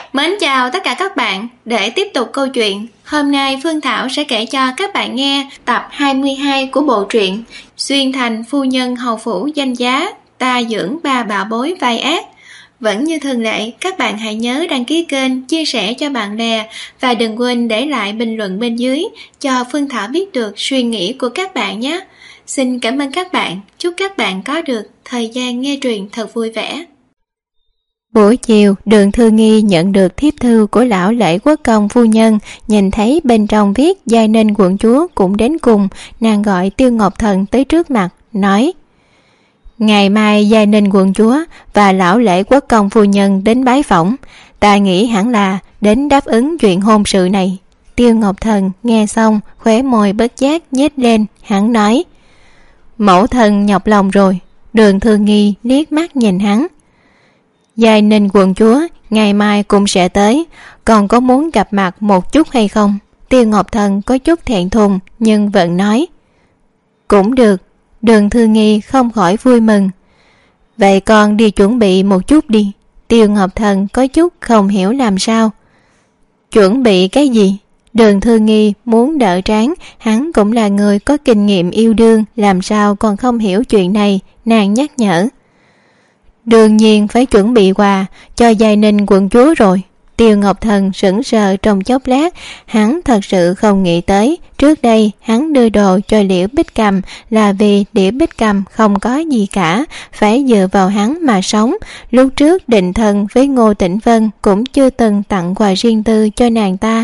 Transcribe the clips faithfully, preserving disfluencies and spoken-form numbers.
Mến chào tất cả các bạn. Để tiếp tục câu chuyện, hôm nay Phương Thảo sẽ kể cho các bạn nghe tập hai mươi hai của bộ truyện Xuyên thành phu nhân hầu phủ danh giá, ta dưỡng ba bảo bối vai ác. Vẫn như thường lệ, các bạn hãy nhớ đăng ký kênh, chia sẻ cho bạn bè và đừng quên để lại bình luận bên dưới cho Phương Thảo biết được suy nghĩ của các bạn nhé. Xin cảm ơn các bạn, chúc các bạn có được thời gian nghe truyện thật vui vẻ. Buổi chiều, Đường Thư Nghi nhận được thiếp thư của lão lễ quốc công phu nhân, nhìn thấy bên trong viết Giai Ninh quận chúa cũng đến cùng, nàng gọi Tiêu Ngọc Thần tới trước mặt, nói: ngày mai Giai Ninh quận chúa và lão lễ quốc công phu nhân đến bái phỏng, ta nghĩ hẳn là đến đáp ứng chuyện hôn sự này. Tiêu Ngọc Thần nghe xong, khóe môi bất giác nhếch lên, hắn nói: mẫu thân nhọc lòng rồi. Đường Thư Nghi liếc mắt nhìn hắn: Giai Ninh quận chúa ngày mai cũng sẽ tới, còn có muốn gặp mặt một chút hay không? Tiêu Ngọc Thần có chút thẹn thùng nhưng vẫn nói: cũng được. Đường Thư Nghi không khỏi vui mừng: vậy con đi chuẩn bị một chút đi. Tiêu Ngọc Thần có chút không hiểu làm sao. Chuẩn bị cái gì? Đường Thư Nghi muốn đỡ tráng, hắn cũng là người có kinh nghiệm yêu đương, làm sao còn không hiểu chuyện này. Nàng nhắc nhở: đương nhiên phải chuẩn bị quà cho Giai Ninh quận chúa rồi. Tiêu Ngọc Thần sững sờ trong chốc lát, hắn thật sự không nghĩ tới trước đây hắn đưa đồ cho Liễu Bích Cầm là vì Liễu Bích Cầm không có gì cả, phải dựa vào hắn mà sống. Lúc trước định thân với Ngô Tĩnh Vân cũng chưa từng tặng quà riêng tư cho nàng ta.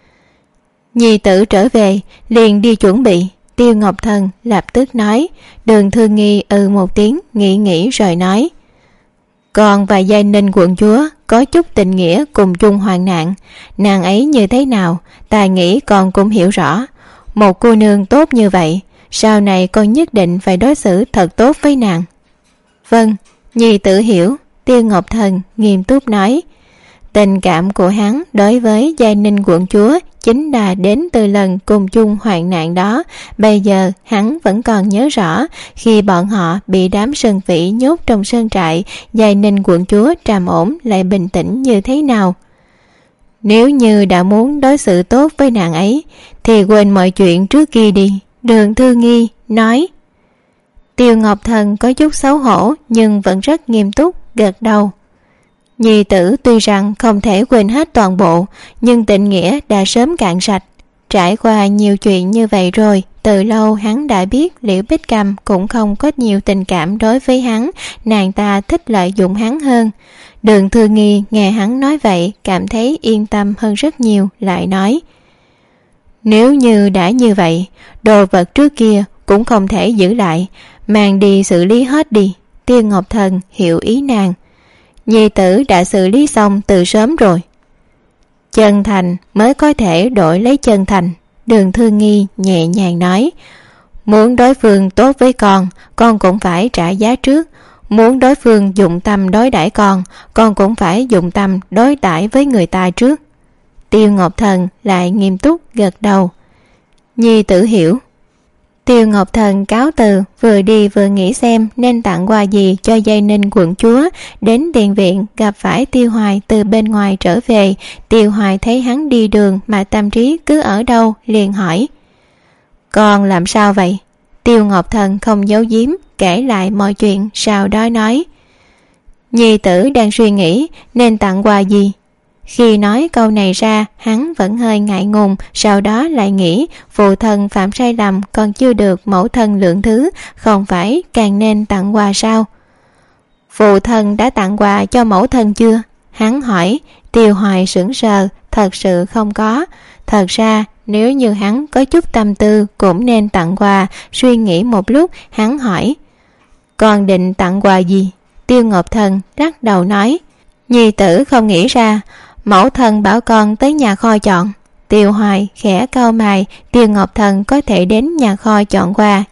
Nhi tử trở về liền đi chuẩn bị. Tiêu Ngọc Thần lập tức nói. Đường Thư Nghi ừ một tiếng, nghĩ nghĩ rồi nói: con và Giai Ninh quận chúa có chút tình nghĩa cùng chung hoạn nạn, nàng ấy như thế nào ta nghĩ con cũng hiểu rõ. Một cô nương tốt như vậy, sau này con nhất định phải đối xử thật tốt với nàng. Vâng, nhi tử hiểu. Tiêu Ngọc Thần nghiêm túc nói. Tình cảm của hắn đối với Giai Ninh quận chúa chính là đến từ lần cùng chung hoạn nạn đó. Bây giờ hắn vẫn còn nhớ rõ khi bọn họ bị đám sơn vĩ nhốt trong sơn trại, Giai Ninh quận chúa trầm ổn lại bình tĩnh như thế nào. Nếu như đã muốn đối xử tốt với nàng ấy thì quên mọi chuyện trước kia đi. Đường Thư Nghi nói. Tiêu Ngọc Thần có chút xấu hổ nhưng vẫn rất nghiêm túc gật đầu. Nhi tử tuy rằng không thể quên hết toàn bộ, nhưng tình nghĩa đã sớm cạn sạch. Trải qua nhiều chuyện như vậy rồi, từ lâu hắn đã biết Liễu Bích Cầm cũng không có nhiều tình cảm đối với hắn, nàng ta thích lợi dụng hắn hơn. Đường Thư Nghi nghe hắn nói vậy cảm thấy yên tâm hơn rất nhiều, lại nói: nếu như đã như vậy, đồ vật trước kia cũng không thể giữ lại, mang đi xử lý hết đi. Tiêu Ngọc Thần hiểu ý nàng. Nhi tử đã xử lý xong từ sớm rồi. Chân thành mới có thể đổi lấy chân thành. Đường Thư Nghi nhẹ nhàng nói. Muốn đối phương tốt với con, con cũng phải trả giá trước. Muốn đối phương dụng tâm đối đãi con, con cũng phải dụng tâm đối đãi với người ta trước. Tiêu Ngọc Thần lại nghiêm túc gật đầu. Nhi tử hiểu. Tiêu Ngọc Thần cáo từ, vừa đi vừa nghĩ xem nên tặng quà gì cho Giai Ninh quận chúa. Đến tiền viện gặp phải Tiêu Hoài từ bên ngoài trở về. Tiêu Hoài thấy hắn đi đường mà tâm trí cứ ở đâu, liền hỏi: con làm sao vậy? Tiêu Ngọc Thần không giấu giếm, kể lại mọi chuyện, sau đó nói: nhi tử đang suy nghĩ nên tặng quà gì. Khi nói câu này ra, hắn vẫn hơi ngại ngùng, sau đó lại nghĩ phụ thân phạm sai lầm còn chưa được mẫu thân lượng thứ, không phải càng nên tặng quà sao? Phụ thân đã tặng quà cho mẫu thân chưa? Hắn hỏi. Tiêu Hoài sững sờ, thật sự không có. Thật ra nếu như hắn có chút tâm tư cũng nên tặng quà. Suy nghĩ một lúc, hắn hỏi: con định tặng quà gì? Tiêu Ngọc Thần lắc đầu nói: nhi tử không nghĩ ra, mẫu thân bảo con tới nhà kho chọn. Tiêu Hoài khẽ cau mày, Tiêu Ngọc Thần có thể đến nhà kho chọn quà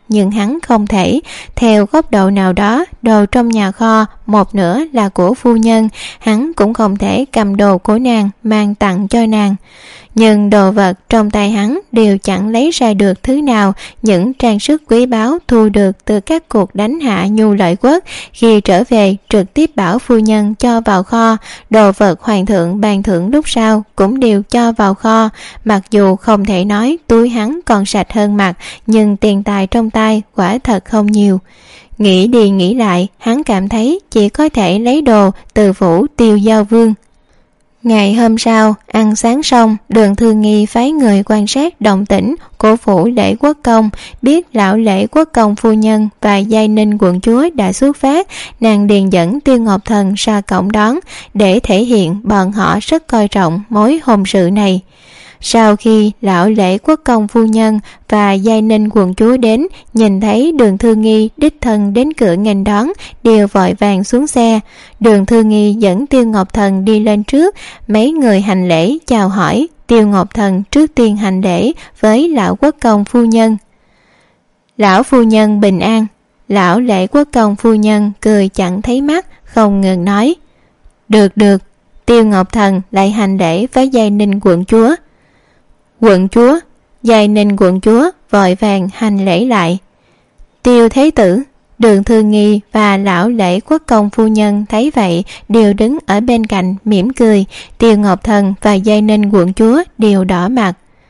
nhưng hắn không thể. Theo góc độ nào đó, đồ trong nhà kho một nửa là của phu nhân, hắn cũng không thể cầm đồ của nàng mang tặng cho nàng. Nhưng đồ vật trong tay hắn đều chẳng lấy ra được thứ nào. Những trang sức quý báu thu được từ các cuộc đánh hạ Nhu Lợi Quốc, khi trở về trực tiếp bảo phu nhân cho vào kho. Đồ vật hoàng thượng ban thưởng lúc sau cũng đều cho vào kho. Mặc dù không thể nói túi hắn còn sạch hơn mặt, nhưng tiền tài trong tay quả thật không nhiều. Nghĩ đi nghĩ lại, hắn cảm thấy chỉ có thể lấy đồ từ phủ Tiêu Giao Vương. Ngày hôm sau, ăn sáng xong, Đường Thư Nghi phái người quan sát động tĩnh của phủ Lễ Quốc Công. Biết lão Lễ Quốc Công phu nhân và Giai Ninh quận chúa đã xuất phát, nàng liền dẫn Tiêu Ngọc Thần ra cổng đón, để thể hiện bọn họ rất coi trọng mối hôn sự này. Sau khi lão Lễ Quốc Công phu nhân và Giai Ninh quận chúa đến, nhìn thấy Đường Thư Nghi đích thân đến cửa nghênh đón, đều vội vàng xuống xe. Đường Thư Nghi dẫn Tiêu Ngọc Thần đi lên trước, mấy người hành lễ chào hỏi. Tiêu Ngọc Thần trước tiên hành lễ với lão Quốc Công phu nhân. Lão phu nhân bình an. Lão Lễ Quốc Công phu nhân cười chẳng thấy mắt, không ngừng nói: Được được. Tiêu Ngọc Thần lại hành lễ với Giai Ninh quận chúa. Quận chúa. Giai Ninh quận chúa vội vàng hành lễ lại. Tiêu thế tử. Đường Thư Nghi và lão Lễ Quốc Công phu nhân thấy vậy đều đứng ở bên cạnh mỉm cười. Tiêu Ngọc Thần và Giai Ninh quận chúa đều đỏ mặt.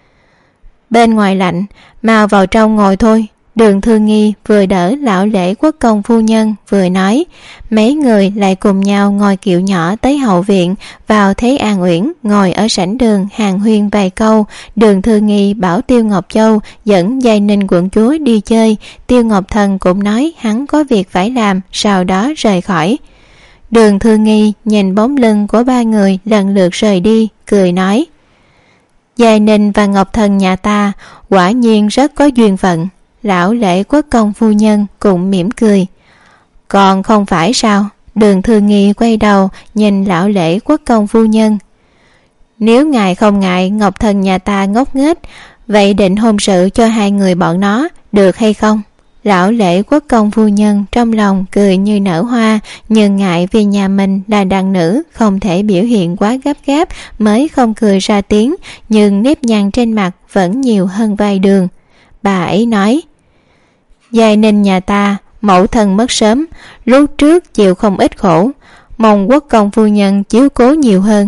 Bên ngoài lạnh, mau vào trong ngồi thôi. Đường Thư Nghi vừa đỡ lão Lễ Quốc Công phu nhân vừa nói. Mấy người lại cùng nhau ngồi kiệu nhỏ tới hậu viện. Vào thấy An Uyển ngồi ở sảnh đường hàn huyên vài câu. Đường Thư Nghi bảo Tiêu Ngọc Châu dẫn Giai Ninh quận chúa đi chơi. Tiêu Ngọc Thần cũng nói hắn có việc phải làm, sau đó rời khỏi. Đường Thư Nghi nhìn bóng lưng của ba người lần lượt rời đi, cười nói: Giai Ninh và Ngọc Thần nhà ta quả nhiên rất có duyên phận. Lão Lễ Quốc Công phu nhân cũng mỉm cười. Còn không phải sao? Đường Thư Nghi quay đầu nhìn lão Lễ Quốc Công phu nhân. Nếu ngài không ngại Ngọc Thần nhà ta ngốc nghếch, vậy định hôn sự cho hai người bọn nó được hay không? Lão Lễ Quốc Công phu nhân trong lòng cười như nở hoa, nhưng ngại vì nhà mình là đàn nữ không thể biểu hiện quá gấp gáp mới không cười ra tiếng, nhưng nếp nhăn trên mặt vẫn nhiều hơn vài đường. Bà ấy nói: Giai Ninh nhà ta mẫu thân mất sớm, lúc trước chịu không ít khổ, mong Quốc Công phu nhân chiếu cố nhiều hơn.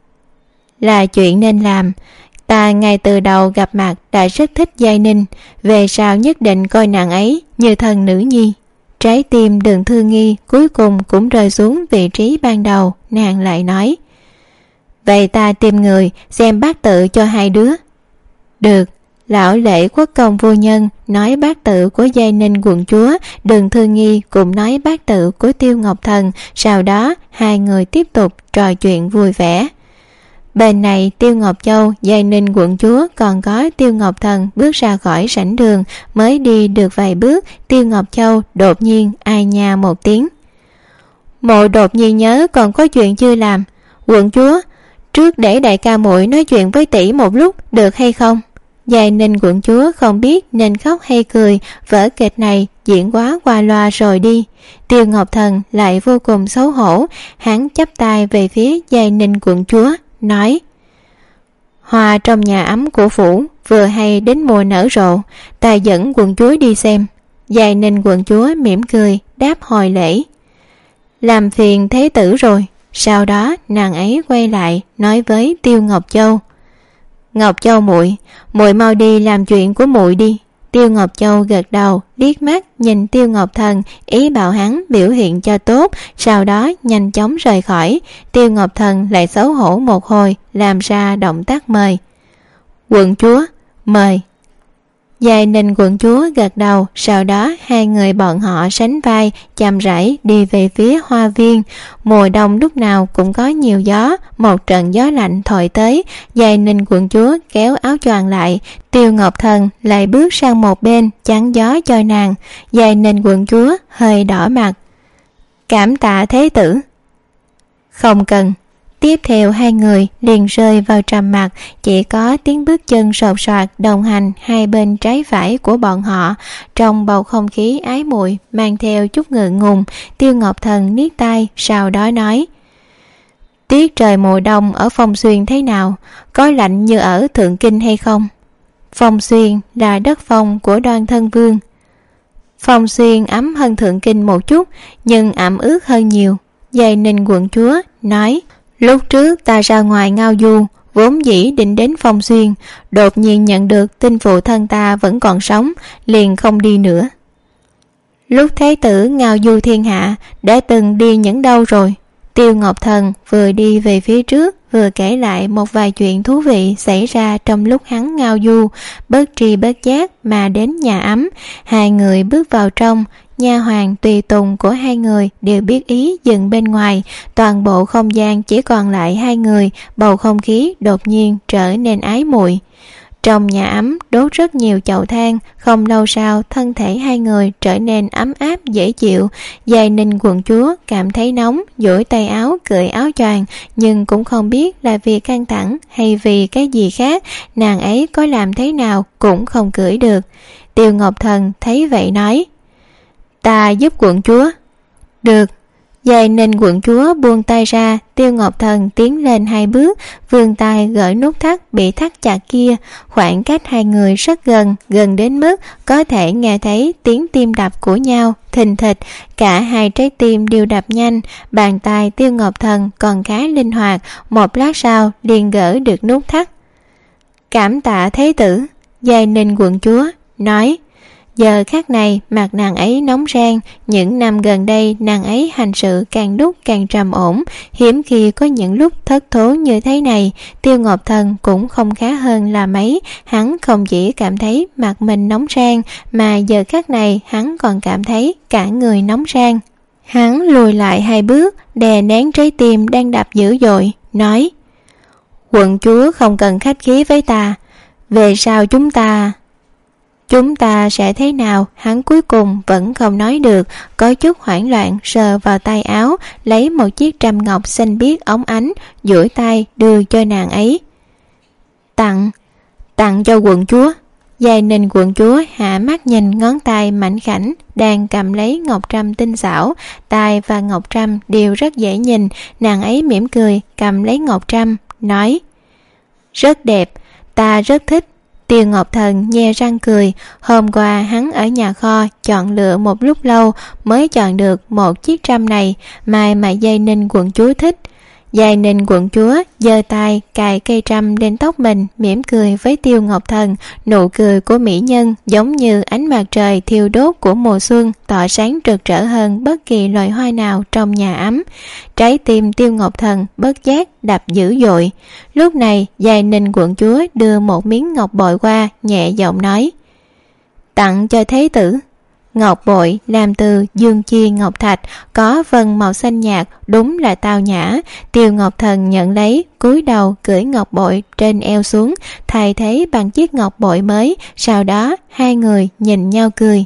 Là chuyện nên làm. Ta ngay từ đầu gặp mặt đã rất thích Giai Ninh, về sau nhất định coi nàng ấy như thần nữ nhi. Trái tim Đường Thư Nghi cuối cùng cũng rơi xuống vị trí ban đầu. Nàng lại nói: Vậy ta tìm người xem bát tự cho hai đứa. Được. Lão Lễ Quốc Công phu nhân nói bát tự của Giai Ninh quận chúa, Đường Thư Nghi cũng nói bát tự của Tiêu Ngọc Thần. Sau đó hai người tiếp tục trò chuyện vui vẻ. Bên này Tiêu Ngọc Châu, Giai Ninh quận chúa còn có Tiêu Ngọc Thần bước ra khỏi sảnh đường. Mới đi được vài bước, Tiêu Ngọc Châu đột nhiên ai nha một tiếng. Mộ đột nhiên nhớ còn có chuyện chưa làm. Quận chúa, trước để đại ca muội nói chuyện với tỷ một lúc được hay không? Giai Ninh quận chúa không biết nên khóc hay cười, vở kịch này diễn quá qua loa rồi đi. Tiêu Ngọc Thần lại vô cùng xấu hổ, hắn chắp tay về phía Giai Ninh quận chúa, nói: Hoa trong nhà ấm của phủ vừa hay đến mùa nở rộ, ta dẫn quận chúa đi xem. Giai Ninh quận chúa mỉm cười đáp hồi lễ: Làm phiền thế tử rồi. Sau đó nàng ấy quay lại nói với Tiêu Ngọc Châu: Ngọc Châu muội, muội mau đi làm chuyện của muội đi. Tiêu Ngọc Châu gật đầu, liếc mắt nhìn Tiêu Ngọc Thần, ý bảo hắn biểu hiện cho tốt, sau đó nhanh chóng rời khỏi. Tiêu Ngọc Thần lại xấu hổ một hồi, làm ra động tác mời. Quận chúa, mời. Giai Ninh quận chúa gật đầu, sau đó hai người bọn họ sánh vai, chậm rãi đi về phía hoa viên. Mùa đông lúc nào cũng có nhiều gió, một trận gió lạnh thổi tới. Giai Ninh quận chúa kéo áo choàng lại, Tiêu Ngọc Thần lại bước sang một bên chắn gió cho nàng. Giai Ninh quận chúa hơi đỏ mặt. Cảm tạ thế tử. Không cần. Tiếp theo hai người liền rơi vào trầm mặc, chỉ có tiếng bước chân sột soạt đồng hành hai bên trái phải của bọn họ. Trong bầu không khí ái muội mang theo chút ngượng ngùng, Tiêu Ngọc Thần niết tai, sau đó nói: Tiết trời mùa đông ở Phong Xuyên thế nào? Có lạnh như ở Thượng Kinh hay không? Phong Xuyên là đất phong của Đoan Thân Vương. Phong Xuyên ấm hơn Thượng Kinh một chút, nhưng ẩm ướt hơn nhiều. Giai Ninh quận chúa nói: Lúc trước ta ra ngoài ngao du, vốn dĩ định đến Phong Xuyên, đột nhiên nhận được tin phụ thân ta vẫn còn sống, liền không đi nữa. Lúc Thái tử ngao du thiên hạ, đã từng đi những đâu rồi? Tiêu Ngọc Thần vừa đi về phía trước, vừa kể lại một vài chuyện thú vị xảy ra trong lúc hắn ngao du. Bất tri bất giác mà đến nhà ấm, hai người bước vào trong. Nha hoàn tùy tùng của hai người đều biết ý dừng bên ngoài, toàn bộ không gian chỉ còn lại hai người, bầu không khí đột nhiên trở nên ái muội. Trong nhà ấm đốt rất nhiều chậu than, không lâu sau thân thể hai người trở nên ấm áp dễ chịu. Giai Ninh quận chúa cảm thấy nóng, duỗi tay áo cởi áo choàng, nhưng cũng không biết là vì căng thẳng hay vì cái gì khác, nàng ấy có làm thế nào cũng không cởi được. Tiêu Ngọc Thần thấy vậy nói: Ta giúp quận chúa. Được. Giai Ninh quận chúa buông tay ra, Tiêu Ngọc Thần tiến lên hai bước, vươn tay gỡ nút thắt bị thắt chặt kia. Khoảng cách hai người rất gần, gần đến mức có thể nghe thấy tiếng tim đập của nhau thình thịch. Cả hai trái tim đều đập nhanh. Bàn tay Tiêu Ngọc Thần còn khá linh hoạt, một lát sau liền gỡ được nút thắt. Cảm tạ thế tử. Giai Ninh quận chúa nói. Giờ khắc này mặt nàng ấy nóng rang, những năm gần đây nàng ấy hành sự càng lúc càng trầm ổn, hiếm khi có những lúc thất thố như thế này. Tiêu Ngọc Thần cũng không khá hơn là mấy, hắn không chỉ cảm thấy mặt mình nóng rang, mà giờ khắc này hắn còn cảm thấy cả người nóng rang. Hắn lùi lại hai bước, đè nén trái tim đang đập dữ dội, nói: Quận chúa không cần khách khí với ta, về sau chúng ta... Chúng ta sẽ thế nào? Hắn cuối cùng vẫn không nói được, có chút hoảng loạn sờ vào tay áo, lấy một chiếc trâm ngọc xanh biếc óng ánh, duỗi tay đưa cho nàng ấy. Tặng, tặng cho quận chúa. Giai Ninh quận chúa hạ mắt nhìn ngón tay mảnh khảnh đang cầm lấy ngọc trâm tinh xảo, tay và ngọc trâm đều rất dễ nhìn. Nàng ấy mỉm cười cầm lấy ngọc trâm, nói: Rất đẹp, ta rất thích. Tiêu Ngọc Thần nhe răng cười. Hôm qua hắn ở nhà kho chọn lựa một lúc lâu mới chọn được một chiếc trâm này, mai mà Giai Ninh quận chúa thích. Giai Ninh quận chúa giơ tay cài cây trâm lên tóc mình, mỉm cười với Tiêu Ngọc Thần. Nụ cười của mỹ nhân giống như ánh mặt trời thiêu đốt của mùa xuân, tỏa sáng rực rỡ hơn bất kỳ loài hoa nào trong nhà ấm. Trái tim Tiêu Ngọc Thần bất giác đập dữ dội. Lúc này Giai Ninh quận chúa đưa một miếng ngọc bội qua, nhẹ giọng nói: Tặng cho thế tử. Ngọc bội làm từ dương chi ngọc thạch, có vân màu xanh nhạt, đúng là tao nhã. Tiêu Ngọc Thần nhận lấy, cúi đầu cởi ngọc bội trên eo xuống, thay thế bằng chiếc ngọc bội mới. Sau đó hai người nhìn nhau cười.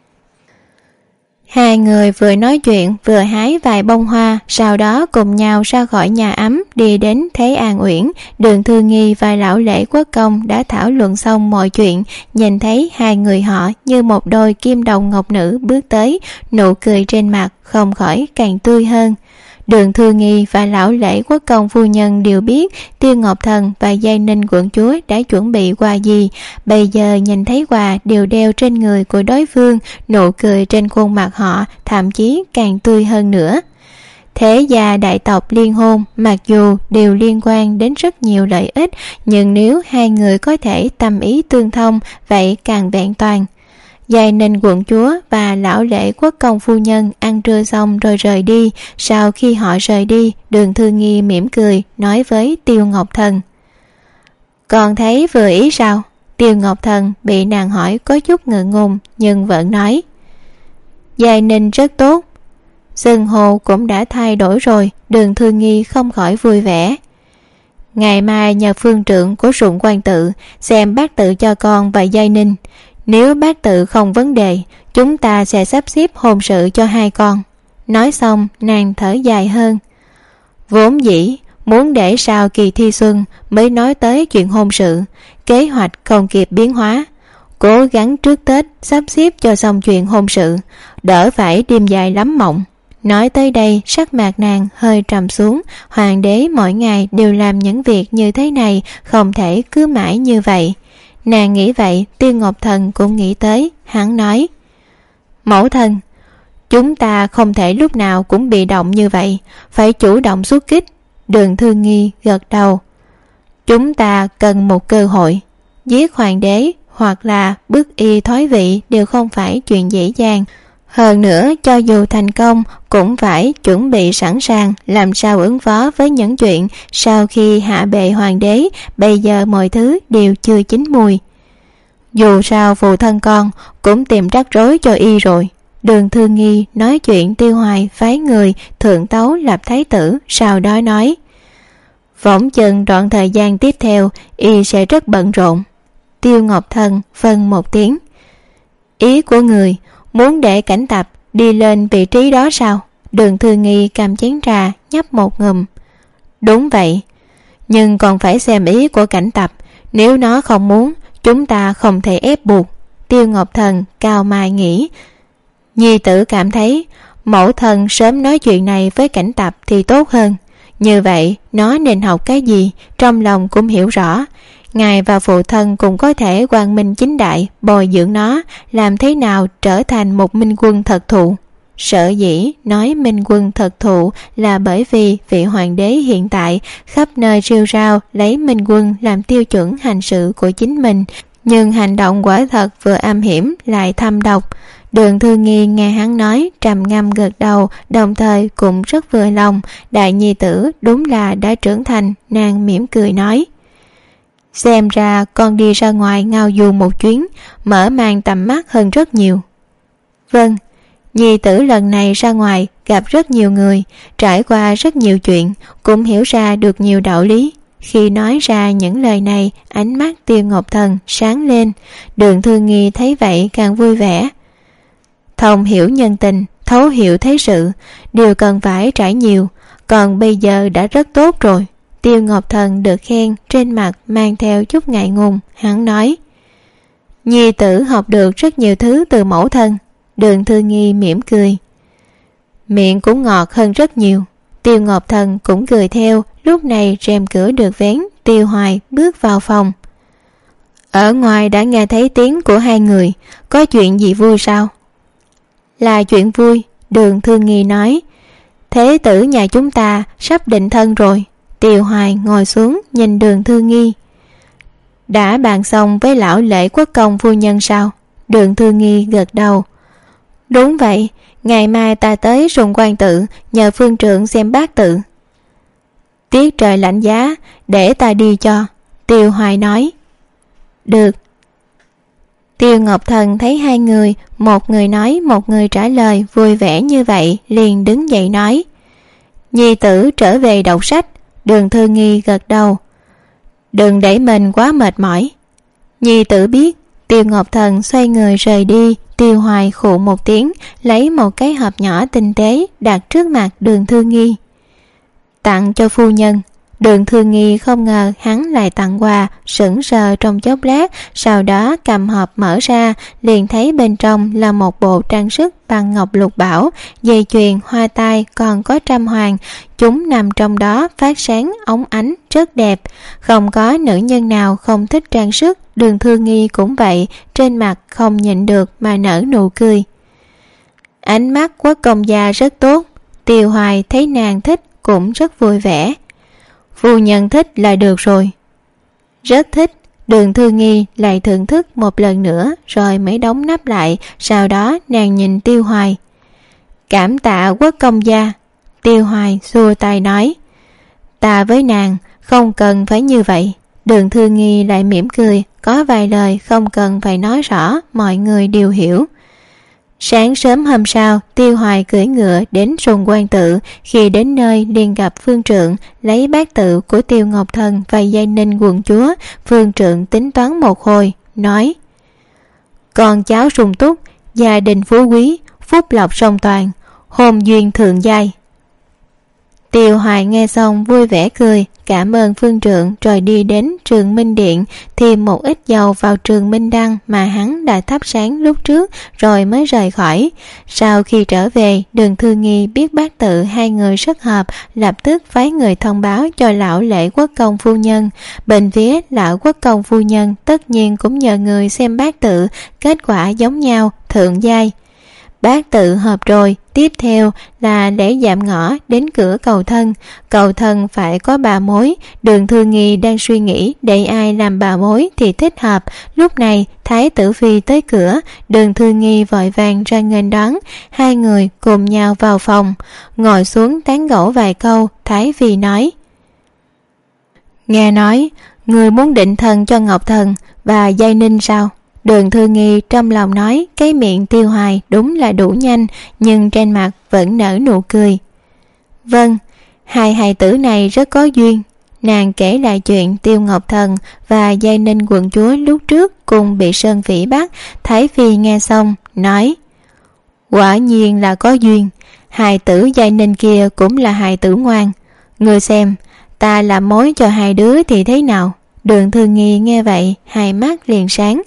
Hai người vừa nói chuyện vừa hái vài bông hoa, sau đó cùng nhau ra khỏi nhà ấm, đi đến Thế An Uyển. Đường Thư Nghi và lão lễ quốc công đã thảo luận xong mọi chuyện, nhìn thấy hai người họ như một đôi kim đồng ngọc nữ bước tới, nụ cười trên mặt không khỏi càng tươi hơn. Đường Thư Nghi và lão lễ quốc công phu nhân đều biết Tiêu Ngọc Thần và Giai Ninh quận chúa đã chuẩn bị quà gì. Bây giờ nhìn thấy quà đều đeo trên người của đối phương, nụ cười trên khuôn mặt họ thậm chí càng tươi hơn nữa. Thế gia đại tộc liên hôn mặc dù đều liên quan đến rất nhiều lợi ích, nhưng nếu hai người có thể tâm ý tương thông, vậy càng vẹn toàn. Giai Ninh quận chúa và lão lễ quốc công phu nhân ăn trưa xong rồi rời đi. Sau khi họ rời đi, Đường Thư Nghi mỉm cười nói với Tiêu Ngọc Thần: Còn thấy vừa ý sao? Tiêu Ngọc Thần bị nàng hỏi có chút ngượng ngùng, nhưng vẫn nói: Giai Ninh rất tốt. Xưng hô cũng đã thay đổi rồi. Đường Thư Nghi không khỏi vui vẻ. Ngày mai nhờ phương trượng của Sụng Quan Tự xem bát tự cho con và Giai Ninh. Nếu bác tự không vấn đề, chúng ta sẽ sắp xếp hôn sự cho hai con. Nói xong nàng thở dài hơn. Vốn dĩ muốn để sau kỳ thi xuân mới nói tới chuyện hôn sự. Kế hoạch không kịp biến hóa, cố gắng trước Tết sắp xếp cho xong chuyện hôn sự, đỡ phải đêm dài lắm mộng. Nói tới đây, sắc mặt nàng hơi trầm xuống. Hoàng đế mỗi ngày đều làm những việc như thế này, không thể cứ mãi như vậy. Nàng nghĩ vậy, Tiêu Ngọc Thần cũng nghĩ tới. Hắn nói: Mẫu thân, chúng ta không thể lúc nào cũng bị động như vậy, phải chủ động xuất kích. Đường Thư Nghi gật đầu. Chúng ta cần một cơ hội. Giết hoàng đế hoặc là bức y thoái vị đều không phải chuyện dễ dàng. Hơn nữa, cho dù thành công cũng phải chuẩn bị sẵn sàng làm sao ứng phó với những chuyện sau khi hạ bệ hoàng đế. Bây giờ mọi thứ đều chưa chín mùi. Dù sao phụ thân con cũng tìm rắc rối cho y rồi. Đường Thư Nghi nói chuyện Tiêu Hoài phái người thượng tấu lập thái tử, sau đó nói: Phỏng chừng đoạn thời gian tiếp theo y sẽ rất bận rộn. Tiêu Ngọc Thần phân một tiếng: Ý của người muốn để Cảnh Tập đi lên vị trí đó sao? Đường Thư Nghi cầm chén trà nhấp một ngụm. Đúng vậy, nhưng còn phải xem ý của Cảnh Tập. Nếu nó không muốn, chúng ta không thể ép buộc. Tiêu Ngọc Thần cao mày nghĩ: Nhi tử cảm thấy mẫu thân sớm nói chuyện này với Cảnh Tập thì tốt hơn. Như vậy nó nên học cái gì trong lòng cũng hiểu rõ. Ngài và phụ thân cũng có thể quang minh chính đại bồi dưỡng nó, làm thế nào trở thành một minh quân thật thụ. Sở dĩ nói minh quân thật thụ là bởi vì vị hoàng đế hiện tại khắp nơi rêu rao lấy minh quân làm tiêu chuẩn hành sự của chính mình, nhưng hành động quả thật vừa âm hiểm lại thâm độc. Đường Thư Nghi nghe hắn nói trầm ngâm gật đầu, đồng thời cũng rất vừa lòng. Đại nhi tử đúng là đã trưởng thành. Nàng mỉm cười nói: Xem ra con đi ra ngoài ngao du một chuyến, mở mang tầm mắt hơn rất nhiều. Vâng, nhi tử lần này ra ngoài gặp rất nhiều người, trải qua rất nhiều chuyện, cũng hiểu ra được nhiều đạo lý. Khi nói ra những lời này, ánh mắt Tiêu Ngọc Thần sáng lên. Đường Thư Nghi thấy vậy càng vui vẻ. Thông hiểu nhân tình, thấu hiểu thế sự, điều cần phải trải nhiều, còn bây giờ đã rất tốt rồi. Tiêu Ngọc Thần được khen, trên mặt mang theo chút ngại ngùng. Hắn nói: Nhi tử học được rất nhiều thứ từ mẫu thân. Đường Thư Nghi mỉm cười. Miệng cũng ngọt hơn rất nhiều. Tiêu Ngọc Thần cũng cười theo. Lúc này rèm cửa được vén, Tiêu Hoài bước vào phòng. Ở ngoài đã nghe thấy tiếng của hai người, có chuyện gì vui sao? Là chuyện vui, Đường Thư Nghi nói. Thế tử nhà chúng ta sắp định thân rồi. Tiêu Hoài ngồi xuống nhìn Đường Thư Nghi. Đã bàn xong với lão Lễ Quốc công phu nhân sao? Đường Thư Nghi gật đầu. Đúng vậy, ngày mai ta tới Sùng Quan Tự nhờ phương trượng xem bát tự. Tiết trời lạnh giá, để ta đi cho. Tiêu Hoài nói. Được. Tiêu Ngọc Thần thấy hai người, một người nói một người trả lời vui vẻ như vậy, liền đứng dậy nói: Nhi tử trở về đọc sách. Đường Thư Nghi gật đầu. Đừng để mình quá mệt mỏi. Nhi tử biết. Tiêu Ngọc Thần xoay người rời đi. Tiêu Hoài khụ một tiếng, lấy một cái hộp nhỏ tinh tế đặt trước mặt Đường Thư Nghi. Tặng cho phu nhân. Đường Thư Nghi không ngờ hắn lại tặng quà, sững sờ trong chốc lát, sau đó cầm hộp mở ra, liền thấy bên trong là một bộ trang sức bằng ngọc lục bảo, dây chuyền, hoa tai, còn có trăm hoàng. Chúng nằm trong đó phát sáng óng ánh rất đẹp. Không có nữ nhân nào không thích trang sức. Đường Thư Nghi cũng vậy, trên mặt không nhịn được mà nở nụ cười. Ánh mắt Quốc công gia rất tốt. Tiêu Hoài thấy nàng thích cũng rất vui vẻ. Phu nhân thích là được rồi. Rất thích. Đường Thư Nghi lại thưởng thức một lần nữa rồi mới đóng nắp lại. Sau đó nàng nhìn Tiêu Hoài. Cảm tạ Quốc công gia. Tiêu Hoài xua tay nói: Ta với nàng không cần phải như vậy. Đường Thư Nghi lại mỉm cười, có vài lời không cần phải nói rõ, mọi người đều hiểu. Sáng sớm hôm sau, Tiêu Hoài cưỡi ngựa đến Sùng Quan Tự. Khi đến nơi liền gặp phương trượng, lấy bát tự của Tiêu Ngọc Thần và Giai Ninh quận chúa. Phương trượng tính toán một hồi, nói: Con cháu sung túc, gia đình phú quý, phúc lộc song toàn, hôn duyên thượng giai. Tiêu Hoài nghe xong vui vẻ cười, cảm ơn phương trượng, rồi đi đến Trường Minh Điện thêm một ít dầu vào Trường Minh Đăng mà hắn đã thắp sáng lúc trước, rồi mới rời khỏi. Sau khi trở về, Đường Thư Nghi biết Bát Tự hai người rất hợp, lập tức phái người thông báo cho lão Lễ Quốc công phu nhân. Bên phía lão Quốc công phu nhân tất nhiên cũng nhờ người xem Bát Tự, kết quả giống nhau, thượng giai. Bát Tự hợp rồi, tiếp theo là lễ dạm ngõ đến cửa cầu thân. Cầu thân phải có bà mối. Đường Thư Nghi đang suy nghĩ để ai làm bà mối thì thích hợp. Lúc này Thái tử phi tới cửa, Đường Thư Nghi vội vàng ra nghênh đón. Hai người cùng nhau vào phòng, ngồi xuống tán gẫu vài câu. Thái phi nói: nghe nói người muốn định thân cho Ngọc Thần và Giai Ninh sao? Đường Thư Nghi trong lòng nói, cái miệng Tiêu Hoài đúng là đủ nhanh, nhưng trên mặt vẫn nở nụ cười. Vâng, hai hài tử này rất có duyên. Nàng kể lại chuyện Tiêu Ngọc Thần và Giai Ninh quận chúa lúc trước cùng bị Sơn Phỉ bắt. Thái phi nghe xong nói: quả nhiên là có duyên. Hài tử Giai Ninh kia cũng là hài tử ngoan. Ngươi xem, ta làm mối cho hai đứa thì thế nào? Đường Thư Nghi nghe vậy, hai mắt liền sáng.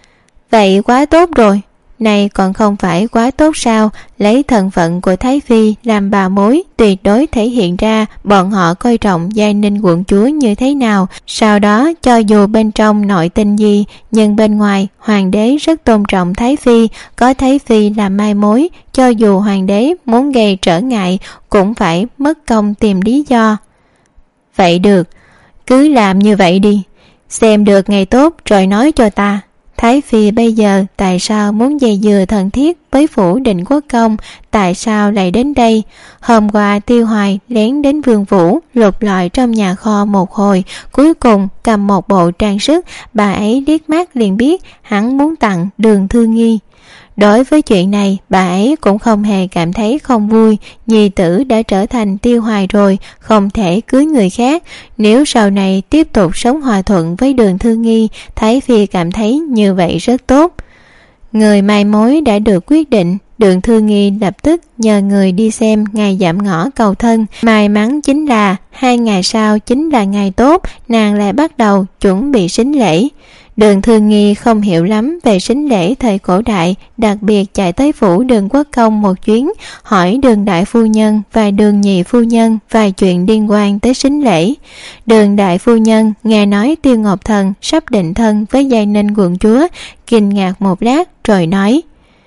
Vậy quá tốt rồi. Này còn không phải quá tốt sao? Lấy thân phận của Thái phi làm bà mối, tuyệt đối thể hiện ra bọn họ coi trọng Giai Ninh quận chúa như thế nào. Sau đó cho dù bên trong nội tình gì, nhưng bên ngoài hoàng đế rất tôn trọng Thái phi. Có Thái phi làm mai mối, cho dù hoàng đế muốn gây trở ngại cũng phải mất công tìm lý do. Vậy được, cứ làm như vậy đi. Xem được ngày tốt rồi nói cho ta. Thái phi bây giờ tại sao muốn dây dừa thân thiết với phủ Định Quốc công? Tại sao lại đến đây? Hôm qua Tiêu Hoài lén đến vương phủ, lục lọi trong nhà kho một hồi, cuối cùng cầm một bộ trang sức. Bà ấy liếc mắt liền biết hắn muốn tặng Đường Thư Nghi. Đối với chuyện này, bà ấy cũng không hề cảm thấy không vui. Nhi tử đã trở thành Tiêu Hoài rồi, không thể cưới người khác. Nếu sau này tiếp tục sống hòa thuận với Đường Thư Nghi, Thái phi cảm thấy như vậy rất tốt. Người mai mối đã được quyết định. Đường Thư Nghi lập tức nhờ người đi xem ngày dạm ngõ cầu thân. May mắn chính là hai ngày sau chính là ngày tốt, nàng lại bắt đầu chuẩn bị sính lễ. Đường Thư Nghi không hiểu lắm về sính lễ thời cổ đại, đặc biệt chạy tới phủ Đường Quốc công một chuyến, hỏi Đường đại phu nhân và Đường nhị phu nhân vài chuyện liên quan tới sính lễ. Đường đại phu nhân nghe nói Tiêu Ngọc Thần sắp định thân với Giai Ninh quận chúa, kinh ngạc một lát rồi nói: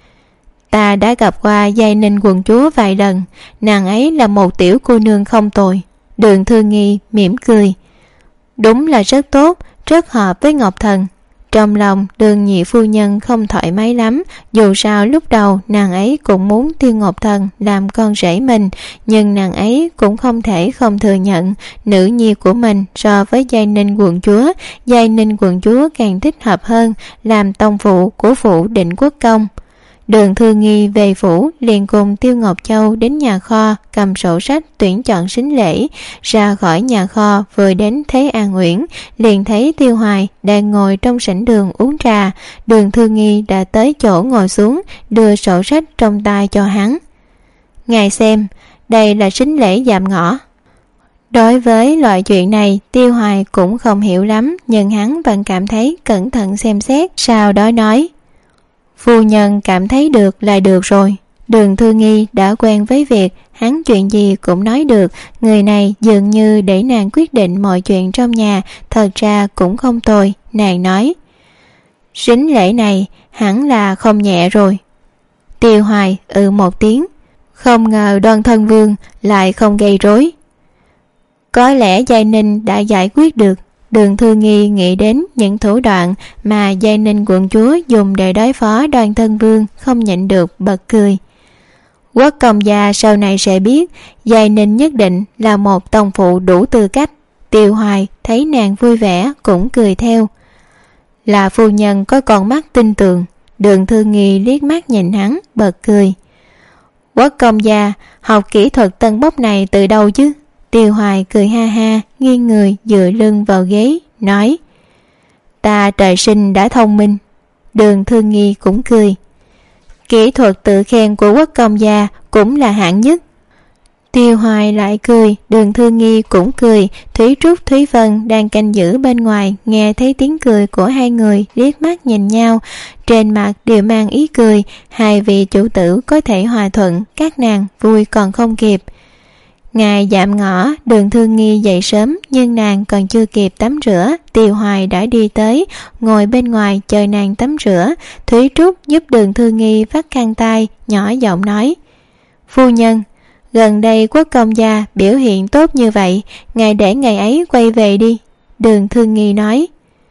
ta đã gặp qua Giai Ninh quận chúa vài lần, nàng ấy là một tiểu cô nương không tồi. Đường Thư Nghi mỉm cười: đúng là rất tốt, rất hợp với Ngọc Thần. Trong lòng Đường nhị phu nhân không thoải mái lắm, dù sao lúc đầu nàng ấy cũng muốn Tiêu Ngọc Thần làm con rể mình, nhưng nàng ấy cũng không thể không thừa nhận nữ nhi của mình so với Giai Ninh quận chúa, Giai Ninh quận chúa càng thích hợp hơn làm tông phụ của phủ Định Quốc công. Đường Thư Nghi về phủ liền cùng Tiêu Ngọc Châu đến nhà kho cầm sổ sách tuyển chọn sính lễ. Ra khỏi nhà kho vừa đến Thế An Uyển, liền thấy Tiêu Hoài đang ngồi trong sảnh đường uống trà. Đường Thư Nghi đã tới chỗ ngồi xuống, đưa sổ sách trong tay cho hắn. Ngài xem, đây là sính lễ dạm ngõ. Đối với loại chuyện này, Tiêu Hoài cũng không hiểu lắm, nhưng hắn vẫn cảm thấy cẩn thận xem xét, sau đó nói: phu nhân cảm thấy được là được rồi. Đường Thư Nghi đã quen với việc hắn chuyện gì cũng nói được, người này dường như để nàng quyết định mọi chuyện trong nhà, thật ra cũng không tồi. Nàng nói: sính lễ này hẳn là không nhẹ rồi. Tiêu Hoài ừ một tiếng, không ngờ Đoan thân vương lại không gây rối. Có lẽ Giai Ninh đã giải quyết được. Đường Thư Nghi nghĩ đến những thủ đoạn mà Giai Ninh quận chúa dùng để đối phó Đoan thân vương, không nhịn được bật cười. Quốc công gia sau này sẽ biết Giai Ninh nhất định là một tông phụ đủ tư cách. Tiêu Hoài thấy nàng vui vẻ cũng cười theo. Là phu nhân có con mắt tinh tường. Đường Thư Nghi liếc mắt nhìn hắn bật cười. Quốc công gia học kỹ thuật tân bốc này từ đâu chứ? Tiêu Hoài cười ha ha, nghiêng người dựa lưng vào ghế, nói: ta trời sinh đã thông minh. Đường Thư Nghi cũng cười. Kỹ thuật tự khen của quốc công gia cũng là hạng nhất. Tiêu Hoài lại cười, Đường Thư Nghi cũng cười. Thúy Trúc, Thúy Vân đang canh giữ bên ngoài, nghe thấy tiếng cười của hai người, liếc mắt nhìn nhau, trên mặt đều mang ý cười. Hai vị chủ tử có thể hòa thuận, các nàng vui còn không kịp. Ngày dạm ngõ, Đường Thư Nghi dậy sớm, nhưng nàng còn chưa kịp tắm rửa, Tiêu Hoài đã đi tới, ngồi bên ngoài chờ nàng tắm rửa. Thúy Trúc giúp Đường Thư Nghi vắt khăn tay, nhỏ giọng nói: Phu nhân, gần đây Quốc công gia biểu hiện tốt như vậy, ngài để ngày ấy quay về đi. Đường Thư Nghi nói: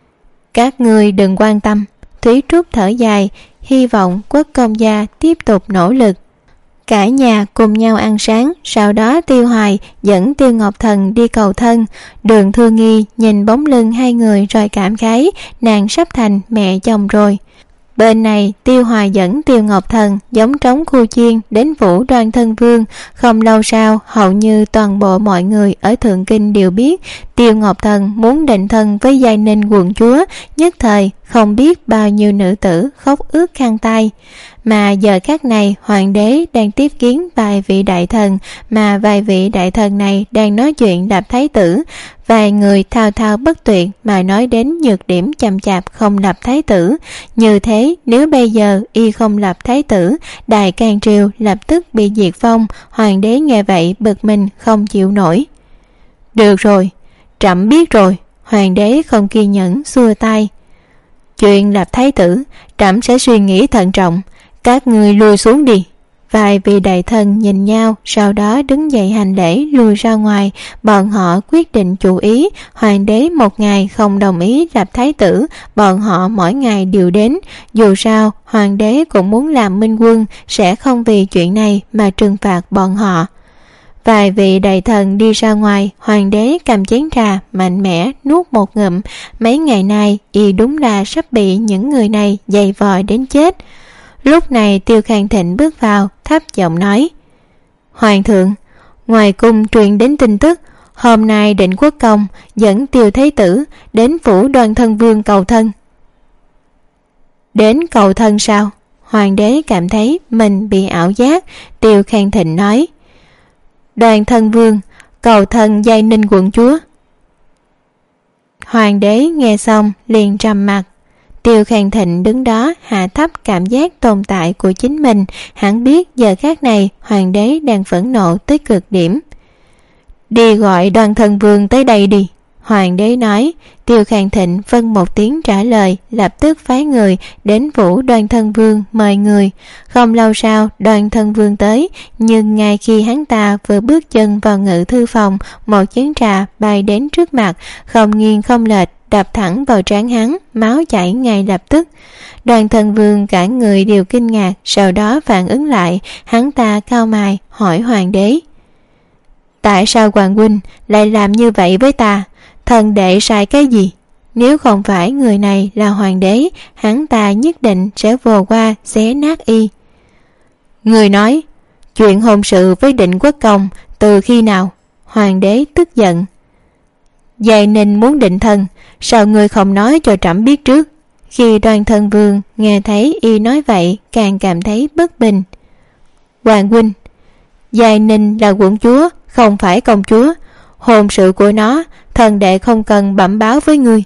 Các ngươi đừng quan tâm. Thúy Trúc thở dài, hy vọng Quốc công gia tiếp tục nỗ lực. Cả nhà cùng nhau ăn sáng, sau đó Tiêu Hoài dẫn Tiêu Ngọc Thần đi cầu thân. Đường Thư Nghi nhìn bóng lưng hai người rồi cảm khái, nàng sắp thành mẹ chồng rồi. Bên này Tiêu Hoài dẫn Tiêu Ngọc Thần giống trống khu chiên đến phủ Đoan Thân Vương. Không lâu sau, hầu như toàn bộ mọi người ở Thượng Kinh đều biết Tiêu Ngọc Thần muốn định thân với Giai Ninh quận chúa. Nhất thời không biết bao nhiêu nữ tử khóc ướt khăn tay. Mà giờ khắc này hoàng đế đang tiếp kiến vài vị đại thần, mà vài vị đại thần này đang nói chuyện lập thái tử. Vài người thao thao bất tuyệt mà nói đến nhược điểm chậm chạp không lập thái tử. Như thế nếu bây giờ y không lập thái tử, Đại Càn Triều lập tức bị diệt vong. Hoàng đế nghe vậy bực mình không chịu nổi. Được rồi, trẫm biết rồi. Hoàng đế không kiên nhẫn xua tay. Chuyện lập thái tử trẫm sẽ suy nghĩ thận trọng, các ngươi lui xuống đi. Vài vị đại thần nhìn nhau, sau đó đứng dậy hành lễ lui ra ngoài. Bọn họ quyết định chủ ý, hoàng đế một ngày không đồng ý lập thái tử, bọn họ mỗi ngày đều đến. Dù sao hoàng đế cũng muốn làm minh quân, sẽ không vì chuyện này mà trừng phạt bọn họ. Vài vị đại thần đi ra ngoài, hoàng đế cầm chén trà mạnh mẽ nuốt một ngụm. Mấy ngày nay y đúng là sắp bị những người này giày vò đến chết. Lúc này Tiêu Khang Thịnh bước vào, thấp giọng nói: Hoàng thượng, ngoài cung truyền đến tin tức, hôm nay Định Quốc công dẫn Tiêu Thái tử đến phủ Đoan Thân Vương cầu thân. Đến cầu thân sao? Hoàng đế cảm thấy mình bị ảo giác. Tiêu Khang Thịnh nói: Đoan Thân Vương cầu thân Giai Ninh quận chúa. Hoàng đế nghe xong liền trầm mặt. Tiêu Khang Thịnh đứng đó hạ thấp cảm giác tồn tại của chính mình. Hắn biết giờ khắc này hoàng đế đang phẫn nộ tới cực điểm. Đi gọi Đoan Thân Vương tới đây đi. Hoàng đế nói. Tiêu Khang Thịnh vâng một tiếng trả lời, lập tức phái người đến phủ Đoan Thân Vương mời người. Không lâu sau Đoan Thân Vương tới, nhưng ngay khi hắn ta vừa bước chân vào ngự thư phòng, một chén trà bay đến trước mặt, không nghiêng không lệch đập thẳng vào trán hắn, máu chảy ngay lập tức. Đoan Thân Vương cả người đều kinh ngạc, sau đó phản ứng lại, hắn ta cau mày hỏi hoàng đế: Tại sao hoàng huynh lại làm như vậy với ta? Thần đệ sai cái gì? Nếu không phải người này là hoàng đế, hắn ta nhất định sẽ vồ qua xé nát y. Người nói chuyện hôn sự với Định Quốc công từ khi nào? Hoàng đế tức giận. Giai Ninh muốn định thân, sao ngươi không nói cho trẫm biết trước? Khi Đoan Thân Vương nghe thấy y nói vậy, càng cảm thấy bất bình. Hoàng huynh, Giai Ninh là quận chúa, không phải công chúa. Hôn sự của nó thần đệ không cần bẩm báo với ngươi.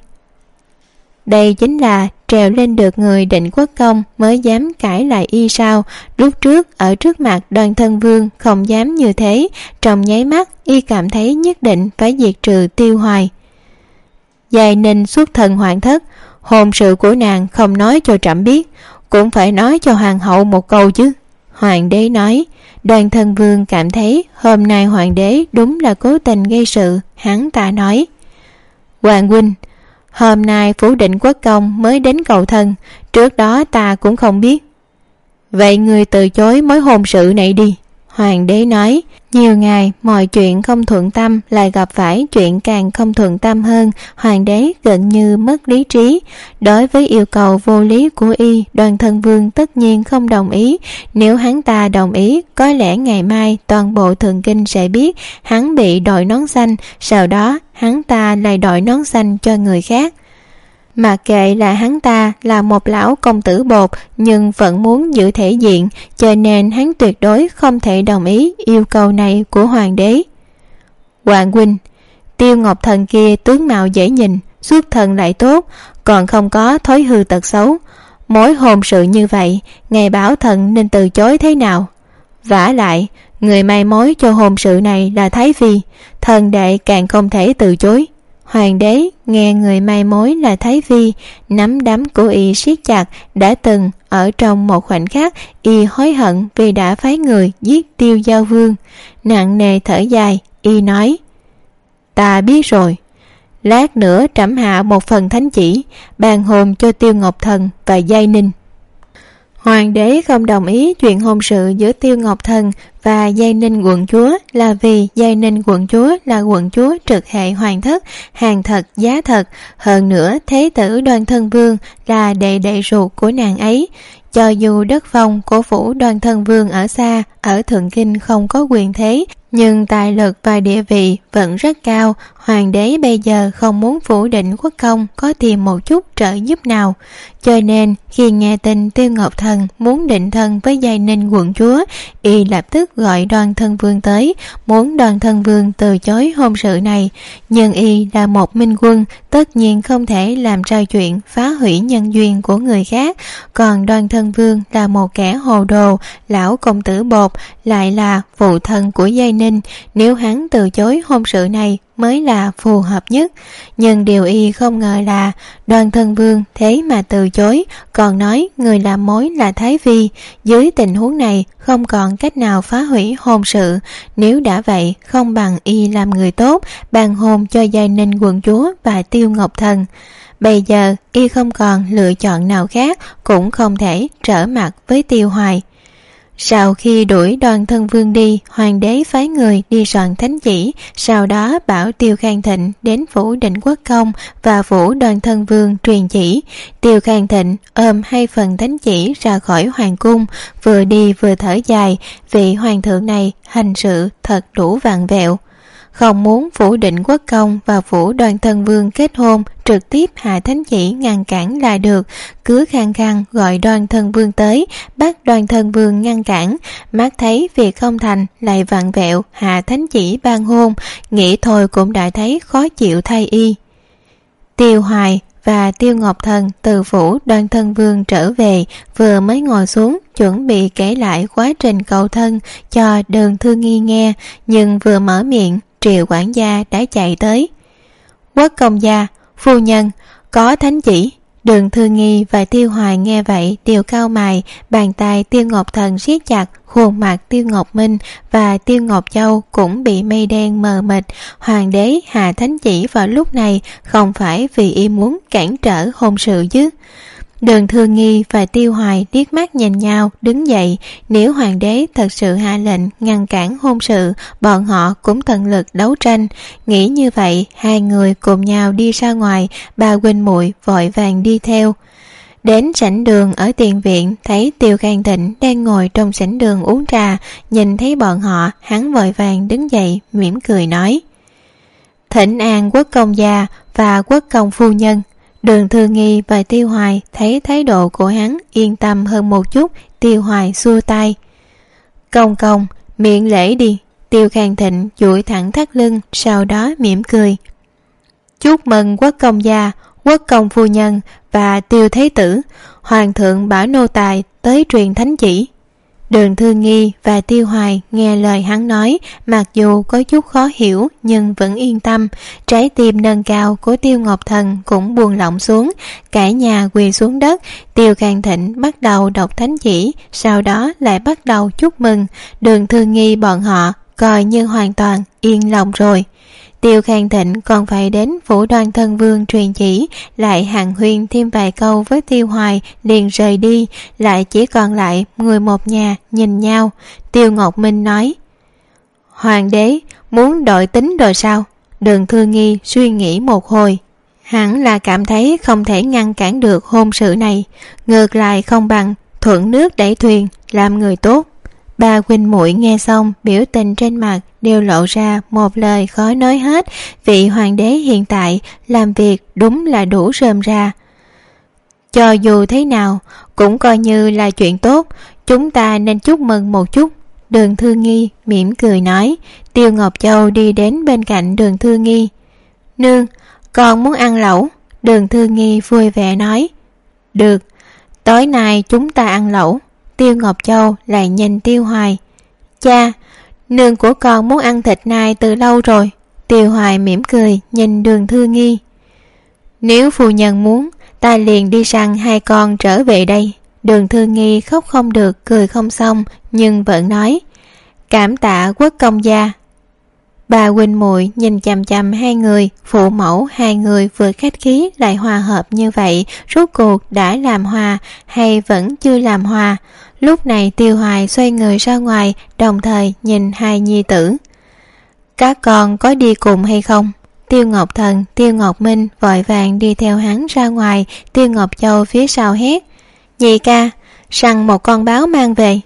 Đây chính là trèo lên được người Định Quốc công mới dám cãi lại y sao? Lúc trước ở trước mặt Đoan Thân Vương không dám như thế, trong nháy mắt y cảm thấy nhất định phải diệt trừ Tiêu Hoài. Giai Ninh xuất thần hoạn thất, hôn sự của nàng không nói cho trẫm biết, cũng phải nói cho hoàng hậu một câu chứ. Hoàng đế nói. Đoan Thân Vương cảm thấy hôm nay hoàng đế đúng là cố tình gây sự. Hắn ta nói: Hoàng huynh, hôm nay phủ Định Quốc công mới đến cầu thân, trước đó ta cũng không biết. Vậy người từ chối mối hôn sự này đi. Hoàng đế nói. Nhiều ngày mọi chuyện không thuận tâm lại gặp phải chuyện càng không thuận tâm hơn. Hoàng đế gần như mất lý trí. Đối với yêu cầu vô lý của y, Đoan Thân Vương tất nhiên không đồng ý. Nếu hắn ta đồng ý, có lẽ ngày mai toàn bộ Thượng Kinh sẽ biết hắn bị đội nón xanh, sau đó hắn ta lại đội nón xanh cho người khác. Mặc kệ là hắn ta là một lão công tử bột nhưng vẫn muốn giữ thể diện, cho nên hắn tuyệt đối không thể đồng ý yêu cầu này của hoàng đế. Hoàng huynh, Tiêu Ngọc Thần kia tướng mạo dễ nhìn, xuất thân lại tốt, còn không có thói hư tật xấu. Mối hôn sự như vậy, ngài bảo thần nên từ chối thế nào? Vả lại, người mai mối cho hôn sự này là Thái Phi, thần đệ càng không thể từ chối. Hoàng đế nghe người mai mối là Thái Phi, nắm đấm của y siết chặt. Đã từng ở trong một khoảnh khắc, y hối hận vì đã phái người giết Tiêu Giao Vương. Nặng nề thở dài, y nói: Ta biết rồi, lát nữa trẫm hạ một phần thánh chỉ, ban hôn cho Tiêu Ngọc Thần và Giai Ninh. Hoàng đế không đồng ý chuyện hôn sự giữa Tiêu Ngọc Thần và Giai Ninh quận chúa là vì Giai Ninh quận chúa là quận chúa trực hệ hoàng thất, hàng thật giá thật. Hơn nữa thế tử Đoan Thân Vương là đệ đệ ruột của nàng ấy. Cho dù đất phong của phủ Đoan Thân Vương ở xa, ở Thượng Kinh không có quyền thế, nhưng tài lực và địa vị vẫn rất cao. Hoàng đế bây giờ không muốn phủ định quốc công có tìm một chút trợ giúp nào, cho nên khi nghe tin Tiêu Ngọc Thần muốn định thân với Giai Ninh quận chúa, y lập tức gọi Đoan Thân Vương tới, muốn Đoan Thân Vương từ chối hôn sự này. Nhưng y là một minh quân, tất nhiên không thể làm ra chuyện phá hủy nhân duyên của người khác. Còn Đoan Thân Vương là một kẻ hồ đồ, lão công tử bột, lại là phụ thân của Giai Ninh, nếu hắn từ chối hôn sự này mới là phù hợp nhất. Nhưng điều y không ngờ là Đoan Thân Vương thế mà từ chối, còn nói người làm mối là Thái Phi. Dưới tình huống này không còn cách nào phá hủy hôn sự. Nếu đã vậy, không bằng y làm người tốt, ban hôn cho Giai Ninh quận chúa và Tiêu Ngọc Thần. Bây giờ y không còn lựa chọn nào khác, cũng không thể trở mặt với Tiêu Hoài. Sau khi đuổi Đoan Thân Vương đi, hoàng đế phái người đi soạn thánh chỉ, sau đó bảo Tiêu Khang Thịnh đến phủ Định Quốc Công và phủ Đoan Thân Vương truyền chỉ. Tiêu Khang Thịnh ôm hai phần thánh chỉ ra khỏi hoàng cung, vừa đi vừa thở dài, vị hoàng thượng này hành sự thật đủ vặn vẹo. Không muốn phủ Định Quốc Công và phủ Đoan Thân Vương kết hôn, trực tiếp hạ thánh chỉ ngăn cản là được, cứ khăng khăng gọi Đoan Thân Vương tới, bắt Đoan Thân Vương ngăn cản. Mắt thấy việc không thành lại vặn vẹo hạ thánh chỉ ban hôn, nghĩ thôi cũng đã thấy khó chịu thay y. Tiêu Hoài và Tiêu Ngọc Thần từ phủ Đoan Thân Vương trở về, vừa mới ngồi xuống chuẩn bị kể lại quá trình cầu thân cho Đường Thư Nghi nghe, nhưng vừa mở miệng, Triệu quản gia đã chạy tới. Quốc công gia, phu nhân, có thánh chỉ. Đường Thư Nghi và Tiêu Hoài nghe vậy đều cau mày, bàn tay Tiêu Ngọc Thần siết chặt, khuôn mặt Tiêu Ngọc Minh và Tiêu Ngọc Châu cũng bị mây đen mờ mịt. Hoàng đế hạ thánh chỉ vào lúc này không phải vì y muốn cản trở hôn sự chứ? Đường Thư Nghi và Tiêu Hoài liếc mắt nhìn nhau đứng dậy. Nếu hoàng đế thật sự hạ lệnh ngăn cản hôn sự, bọn họ cũng tận lực đấu tranh. Nghĩ như vậy, hai người cùng nhau đi ra ngoài, ba huynh muội vội vàng đi theo. Đến sảnh đường ở tiền viện, thấy Tiêu Khang Thịnh đang ngồi trong sảnh đường uống trà. Nhìn thấy bọn họ, hắn vội vàng đứng dậy mỉm cười nói: Thịnh an quốc công gia và quốc công phu nhân. Đường Thư Nghi và Tiêu Hoài thấy thái độ của hắn yên tâm hơn một chút. Tiêu Hoài xua tay: Công công, miệng lễ đi. Tiêu Khang Thịnh duỗi thẳng thắt lưng, sau đó mỉm cười: Chúc mừng quốc công gia, quốc công phu nhân và Tiêu thế tử. Hoàng thượng bảo nô tài tới truyền thánh chỉ. Đường Thư Nghi và Tiêu Hoài nghe lời hắn nói, mặc dù có chút khó hiểu nhưng vẫn yên tâm. Trái tim nâng cao của Tiêu Ngọc Thần cũng buông lỏng xuống, cả nhà quỳ xuống đất. Tiêu Khang Thịnh bắt đầu đọc thánh chỉ, sau đó lại bắt đầu chúc mừng. Đường Thư Nghi bọn họ coi như hoàn toàn yên lòng rồi. Tiêu Khang Thịnh còn phải đến phủ Đoan Thân Vương truyền chỉ, lại hàn huyên thêm vài câu với Tiêu Hoài liền rời đi, lại chỉ còn lại người một nhà nhìn nhau. Tiêu Ngọc Minh nói: Hoàng đế muốn đổi tính rồi sao? Đường Thư Nghi suy nghĩ một hồi, hẳn là cảm thấy không thể ngăn cản được hôn sự này, ngược lại không bằng thuận nước đẩy thuyền, làm người tốt. Ba huynh muội nghe xong, biểu tình trên mặt đều lộ ra một lời khó nói hết. Vị hoàng đế hiện tại làm việc đúng là đủ rơm ra. Cho dù thế nào cũng coi như là chuyện tốt, chúng ta nên chúc mừng một chút. Đường Thư Nghi mỉm cười nói. Tiêu Ngọc Châu đi đến bên cạnh Đường Thư Nghi. Nương, con muốn ăn lẩu. Đường Thư Nghi vui vẻ nói. Được, tối nay chúng ta ăn lẩu. Tiêu Ngọc Châu lại nhìn Tiêu Hoài. Cha, nương của con muốn ăn thịt nai từ lâu rồi. Tiêu Hoài mỉm cười nhìn Đường Thư Nghi. Nếu phu nhân muốn, ta liền đi săn hai con trở về đây. Đường Thư Nghi khóc không được, cười không xong, nhưng vẫn nói. Cảm tạ Quốc công gia. Bà huynh muội nhìn chằm chằm hai người, phụ mẫu hai người vừa khách khí lại hòa hợp như vậy, rốt cuộc đã làm hòa hay vẫn chưa làm hòa. Lúc này Tiêu Hoài xoay người ra ngoài, đồng thời nhìn hai nhi tử. Các con có đi cùng hay không? Tiêu Ngọc Thần, Tiêu Ngọc Minh vội vàng đi theo hắn ra ngoài. Tiêu Ngọc Châu phía sau hét. Nhị ca, săn một con báo mang về.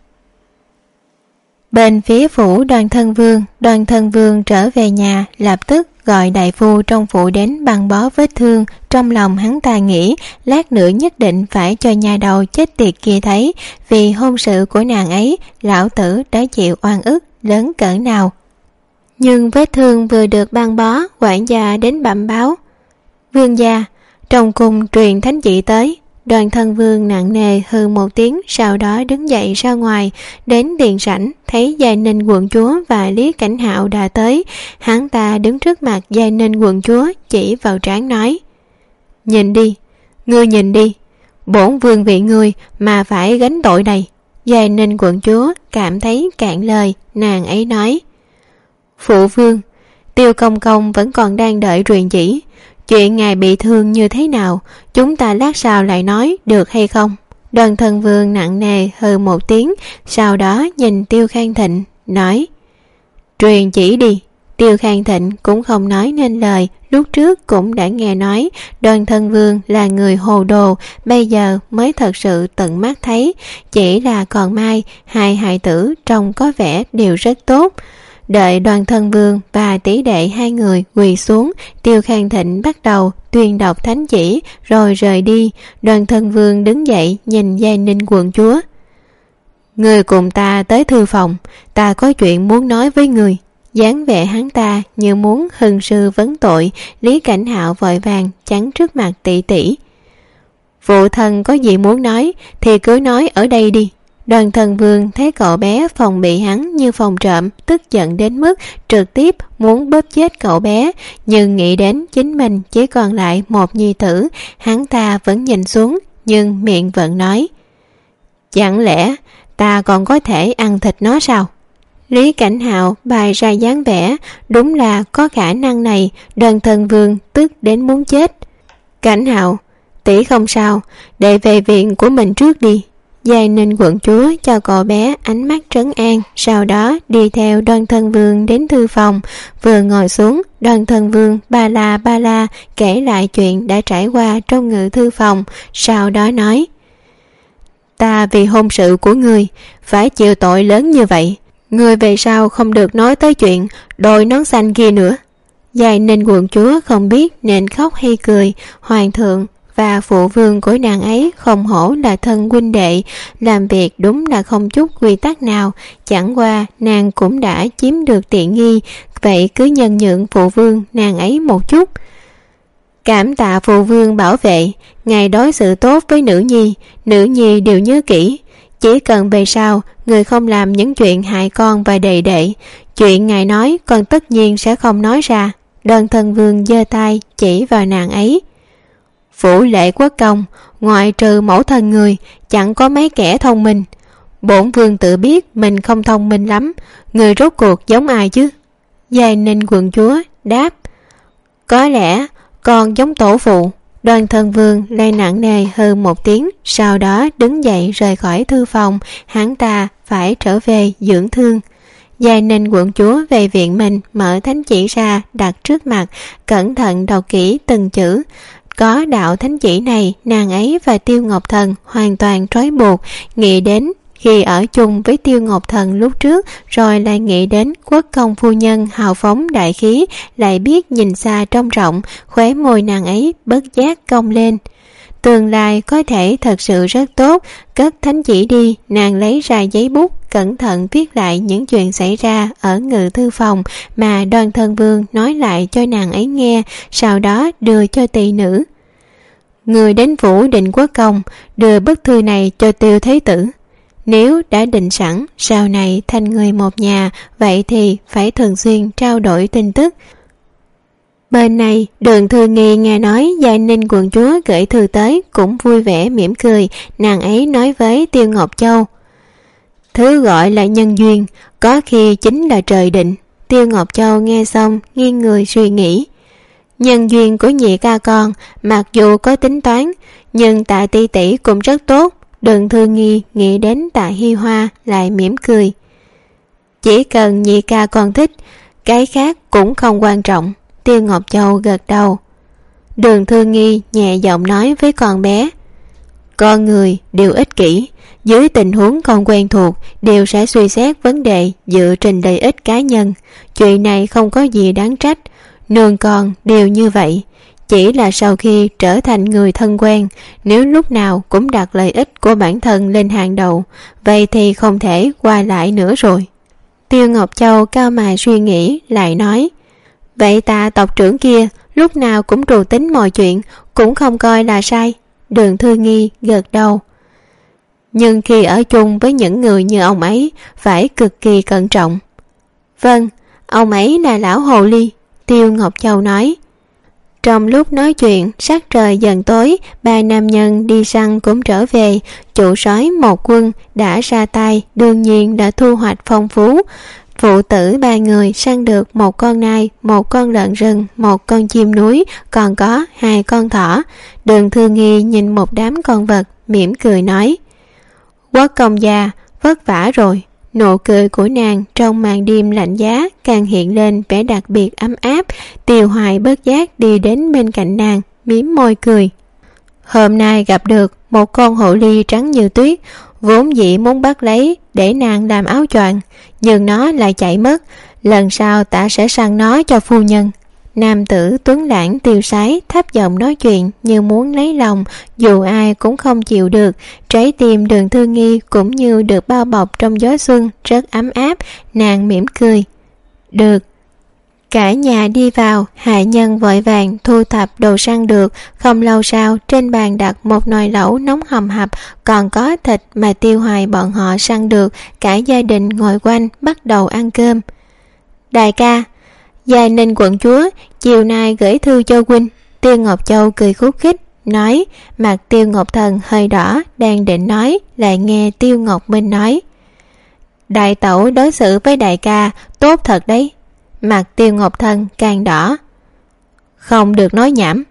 Bên phía phủ Đoàn Thân Vương, Đoàn Thân Vương trở về nhà, lập tức gọi đại phu trong phủ đến băng bó vết thương. Trong lòng hắn ta nghĩ, lát nữa nhất định phải cho nhà đầu chết tiệt kia thấy, vì hôn sự của nàng ấy, lão tử đã chịu oan ức lớn cỡ nào. Nhưng vết thương vừa được băng bó, quản gia đến bẩm báo. Vương gia, trong cung truyền thánh chỉ tới. Đoàn Thân Vương nặng nề hừ một tiếng, sau đó đứng dậy ra ngoài, đến điện sảnh, thấy Giai Ninh quận chúa và Lý Cảnh Hạo đã tới. Hắn ta đứng trước mặt Giai Ninh quận chúa, chỉ vào trán nói. Nhìn đi, ngươi nhìn đi, bổn vương vì ngươi mà phải gánh tội này. Giai Ninh quận chúa cảm thấy cạn lời, nàng ấy nói. Phụ vương, Tiêu công công vẫn còn đang đợi truyền chỉ. Chuyện ngài bị thương như thế nào, chúng ta lát sau lại nói, được hay không? Đoàn Thân Vương nặng nề hừ một tiếng, sau đó nhìn Tiêu Khang Thịnh, nói. Truyền chỉ đi. Tiêu Khang Thịnh cũng không nói nên lời, lúc trước cũng đã nghe nói Đoàn Thân Vương là người hồ đồ, bây giờ mới thật sự tận mắt thấy. Chỉ là còn mai, hai hài tử trông có vẻ đều rất tốt. Đợi Đoàn Thân Vương và tỷ đệ hai người quỳ xuống, Tiêu Khang Thịnh bắt đầu tuyên đọc thánh chỉ rồi rời đi. Đoàn Thân Vương đứng dậy nhìn Giai Ninh quận chúa. Người cùng ta tới thư phòng, ta có chuyện muốn nói với người. Dáng vẻ hắn ta như muốn hưng sư vấn tội. Lý Cảnh Hạo vội vàng chắn trước mặt tỷ tỷ. Phụ thân có gì muốn nói thì cứ nói ở đây đi. Đoàn Thân Vương thấy cậu bé phòng bị hắn như phòng trộm, tức giận đến mức trực tiếp muốn bóp chết cậu bé, nhưng nghĩ đến chính mình chỉ còn lại một nhi tử, hắn ta vẫn nhìn xuống, nhưng miệng vẫn nói. Chẳng lẽ ta còn có thể ăn thịt nó sao? Lý Cảnh Hạo bày ra dáng vẻ, đúng là có khả năng này. Đoàn Thân Vương tức đến muốn chết. Cảnh Hạo, tỷ không sao, để về viện của mình trước đi. Giai Ninh quận chúa cho cậu bé ánh mắt trấn an, sau đó đi theo Đoàn Thân Vương đến thư phòng. Vừa ngồi xuống, Đoàn Thân Vương ba la ba la kể lại chuyện đã trải qua trong ngự thư phòng, sau đó nói. Ta vì hôn sự của ngươi phải chịu tội lớn như vậy, ngươi về sau không được nói tới chuyện đội nón xanh kia nữa. Giai Ninh quận chúa không biết nên khóc hay cười. Hoàng thượng và phụ vương của nàng ấy không hổ là thân huynh đệ, làm việc đúng là không chút quy tắc nào. Chẳng qua nàng cũng đã chiếm được tiện nghi, vậy cứ nhân nhượng phụ vương nàng ấy một chút. Cảm tạ phụ vương bảo vệ, ngài đối xử tốt với nữ nhi, nữ nhi đều nhớ kỹ. Chỉ cần về sau người không làm những chuyện hại con và đệ đệ, chuyện ngài nói con tất nhiên sẽ không nói ra. Đoàn Thân Vương giơ tay chỉ vào nàng ấy. Phủ Lệ Quốc công, ngoại trừ mẫu thân người, chẳng có mấy kẻ thông minh. Bổn vương tự biết mình không thông minh lắm, người rốt cuộc giống ai chứ? Giai Ninh quận chúa đáp. Có lẽ con giống tổ phụ. Đoàn Thân Vương lại nặng nề hừ một tiếng, sau đó đứng dậy rời khỏi thư phòng. Hắn ta phải trở về dưỡng thương. Giai Ninh quận chúa về viện mình, mở thánh chỉ ra đặt trước mặt, cẩn thận đọc kỹ từng chữ. Có đạo thánh chỉ này, nàng ấy và Tiêu Ngọc Thần hoàn toàn trói buộc. Nghĩ đến khi ở chung với Tiêu Ngọc Thần lúc trước, rồi lại nghĩ đến quốc công phu nhân hào phóng đại khí, lại biết nhìn xa trông rộng, khóe môi nàng ấy bất giác cong lên. tương lai có thể thật sự rất tốt. Cất thánh chỉ đi, nàng lấy ra giấy bút, cẩn thận viết lại những chuyện xảy ra ở ngự thư phòng mà Đoan Thân Vương nói lại cho nàng ấy nghe, sau đó đưa cho tỳ nữ. Người đến phủ Định Quốc Công, đưa bức thư này cho Tiêu Thế Tử. Nếu đã định sẵn sau này thành người một nhà, vậy thì phải thường xuyên trao đổi tin tức. Bên này, Đường Thư Nghi nghe nói Giai Ninh quận chúa gửi thư tới cũng vui vẻ mỉm cười. Nàng ấy nói với Tiêu Ngọc Châu, thứ gọi là nhân duyên có khi chính là trời định. Tiêu Ngọc Châu nghe xong nghiêng người suy nghĩ. Nhân duyên của nhị ca con mặc dù có tính toán, nhưng Tạ tỷ tỷ cũng rất tốt. Đường Thư Nghi nghĩ đến Tạ Hi Hoa lại mỉm cười. Chỉ cần nhị ca con thích, cái khác cũng không quan trọng. Tiêu Ngọc Châu gật đầu. Đường Thư Nghi nhẹ giọng nói với con bé, con người đều ích kỷ, dưới tình huống con quen thuộc đều sẽ suy xét vấn đề dựa trên lợi ích cá nhân. Chuyện này không có gì đáng trách, nương con đều như vậy. Chỉ là sau khi trở thành người thân quen, nếu lúc nào cũng đặt lợi ích của bản thân lên hàng đầu, vậy thì không thể qua lại nữa rồi. Tiêu Ngọc Châu cao mày suy nghĩ, lại nói, vậy Tạ tộc trưởng kia lúc nào cũng trù tính mọi chuyện, cũng không coi là sai. Đường Thư Nghi gật đầu. Nhưng khi ở chung với những người như ông ấy, phải cực kỳ cẩn trọng. Vâng, ông ấy là lão hồ ly, Tiêu Ngọc Châu nói. Trong lúc nói chuyện, sắc trời dần tối, ba nam nhân đi săn cũng trở về. Chủ soái một quân đã ra tay, đương nhiên đã thu hoạch phong phú. Phụ tử ba người săn được một con nai, một con lợn rừng, một con chim núi, còn có hai con thỏ. Đường Thư Nghi nhìn một đám con vật, mỉm cười nói, Quốc công gia vất vả rồi. Nụ cười của nàng trong màn đêm lạnh giá càng hiện lên vẻ đặc biệt ấm áp. Tiêu Hoài bất giác đi đến bên cạnh nàng, mím môi cười. Hôm nay gặp được một con hổ ly trắng như tuyết, vốn dĩ muốn bắt lấy để nàng làm áo choàng, nhưng nó lại chạy mất. Lần sau ta sẽ săn nó cho phu nhân. Nam tử tuấn lãng tiêu sái thấp giọng nói chuyện như muốn lấy lòng, dù ai cũng không chịu được. Trái tim Đường Thư Nghi cũng như được bao bọc trong gió xuân, rất ấm áp. Nàng mỉm cười. Được. Cả nhà đi vào, hạ nhân vội vàng thu thập đồ săn được. Không lâu sau, trên bàn đặt một nồi lẩu nóng hầm hập, còn có thịt mà Tiêu Hoài bọn họ săn được. Cả gia đình ngồi quanh bắt đầu ăn cơm. Đại ca, Giai Ninh quận chúa chiều nay gửi thư cho huynh. Tiêu Ngọc Châu cười khúc khích nói. Mặt Tiêu Ngọc Thần hơi đỏ, đang định nói, lại nghe Tiêu Ngọc Minh nói, đại tẩu đối xử với đại ca tốt thật đấy. Mặt Tiêu Ngọc Thần càng đỏ. Không được nói nhảm.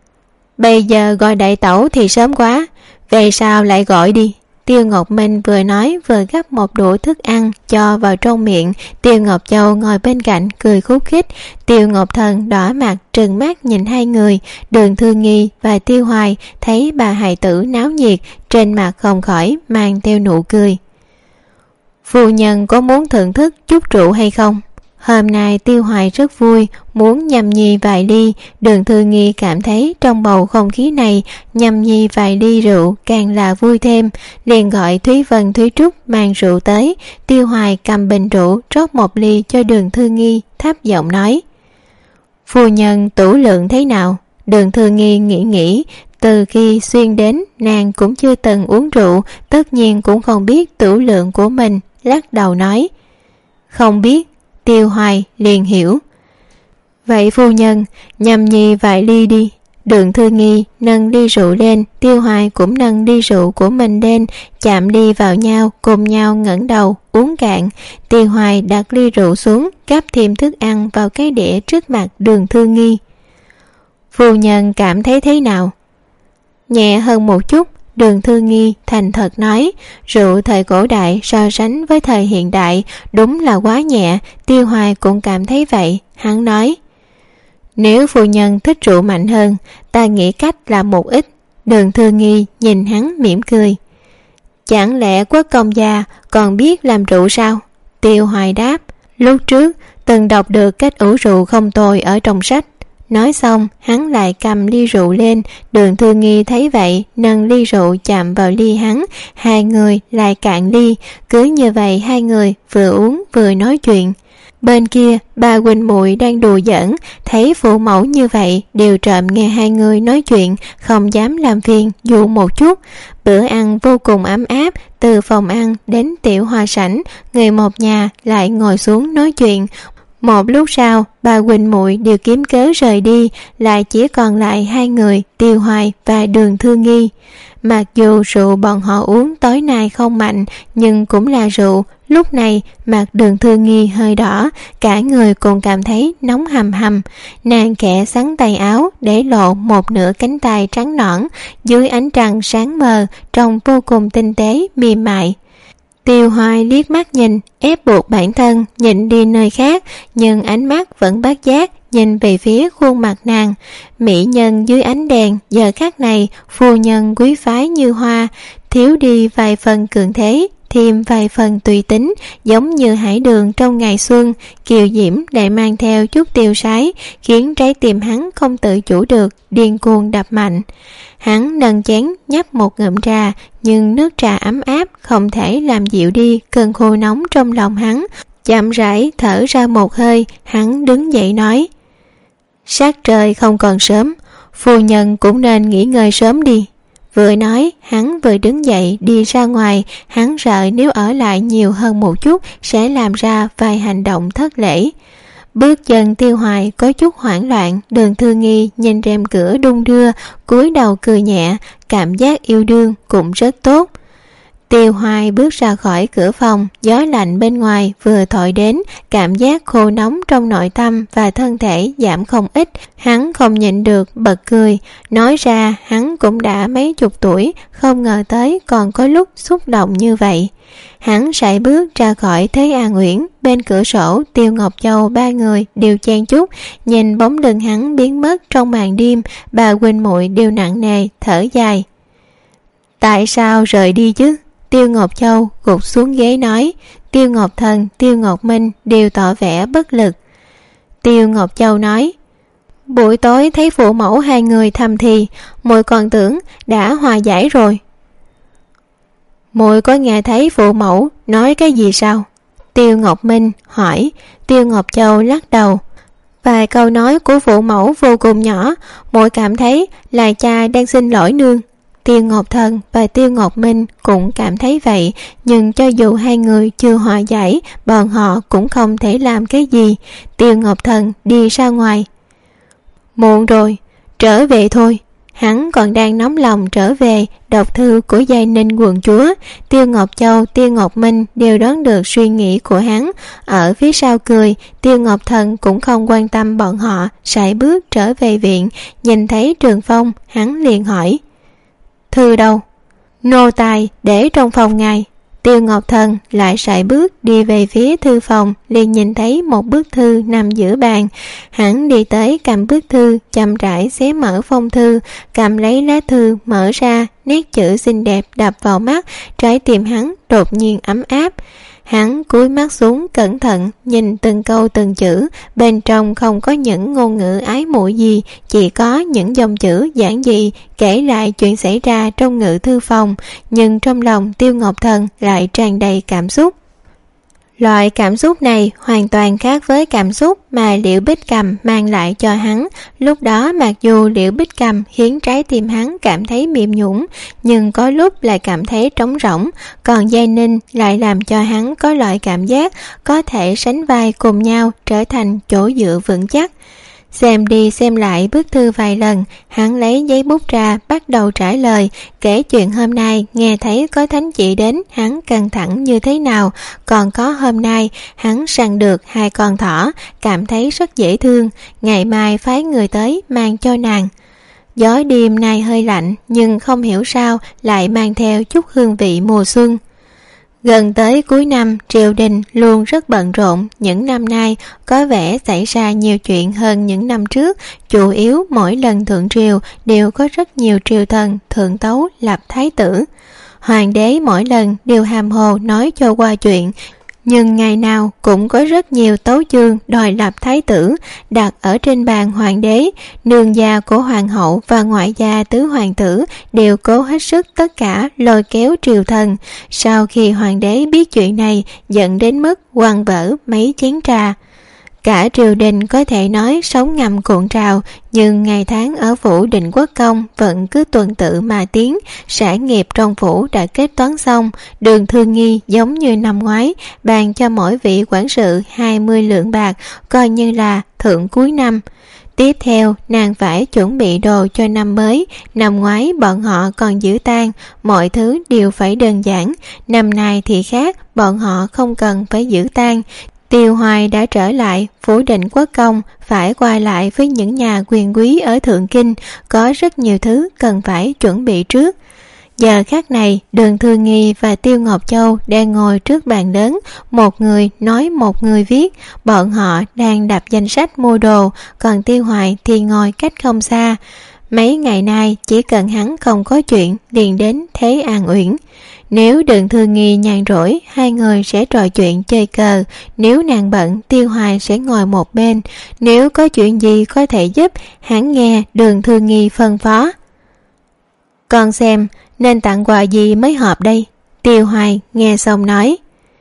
Bây giờ gọi đại tẩu thì sớm quá, về sau lại gọi đi. Tiêu Ngọc Minh vừa nói vừa gắp một đũa thức ăn cho vào trong miệng. Tiêu Ngọc Châu ngồi bên cạnh cười khúc khích. Tiêu Ngọc Thần đỏ mặt trừng mắt nhìn hai người. Đường Thư Nghi và Tiêu Hoài thấy bà hài tử náo nhiệt, trên mặt không khỏi mang theo nụ cười. Phu nhân có muốn thưởng thức chút rượu hay không? Hôm nay Tiêu Hoài rất vui, muốn nhâm nhi vài ly. Đường Thư Nghi cảm thấy trong bầu không khí này, nhâm nhi vài ly rượu càng là vui thêm, liền gọi Thúy Vân Thúy Trúc mang rượu tới. Tiêu Hoài cầm bình rượu rót một ly cho Đường Thư Nghi, thấp giọng nói, phu nhân tửu lượng thế nào? Đường Thư Nghi nghĩ nghĩ, từ khi xuyên đến nàng cũng chưa từng uống rượu, tất nhiên cũng không biết tửu lượng của mình, lắc đầu nói, không biết. Tiêu Hoài liền hiểu. Vậy phu nhân nhâm nhi vài ly đi. Đường Thư Nghi nâng ly rượu lên, Tiêu Hoài cũng nâng ly rượu của mình lên, chạm ly vào nhau, cùng nhau ngẩng đầu uống cạn. Tiêu Hoài đặt ly rượu xuống, gắp thêm thức ăn vào cái đĩa trước mặt Đường Thư Nghi. Phu nhân cảm thấy thế nào? Nhẹ hơn một chút. Đường Thư Nghi thành thật nói, rượu thời cổ đại so sánh với thời hiện đại đúng là quá nhẹ. Tiêu Hoài cũng cảm thấy vậy. Hắn nói, nếu phu nhân thích rượu mạnh hơn, ta nghĩ cách làm một ít. Đường Thư Nghi nhìn hắn mỉm cười. Chẳng lẽ quốc công gia còn biết làm rượu sao? Tiêu Hoài đáp, lúc trước từng đọc được cách ủ rượu không tồi ở trong sách. Nói xong hắn lại cầm ly rượu lên. Đường Thư Nghi thấy vậy nâng ly rượu chạm vào ly hắn, hai người lại cạn ly. Cứ như vậy hai người vừa uống vừa nói chuyện. Bên kia bà huynh muội đang đùa giỡn, thấy phụ mẫu như vậy đều trộm nghe hai người nói chuyện, không dám làm phiền dù một chút. Bữa ăn vô cùng ấm áp, từ phòng ăn đến tiểu hoa sảnh, người một nhà lại ngồi xuống nói chuyện. Một lúc sau bà huynh muội đều kiếm cớ rời đi, lại chỉ còn lại hai người Tiêu Hoài và Đường Thư Nghi. Mặc dù rượu bọn họ uống tối nay không mạnh, nhưng cũng là rượu. Lúc này mặt Đường Thư Nghi hơi đỏ, cả người cũng cảm thấy nóng hầm hầm. Nàng khẽ xắn tay áo để lộ một nửa cánh tay trắng nõn, dưới ánh trăng sáng mờ trông vô cùng tinh tế mềm mại. Tiêu Hoài liếc mắt nhìn, ép buộc bản thân nhìn đi nơi khác, nhưng ánh mắt vẫn bất giác nhìn về phía khuôn mặt nàng. Mỹ nhân dưới ánh đèn giờ khắc này phu nhân quý phái như hoa, thiếu đi vài phần cường thế, thêm vài phần tùy tính, giống như hải đường trong ngày xuân. Kiều diễm lại mang theo chút tiêu sái, khiến trái tim hắn không tự chủ được điên cuồng đập mạnh. Hắn nâng chén nhấp một ngụm trà, nhưng nước trà ấm áp không thể làm dịu đi cơn khô nóng trong lòng hắn. Chậm rãi thở ra một hơi, hắn đứng dậy nói: Sắc trời không còn sớm, phu nhân cũng nên nghỉ ngơi sớm đi. Vừa nói hắn vừa đứng dậy đi ra ngoài. Hắn sợ nếu ở lại nhiều hơn một chút sẽ làm ra vài hành động thất lễ. Bước chân Tiêu Hoài có chút hoảng loạn. Đường Thư Nghi nhìn rèm cửa đung đưa, cúi đầu cười nhẹ, cảm giác yêu đương cũng rất tốt. Tiêu Hoài bước ra khỏi cửa phòng, gió lạnh bên ngoài vừa thổi đến, cảm giác khô nóng trong nội tâm và thân thể giảm không ít. Hắn không nhịn được bật cười, nói ra hắn cũng đã mấy chục tuổi, không ngờ tới còn có lúc xúc động như vậy. Hắn sải bước ra khỏi Thế An Uyển, bên cửa sổ Tiêu Ngọc Châu ba người đều chen chúc, nhìn bóng lưng hắn biến mất trong màn đêm, bà huynh muội đều nặng nề thở dài. Tại sao rời đi chứ? Tiêu Ngọc Châu gục xuống ghế nói. Tiêu Ngọc Thần, Tiêu Ngọc Minh đều tỏ vẻ bất lực. Tiêu Ngọc Châu nói: Buổi tối thấy phụ mẫu hai người thầm thì, muội còn tưởng đã hòa giải rồi. Muội có nghe thấy phụ mẫu nói cái gì sao? Tiêu Ngọc Minh hỏi. Tiêu Ngọc Châu lắc đầu. Vài câu nói của phụ mẫu vô cùng nhỏ, muội cảm thấy là cha đang xin lỗi nương. Tiêu Ngọc Thần và Tiêu Ngọc Minh cũng cảm thấy vậy, nhưng cho dù hai người chưa hòa giải, bọn họ cũng không thể làm cái gì. Tiêu Ngọc Thần đi ra ngoài. Muộn rồi, trở về thôi. Hắn còn đang nóng lòng trở về đọc thư của Giai Ninh quận chúa. Tiêu Ngọc Châu, Tiêu Ngọc Minh đều đoán được suy nghĩ của hắn, ở phía sau cười. Tiêu Ngọc Thần cũng không quan tâm bọn họ, sải bước trở về viện. Nhìn thấy Trường Phong, hắn liền hỏi: Thư đâu? Nô tài để trong phòng ngài. Tiêu Ngọc Thần lại sải bước đi về phía thư phòng, liền nhìn thấy một bức thư nằm giữa bàn. Hắn đi tới cầm bức thư, chậm rãi xé mở phong thư, cầm lấy lá thư mở ra, nét chữ xinh đẹp đập vào mắt, trái tim hắn đột nhiên ấm áp. Hắn cúi mắt xuống cẩn thận nhìn từng câu từng chữ, bên trong không có những ngôn ngữ ái muội gì, chỉ có những dòng chữ giản dị kể lại chuyện xảy ra trong ngự thư phòng, nhưng trong lòng Tiêu Ngọc Thần lại tràn đầy cảm xúc. Loại cảm xúc này hoàn toàn khác với cảm xúc mà Liễu Bích Cầm mang lại cho hắn. Lúc đó mặc dù Liễu Bích Cầm khiến trái tim hắn cảm thấy mềm nhũn, nhưng có lúc lại cảm thấy trống rỗng, còn Giai Ninh lại làm cho hắn có loại cảm giác có thể sánh vai cùng nhau, trở thành chỗ dựa vững chắc. Xem đi xem lại bức thư vài lần, hắn lấy giấy bút ra bắt đầu trả lời, kể chuyện hôm nay nghe thấy có thánh chị đến hắn căng thẳng như thế nào, còn có hôm nay hắn săn được hai con thỏ, cảm thấy rất dễ thương, ngày mai phái người tới mang cho nàng. Gió đêm nay hơi lạnh, nhưng không hiểu sao lại mang theo chút hương vị mùa xuân. Gần tới cuối năm, triều đình luôn rất bận rộn, những năm nay có vẻ xảy ra nhiều chuyện hơn những năm trước, chủ yếu mỗi lần thượng triều đều có rất nhiều triều thần thượng tấu lập thái tử. Hoàng đế mỗi lần đều hàm hồ nói cho qua chuyện, nhưng ngày nào cũng có rất nhiều tấu chương đòi lập thái tử đặt ở trên bàn hoàng đế. Nương gia của hoàng hậu và ngoại gia tứ hoàng tử đều cố hết sức tất cả lôi kéo triều thần. Sau khi hoàng đế biết chuyện này, giận đến mức quăng vỡ mấy chén trà. Cả triều đình có thể nói sống ngầm cuộn trào, nhưng ngày tháng ở phủ Định Quốc công vẫn cứ tuần tự mà tiến. Sản nghiệp trong phủ đã kết toán xong, Đường Thư Nghi giống như năm ngoái bàn cho mỗi vị quản sự hai mươi lượng bạc, coi như là thưởng cuối năm. Tiếp theo, nàng phải chuẩn bị đồ cho năm mới. Năm ngoái bọn họ còn giữ tang, mọi thứ đều phải đơn giản. Năm nay thì khác, bọn họ không cần phải giữ tang. Tiêu Hoài đã trở lại phủ Định Quốc công, phải qua lại với những nhà quyền quý ở Thượng Kinh, có rất nhiều thứ cần phải chuẩn bị trước. Giờ khắc này, Đường Thư Nghi và Tiêu Ngọc Châu đang ngồi trước bàn lớn, một người nói một người viết. Bọn họ đang đập danh sách mua đồ, còn Tiêu Hoài thì ngồi cách không xa. Mấy ngày nay chỉ cần hắn không có chuyện liền đến Thế An Uyển. Nếu Đường Thư Nghi nhàn rỗi, hai người sẽ trò chuyện chơi cờ. Nếu nàng bận, Tiêu Hoài sẽ ngồi một bên. Nếu có chuyện gì có thể giúp, hắn nghe Đường Thư Nghi phân phó. Con xem nên tặng quà gì mới hợp đây? Tiêu Hoài nghe xong nói.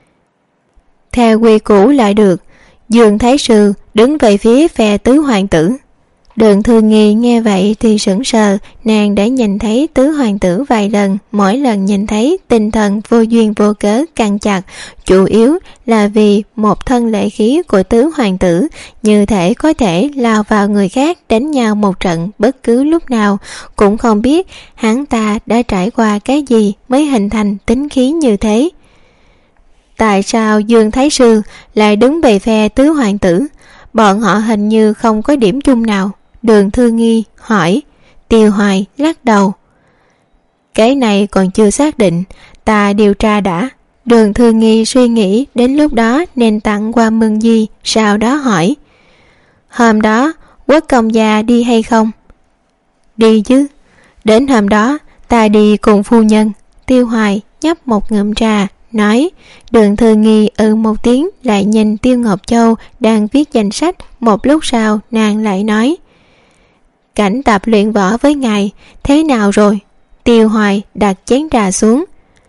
Theo quy củ lại được. Dương Thái Sư đứng về phía phe tứ hoàng tử. Đường Thư Nghi nghe vậy thì sững sờ. Nàng đã nhìn thấy tứ hoàng tử vài lần, mỗi lần nhìn thấy tinh thần vô duyên vô cớ căng chặt, chủ yếu là vì một thân lệ khí của tứ hoàng tử, như thể có thể lao vào người khác đánh nhau một trận bất cứ lúc nào. Cũng không biết hắn ta đã trải qua cái gì mới hình thành tính khí như thế. Tại sao Dương Thái Sư lại đứng về phe tứ hoàng tử? Bọn họ hình như không có điểm chung nào. Đường Thư Nghi hỏi. Tiêu Hoài lắc đầu. Cái này còn chưa xác định, ta điều tra đã. Đường Thư Nghi suy nghĩ đến lúc đó nên tặng qua mừng gì, sau đó hỏi. Hôm đó Quốc công gia đi hay không? Đi chứ. Đến hôm đó ta đi cùng phu nhân. Tiêu Hoài nhấp một ngụm trà nói. Đường Thư Nghi ừ một tiếng, lại nhìn Tiêu Ngọc Châu đang viết danh sách. Một lúc sau nàng lại nói. Cảnh tập luyện võ với ngài thế nào rồi? Tiêu Hoài đặt chén trà xuống.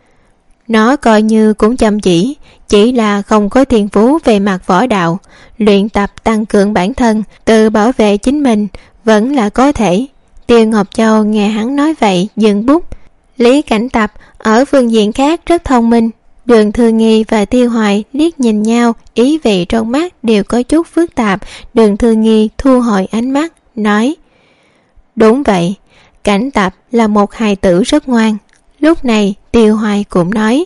Nó coi như cũng chăm chỉ, chỉ là không có thiên phú về mặt võ đạo. Luyện tập tăng cường bản thân, tự bảo vệ chính mình vẫn là có thể. Tiêu Ngọc Châu nghe hắn nói vậy dừng bút. Lý Cảnh Tập ở phương diện khác rất thông minh. Đường Thư Nghi và Tiêu Hoài liếc nhìn nhau, ý vị trong mắt đều có chút phức tạp. Đường Thư Nghi thu hồi ánh mắt, nói. Đúng vậy, Cảnh Tập là một hài tử rất ngoan. Lúc này Tiêu Hoài cũng nói.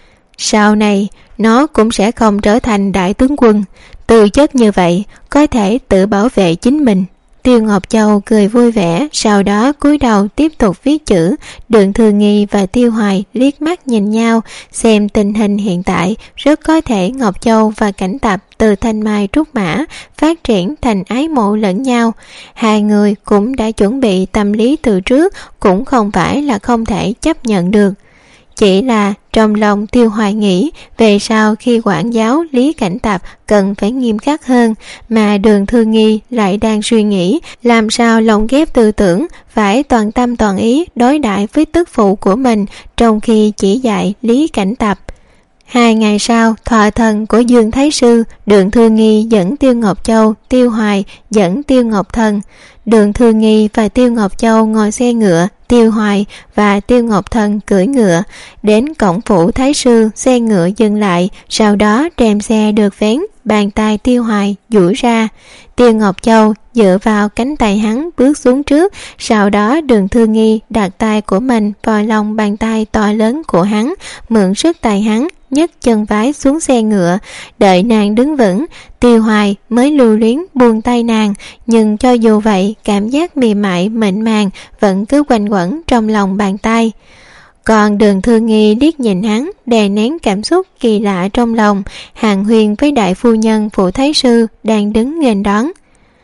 Sau này nó cũng sẽ không trở thành đại tướng quân. Tư chất như vậy có thể tự bảo vệ chính mình. Tiêu Ngọc Châu cười vui vẻ, sau đó cúi đầu tiếp tục viết chữ. Đường Thư Nghi và Tiêu Hoài liếc mắt nhìn nhau, xem tình hình hiện tại rất có thể Ngọc Châu và Cảnh Tập từ thanh mai trúc mã phát triển thành ái mộ lẫn nhau. Hai người cũng đã chuẩn bị tâm lý từ trước, cũng không phải là không thể chấp nhận được. Chỉ là trong lòng Tiêu Hoài nghĩ về sau khi quản giáo Lý Cảnh Tập cần phải nghiêm khắc hơn, mà Đường Thư Nghi lại đang suy nghĩ làm sao lồng ghép tư tưởng phải toàn tâm toàn ý đối đãi với tức phụ của mình, trong khi chỉ dạy Lý Cảnh Tập. Hai ngày sau, thọ thần của Dương Thái Sư, Đường Thư Nghi dẫn Tiêu Ngọc Châu, Tiêu Hoài dẫn Tiêu Ngọc Thần. Đường Thư Nghi và Tiêu Ngọc Châu ngồi xe ngựa, Tiêu Hoài và Tiêu Ngọc Thần cưỡi ngựa. Đến cổng phủ Thái Sư, xe ngựa dừng lại, sau đó rèm xe được vén, bàn tay Tiêu Hoài duỗi ra. Tiêu Ngọc Châu dựa vào cánh tay hắn bước xuống trước, sau đó Đường Thư Nghi đặt tay của mình vào lòng bàn tay to lớn của hắn, mượn sức tay hắn nhấc chân vái xuống xe ngựa. Đợi nàng đứng vững, Tiêu Hoài mới lưu luyến buông tay nàng, nhưng cho dù vậy cảm giác mềm mại mịn màng vẫn cứ quanh quẩn trong lòng bàn tay. Còn Đường Thư Nghi liếc nhìn hắn, đè nén cảm xúc kỳ lạ trong lòng. Hàn Huyền với đại phu nhân phủ Thái Sư đang đứng nghênh đón.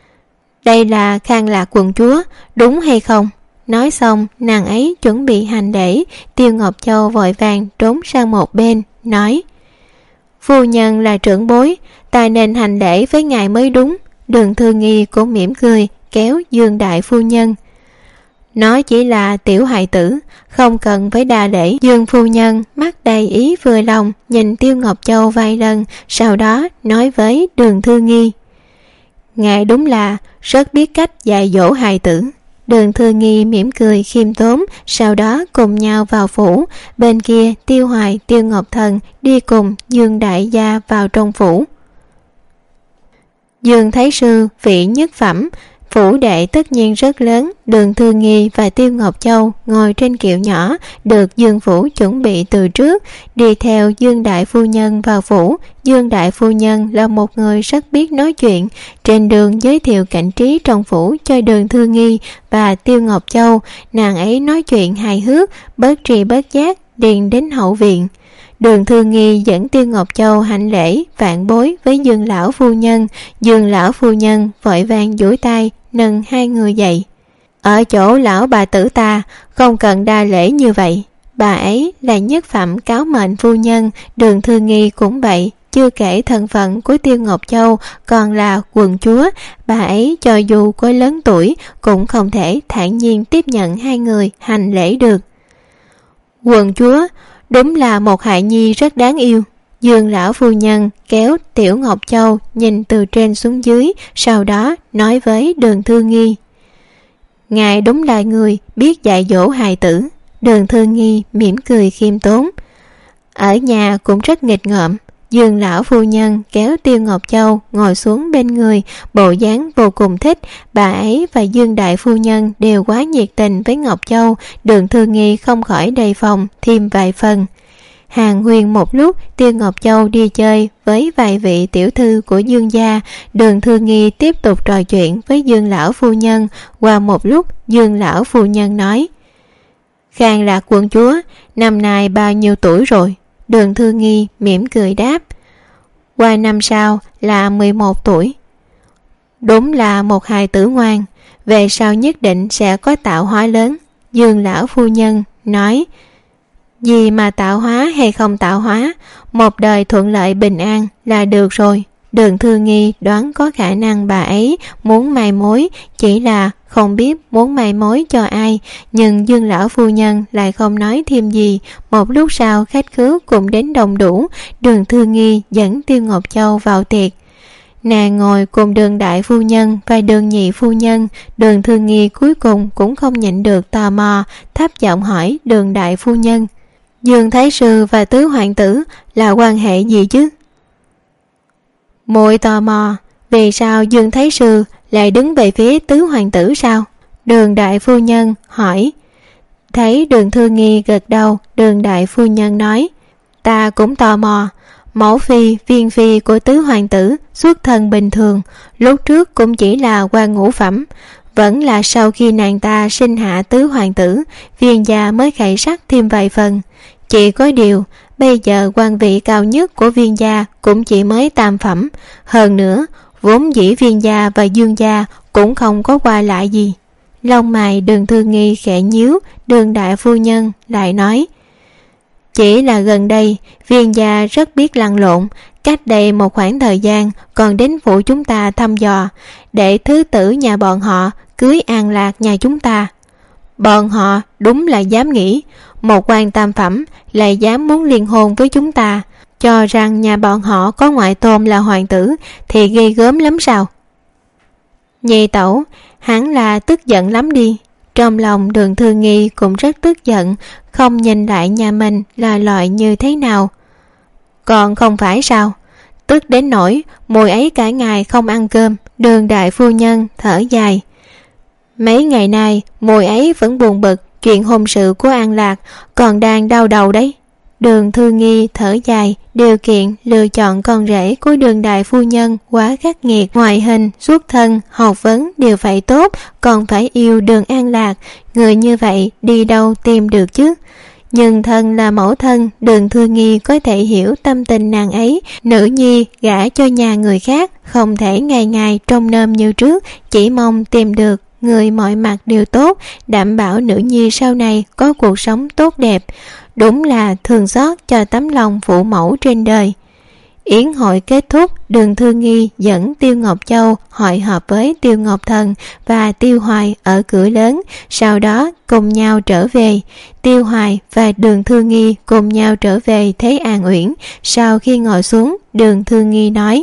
Đây là Khang Lạc quận chúa, đúng hay không? Nói xong, nàng ấy chuẩn bị hành lễ. Tiêu Ngọc Châu vội vàng trốn sang một bên, nói. Phu nhân là trưởng bối, ta nên hành lễ với ngài mới đúng. Đường Thư Nghi cũng mỉm cười kéo Dương đại phu nhân. Nó chỉ là tiểu hài tử, không cần phải đa lễ. Dương phu nhân mắt đầy ý vừa lòng, nhìn Tiêu Ngọc Châu vài lần, sau đó nói với Đường Thư Nghi: ngài đúng là rất biết cách dạy dỗ hài tử. Đường Thư Nghi mỉm cười khiêm tốn, sau đó cùng nhau vào phủ. Bên kia Tiêu Hoài, Tiêu Ngọc Thần đi cùng Dương đại gia vào trong phủ. Dương thái sư vị nhất phẩm, phủ đệ tất nhiên rất lớn. Đường Thư Nghi và Tiêu Ngọc Châu ngồi trên kiệu nhỏ được Dương phủ chuẩn bị từ trước, đi theo Dương đại phu nhân vào phủ. Dương đại phu nhân là một người rất biết nói chuyện, trên đường giới thiệu cảnh trí trong phủ cho Đường Thư Nghi và Tiêu Ngọc Châu. Nàng ấy nói chuyện hài hước, bất tri bất giác điền đến hậu viện. Đường Thư Nghi dẫn Tiêu Ngọc Châu hành lễ vạn bối với Dương lão phu nhân. Dương lão phu nhân vội vàng duỗi tay nâng hai người dậy. Ở chỗ lão bà tử ta không cần đa lễ như vậy, bà ấy là nhất phẩm cáo mệnh phu nhân. Đường Thư Nghi cũng vậy, chưa kể thân phận của Tiêu Ngọc Châu còn là quận chúa, bà ấy cho dù có lớn tuổi cũng không thể thản nhiên tiếp nhận hai người hành lễ được. Quận chúa đúng là một hài nhi rất đáng yêu. Dương lão phu nhân kéo Tiểu Ngọc Châu nhìn từ trên xuống dưới, sau đó nói với Đường Thư Nghi: ngài đúng là người biết dạy dỗ hài tử. Đường Thư Nghi mỉm cười khiêm tốn: ở nhà cũng rất nghịch ngợm. Dương lão phu nhân kéo Tiêu Ngọc Châu ngồi xuống bên người, bộ dáng vô cùng thích. Bà ấy và Dương đại phu nhân đều quá nhiệt tình với Ngọc Châu. Đường Thư Nghi không khỏi đề phòng thêm vài phần. Hàng huyên một lúc, Tiêu Ngọc Châu đi chơi với vài vị tiểu thư của Dương gia. Đường Thư Nghi tiếp tục trò chuyện với Dương lão phu nhân. Qua một lúc, Dương lão phu nhân nói: Khang Lạc quận chúa năm nay bao nhiêu tuổi rồi? Đường Thư Nghi mỉm cười đáp: qua năm sau là mười một tuổi. Đúng là một hài tử ngoan, về sau nhất định sẽ có tạo hóa lớn. Dương lão phu nhân nói: gì mà tạo hóa hay không tạo hóa, một đời thuận lợi bình an là được rồi. Đường Thư Nghi đoán có khả năng bà ấy muốn mai mối, chỉ là không biết muốn mai mối cho ai. Nhưng Dương lão phu nhân lại không nói thêm gì. Một lúc sau khách khứa cũng đến đông đủ. Đường Thư Nghi dẫn Tiêu Ngọc Châu vào tiệc. Nàng ngồi cùng Đường đại phu nhân và Đường nhị phu nhân. Đường Thư Nghi cuối cùng cũng không nhịn được tò mò, thấp giọng hỏi Đường đại phu nhân: Dương thái sư và tứ hoàng tử là quan hệ gì chứ? Muội tò mò, vì sao Dương thái sư lại đứng về phía tứ hoàng tử sao? Đường đại phu nhân hỏi. Thấy Đường Thư Nghi gật đầu, Đường đại phu nhân nói: ta cũng tò mò. Mẫu phi, viên phi của tứ hoàng tử xuất thân bình thường, lúc trước cũng chỉ là quan ngũ phẩm, vẫn là sau khi nàng ta sinh hạ tứ hoàng tử, viên gia mới khởi sắc thêm vài phần. Chỉ có điều bây giờ quan vị cao nhất của viên gia cũng chỉ mới tam phẩm. Hơn nữa vốn dĩ viên gia và Dương gia cũng không có qua lại gì. Lông mày Đường Thư Nghi khẽ nhíu. Đường đại phu nhân lại nói: chỉ là gần đây viên gia rất biết lăn lộn. Cách đây một khoảng thời gian còn đến phủ chúng ta thăm dò, để thứ tử nhà bọn họ cưới An Lạc nhà chúng ta. Bọn họ đúng là dám nghĩ, một quan tam phẩm lại dám muốn liên hôn với chúng ta, cho rằng nhà bọn họ có ngoại tôn là hoàng tử thì ghê gớm lắm sao? Nhị tẩu hắn là tức giận lắm đi. Trong lòng Đường Thư Nghi cũng rất tức giận, không nhìn lại nhà mình là loại như thế nào. Còn không phải sao? Tức đến nỗi mùi ấy cả ngày không ăn cơm. Đường đại phu nhân thở dài: mấy ngày nay mùi ấy vẫn buồn bực chuyện hôn sự của An Lạc, còn đang đau đầu đấy. Đường Thư Nghi thở dài, điều kiện lựa chọn con rể của Đường đại phu nhân quá khắc nghiệt. Ngoại hình, xuất thân, học vấn đều phải tốt, còn phải yêu Đường An Lạc. Người như vậy đi đâu tìm được chứ? Nhưng thân là mẫu thân, Đường Thư Nghi có thể hiểu tâm tình nàng ấy. Nữ nhi gả cho nhà người khác, không thể ngày ngày trông nom như trước, chỉ mong tìm được người mọi mặt đều tốt, đảm bảo nữ nhi sau này có cuộc sống tốt đẹp. Đúng là thương xót cho tấm lòng phụ mẫu trên đời. Yến hội kết thúc, Đường Thư Nghi dẫn Tiêu Ngọc Châu hội họp với Tiêu Ngọc Thần và Tiêu Hoài ở cửa lớn, sau đó cùng nhau trở về. Tiêu Hoài và Đường Thư Nghi cùng nhau trở về Thế An Uyển. Sau khi ngồi xuống, Đường Thư Nghi nói: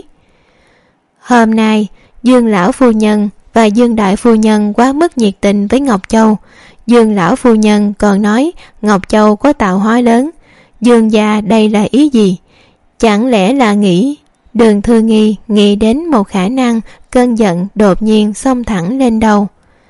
Hôm nay Dương lão phu nhân và Dương đại phu nhân quá mức nhiệt tình với Ngọc Châu. Dương lão phu nhân còn nói Ngọc Châu có tạo hóa lớn. Dương gia đây là ý gì? Chẳng lẽ là nghĩ... Đường Thư Nghi nghĩ đến một khả năng, cơn giận đột nhiên xông thẳng lên đầu.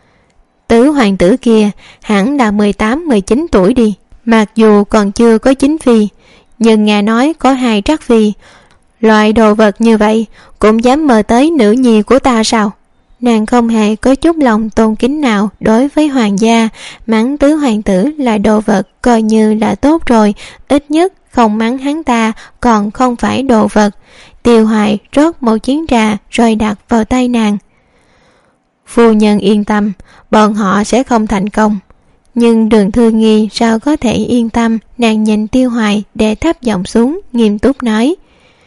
Tứ hoàng tử kia hẳn là mười tám mười chín tuổi đi, mặc dù còn chưa có chính phi, nhưng nghe nói có hai trắc phi. Loại đồ vật như vậy cũng dám mơ tới nữ nhi của ta sao? Nàng không hề có chút lòng tôn kính nào đối với hoàng gia, mắng tứ hoàng tử là đồ vật coi như là tốt rồi, ít nhất không mắng hắn ta còn không phải đồ vật. Tiêu Hoài rót một chén trà rồi đặt vào tay nàng. Phu nhân yên tâm, bọn họ sẽ không thành công. Nhưng Đường Thư Nghi sao có thể yên tâm? Nàng nhìn Tiêu Hoài để thấp giọng xuống, nghiêm túc nói: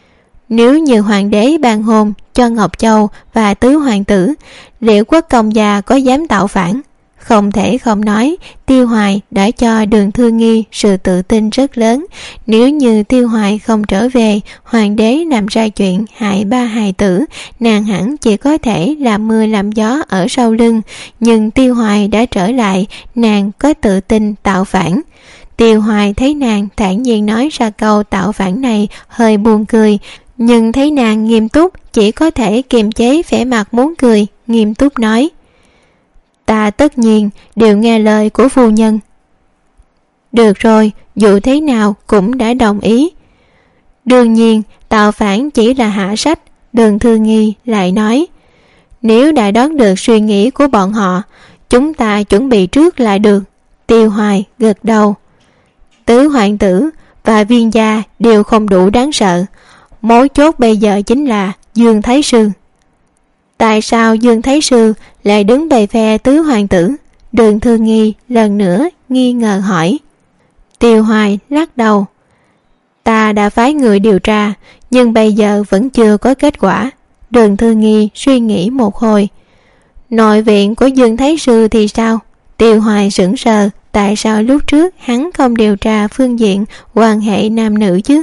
Nếu như hoàng đế ban hôn cho Ngọc Châu và tứ hoàng tử, liệu quốc công gia có dám tạo phản? Không thể không nói, Tiêu Hoài đã cho Đường Thư Nghi sự tự tin rất lớn. Nếu như Tiêu Hoài không trở về, hoàng đế làm ra chuyện hại ba hài tử, nàng hẳn chỉ có thể làm mưa làm gió ở sau lưng. Nhưng Tiêu Hoài đã trở lại, nàng có tự tin tạo phản. Tiêu Hoài thấy nàng thản nhiên nói ra câu tạo phản này hơi buồn cười, nhưng thấy nàng nghiêm túc, chỉ có thể kiềm chế vẻ mặt muốn cười, nghiêm túc nói: Ta tất nhiên đều nghe lời của phu nhân. Được rồi, dù thế nào cũng đã đồng ý. Đương nhiên tạo phản chỉ là hạ sách. Đường Thư Nghi lại nói: Nếu đã đoán được suy nghĩ của bọn họ, chúng ta chuẩn bị trước là được. Tiêu Hoài gật đầu. Tứ hoàng tử và Viên gia đều không đủ đáng sợ. Mấu chốt bây giờ chính là Dương Thái Sư. Tại sao Dương Thái Sư lại đứng về phe tứ hoàng tử? Đường Thư Nghi lần nữa nghi ngờ hỏi. Tiêu Hoài lắc đầu. Ta đã phái người điều tra, nhưng bây giờ vẫn chưa có kết quả. Đường Thư Nghi suy nghĩ một hồi. Nội viện của Dương Thái Sư thì sao? Tiêu Hoài sững sờ. Tại sao lúc trước hắn không điều tra phương diện quan hệ nam nữ chứ?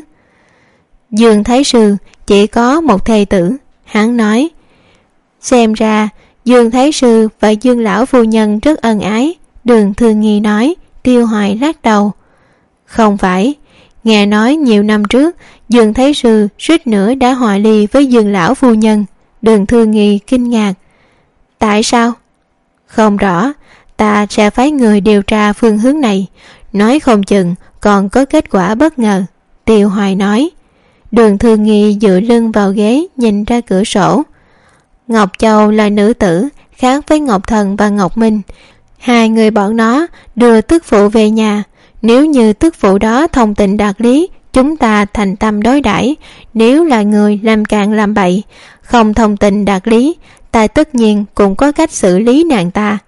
Dương Thái Sư chỉ có một thê tử. Hắn nói: Xem ra Dương Thái Sư và Dương lão phu nhân rất ân ái. Đường Thư Nghi nói. Tiêu Hoài lắc đầu. Không phải, nghe nói nhiều năm trước Dương Thái Sư suýt nữa đã hòa ly với Dương lão phu nhân. Đường Thư Nghi kinh ngạc. Tại sao? Không rõ, ta sẽ phái người điều tra phương hướng này, nói không chừng còn có kết quả bất ngờ. Tiêu Hoài nói. Đường Thư Nghi dựa lưng vào ghế nhìn ra cửa sổ. Ngọc Châu là nữ tử, khác với Ngọc Thần và Ngọc Minh. Hai người bọn nó đưa tức phụ về nhà. Nếu như tức phụ đó thông tình đạt lý, chúng ta thành tâm đối đãi. Nếu là người làm càn làm bậy, không thông tình đạt lý, ta tất nhiên cũng có cách xử lý nàng ta.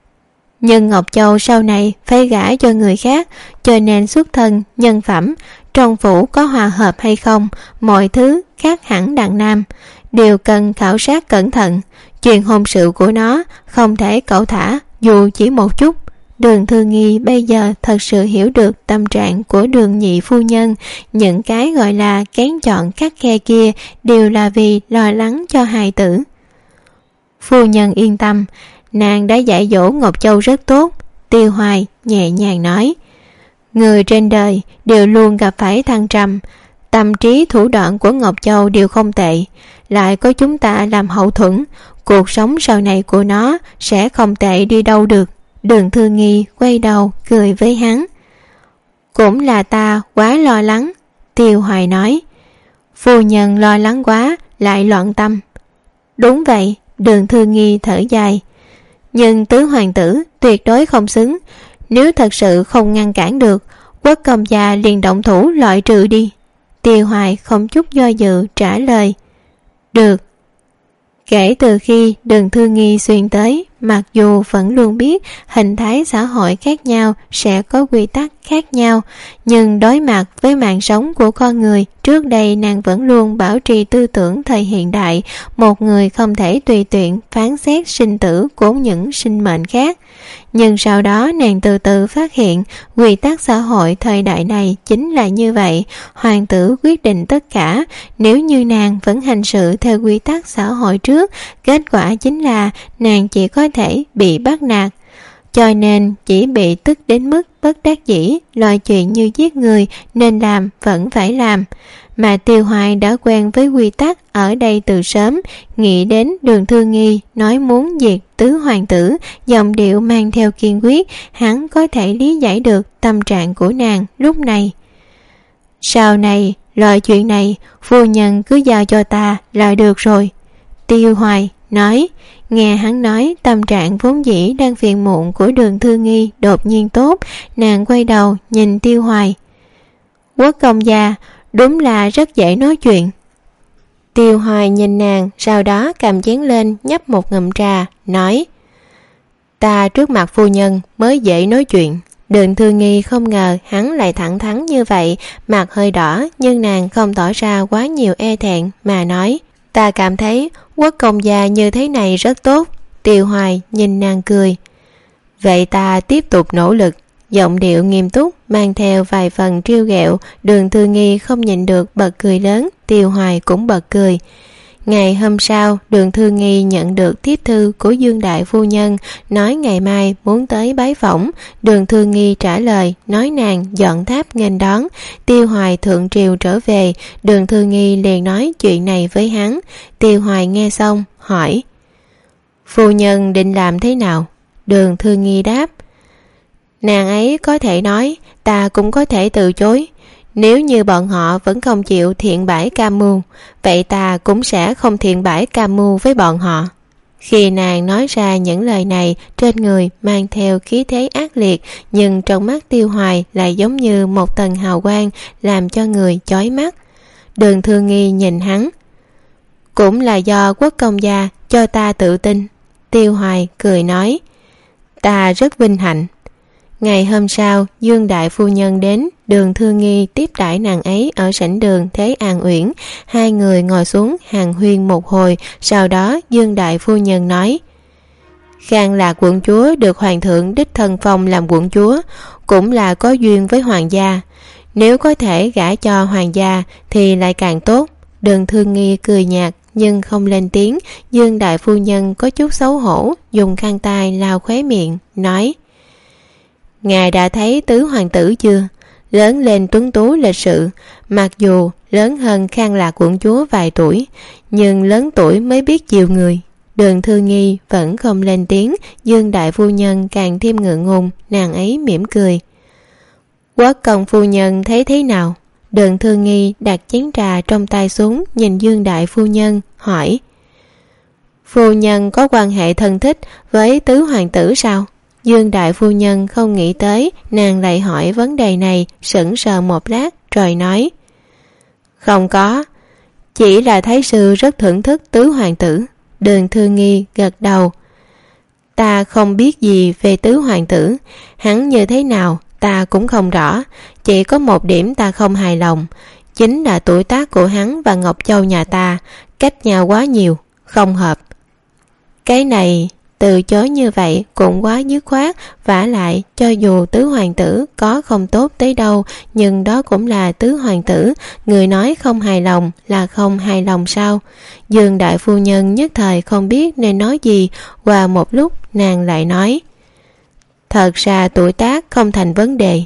Nhưng Ngọc Châu sau này phải gả cho người khác, cho nên xuất thân, nhân phẩm, trong phủ có hòa hợp hay không, mọi thứ khác hẳn đàn nam, đều cần khảo sát cẩn thận. Chuyện hôn sự của nó không thể cẩu thả dù chỉ một chút. Đường Thư Nghi bây giờ thật sự hiểu được tâm trạng của Đường nhị phu nhân. Những cái gọi là kén chọn khắt khe kia đều là vì lo lắng cho hài tử. Phu nhân yên tâm, nàng đã dạy dỗ Ngọc Châu rất tốt. Tiêu Hoài nhẹ nhàng nói. Người trên đời đều luôn gặp phải thăng trầm, tâm trí thủ đoạn của Ngọc Châu đều không tệ, lại có chúng ta làm hậu thuẫn, cuộc sống sau này của nó sẽ không tệ đi đâu được. Đường Thư Nghi quay đầu cười với hắn. Cũng là ta quá lo lắng. Tiêu Hoài nói. Phu nhân lo lắng quá lại loạn tâm. Đúng vậy. Đường Thư Nghi thở dài. Nhưng tứ hoàng tử tuyệt đối không xứng. Nếu thật sự không ngăn cản được, quốc công gia liền động thủ loại trừ đi. Tiêu Hoài không chút do dự trả lời. Được. Kể từ khi Đường Thư Nghi xuyên tới, mặc dù vẫn luôn biết hình thái xã hội khác nhau sẽ có quy tắc khác nhau, nhưng đối mặt với mạng sống của con người, trước đây nàng vẫn luôn bảo trì tư tưởng thời hiện đại, một người không thể tùy tiện phán xét sinh tử của những sinh mệnh khác. Nhưng sau đó nàng từ từ phát hiện quy tắc xã hội thời đại này chính là như vậy, hoàng tử quyết định tất cả. Nếu như nàng vẫn hành sự theo quy tắc xã hội trước, kết quả chính là nàng chỉ có thể bị bắt nạt. Cho nên chỉ bị tức đến mức bất đắc dĩ, loại chuyện như giết người nên làm vẫn phải làm. Mà Tiêu Hoài đã quen với quy tắc ở đây từ sớm, nghĩ đến Đường Thư Nghi nói muốn diệt tứ hoàng tử, giọng điệu mang theo kiên quyết, hắn có thể lý giải được tâm trạng của nàng lúc này. Sau này, loại chuyện này, phu nhân cứ giao cho ta là được rồi. Tiêu Hoài nói. Nghe hắn nói, tâm trạng vốn dĩ đang phiền muộn của Đường Thư Nghi đột nhiên tốt, nàng quay đầu nhìn Tiêu Hoài. Quốc công gia, đúng là rất dễ nói chuyện. Tiêu Hoài nhìn nàng, sau đó cầm chén lên nhấp một ngụm trà, nói: Ta trước mặt phu nhân mới dễ nói chuyện. Đường Thư Nghi không ngờ hắn lại thẳng thắn như vậy, mặt hơi đỏ nhưng nàng không tỏ ra quá nhiều e thẹn mà nói: Ta cảm thấy quốc công gia như thế này rất tốt. Tiêu Hoài nhìn nàng cười. Vậy ta tiếp tục nỗ lực. Giọng điệu nghiêm túc mang theo vài phần trêu ghẹo. Đường Thư Nghi không nhịn được bật cười lớn, Tiêu Hoài cũng bật cười. Ngày hôm sau, Đường Thư Nghi nhận được tiếp thư của Dương đại phu nhân, nói ngày mai muốn tới bái phỏng. Đường Thư Nghi trả lời, nói nàng dọn tháp nghênh đón. Tiêu Hoài thượng triều trở về, Đường Thư Nghi liền nói chuyện này với hắn. Tiêu Hoài nghe xong, hỏi: Phu nhân định làm thế nào? Đường Thư Nghi đáp: Nàng ấy có thể nói, ta cũng có thể từ chối. Nếu như bọn họ vẫn không chịu thiện bãi cam mưu, vậy ta cũng sẽ không thiện bãi cam mưu với bọn họ. Khi nàng nói ra những lời này, trên người mang theo khí thế ác liệt, nhưng trong mắt Tiêu Hoài lại giống như một tầng hào quang, làm cho người chói mắt. Đường Thư Nghi nhìn hắn. Cũng là do quốc công gia cho ta tự tin. Tiêu Hoài cười nói: Ta rất vinh hạnh. Ngày hôm sau, Dương đại phu nhân đến, Đường Thư Nghi tiếp đãi nàng ấy ở sảnh đường Thế An Uyển. Hai người ngồi xuống hàn huyên một hồi, sau đó Dương đại phu nhân nói: Khang Lạc quận chúa được hoàng thượng đích thân phong làm quận chúa, cũng là có duyên với hoàng gia. Nếu có thể gả cho hoàng gia thì lại càng tốt. Đường Thư Nghi cười nhạt nhưng không lên tiếng. Dương đại phu nhân có chút xấu hổ, dùng khăn tay lau khóe miệng, nói: Ngài đã thấy tứ hoàng tử chưa? Lớn lên tuấn tú lịch sự, mặc dù lớn hơn Khang Lạc quận chúa vài tuổi, nhưng lớn tuổi mới biết chiều người. Đường Thư Nghi vẫn không lên tiếng. Dương đại phu nhân càng thêm ngượng ngùng, nàng ấy mỉm cười. Quốc công phu nhân thấy thế nào? Đường Thư Nghi đặt chén trà trong tay xuống, nhìn Dương đại phu nhân, hỏi: Phu nhân có quan hệ thân thích với tứ hoàng tử sao? Dương đại phu nhân không nghĩ tới nàng lại hỏi vấn đề này, sững sờ một lát rồi nói: Không có, chỉ là thái sư rất thưởng thức tứ hoàng tử. Đường Thư Nghi gật đầu. Ta không biết gì về tứ hoàng tử, hắn như thế nào ta cũng không rõ. Chỉ có một điểm ta không hài lòng, chính là tuổi tác của hắn và Ngọc Châu nhà ta cách nhau quá nhiều, không hợp. Cái này từ chối như vậy cũng quá dứt khoát. Vả lại, cho dù tứ hoàng tử có không tốt tới đâu, nhưng đó cũng là tứ hoàng tử. Người nói không hài lòng là không hài lòng sao? Dương đại phu nhân nhất thời không biết nên nói gì. Qua một lúc nàng lại nói: Thật ra tuổi tác không thành vấn đề.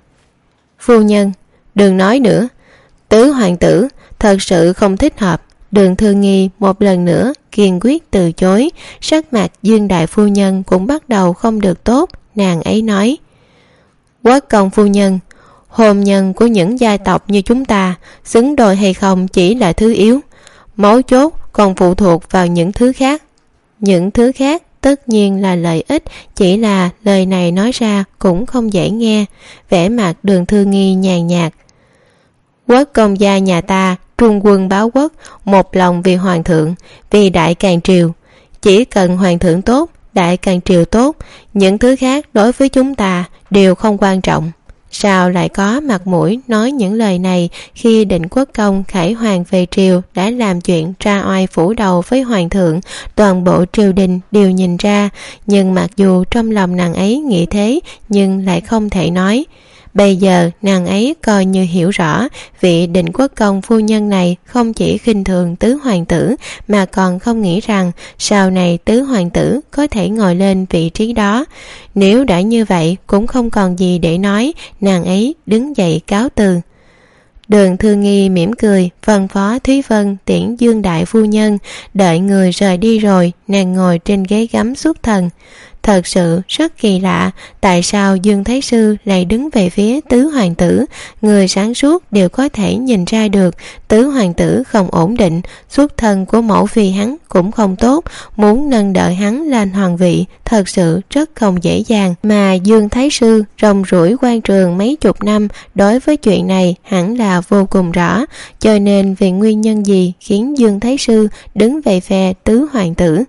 Phu nhân, đừng nói nữa. Tứ hoàng tử thật sự không thích hợp. Đường Thư Nghi một lần nữa kiên quyết từ chối. Sắc mặt Dương đại phu nhân cũng bắt đầu không được tốt. Nàng ấy nói: Quốc công phu nhân, hôn nhân của những gia tộc như chúng ta xứng đôi hay không chỉ là thứ yếu, mấu chốt còn phụ thuộc vào những thứ khác. Những thứ khác tất nhiên là lợi ích, chỉ là lời này nói ra cũng không dễ nghe. Vẻ mặt Đường Thư Nghi nhàn nhạt: Quốc công gia nhà ta trung quân báo quốc, một lòng vì hoàng thượng, vì đại càn triều. Chỉ cần hoàng thượng tốt, đại càng triều tốt, những thứ khác đối với chúng ta đều không quan trọng. Sao lại có mặt mũi nói những lời này khi Định Quốc Công khải hoàng về triều đã làm chuyện tra oai phủ đầu với hoàng thượng, toàn bộ triều đình đều nhìn ra, nhưng mặc dù trong lòng nàng ấy nghĩ thế nhưng lại không thể nói. Bây giờ nàng ấy coi như hiểu rõ vị Định Quốc Công phu nhân này không chỉ khinh thường tứ hoàng tử mà còn không nghĩ rằng sau này tứ hoàng tử có thể ngồi lên vị trí đó. Nếu đã như vậy cũng không còn gì để nói, nàng ấy đứng dậy cáo từ. Đường Thư Nghi mỉm cười phân phó Thúy Vân tiễn Dương đại phu nhân. Đợi người rời đi rồi, nàng ngồi trên ghế gấm xuất thần. Thật sự rất kỳ lạ, tại sao Dương Thái Sư lại đứng về phía tứ hoàng tử? Người sáng suốt đều có thể nhìn ra được tứ hoàng tử không ổn định, xuất thân của mẫu phi hắn cũng không tốt, muốn nâng đỡ hắn lên hoàng vị thật sự rất không dễ dàng. Mà Dương Thái Sư rong ruổi quan trường mấy chục năm, đối với chuyện này hẳn là vô cùng rõ, cho nên vì nguyên nhân gì khiến Dương Thái Sư đứng về phe tứ hoàng tử?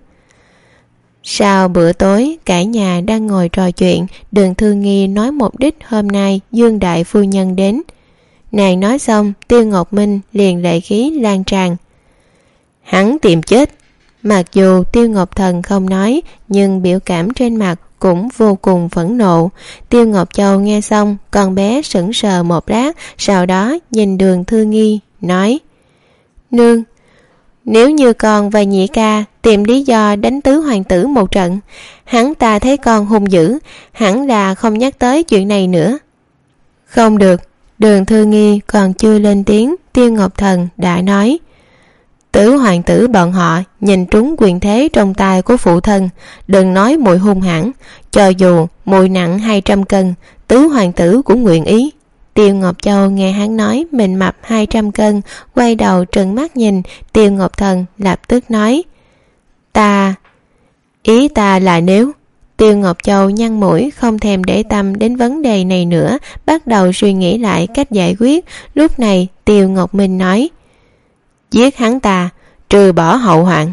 Sau bữa tối, cả nhà đang ngồi trò chuyện, Đường Thư Nghi nói mục đích hôm nay Dương đại phu nhân đến. Nàng nói xong, Tiêu Ngọc Minh liền lệ khí lan tràn. Hắn tìm chết. Mặc dù Tiêu Ngọc Thần không nói, nhưng biểu cảm trên mặt cũng vô cùng phẫn nộ. Tiêu Ngọc Châu nghe xong, con bé sững sờ một lát, sau đó nhìn Đường Thư Nghi, nói: Nương, nếu như con và nhị ca tìm lý do đánh tứ hoàng tử một trận, hắn ta thấy con hung dữ, hẳn là không nhắc tới chuyện này nữa. Không được. Đường Thư Nghi còn chưa lên tiếng, Tiêu Ngọc Thần đã nói: Tứ hoàng tử bọn họ nhìn trúng quyền thế trong tay của phụ thân, đừng nói muội hung hãn, cho dù muội nặng hai trăm cân, tứ hoàng tử cũng nguyện ý. Tiêu Ngọc Châu nghe hắn nói mình mập hai trăm cân, quay đầu trừng mắt nhìn. Tiêu Ngọc Thần lập tức nói: Ta... Ý ta là nếu... Tiêu Ngọc Châu nhăn mũi, không thèm để tâm đến vấn đề này nữa, bắt đầu suy nghĩ lại cách giải quyết. Lúc này Tiêu Ngọc Minh nói: Giết hắn ta, trừ bỏ hậu hoạn.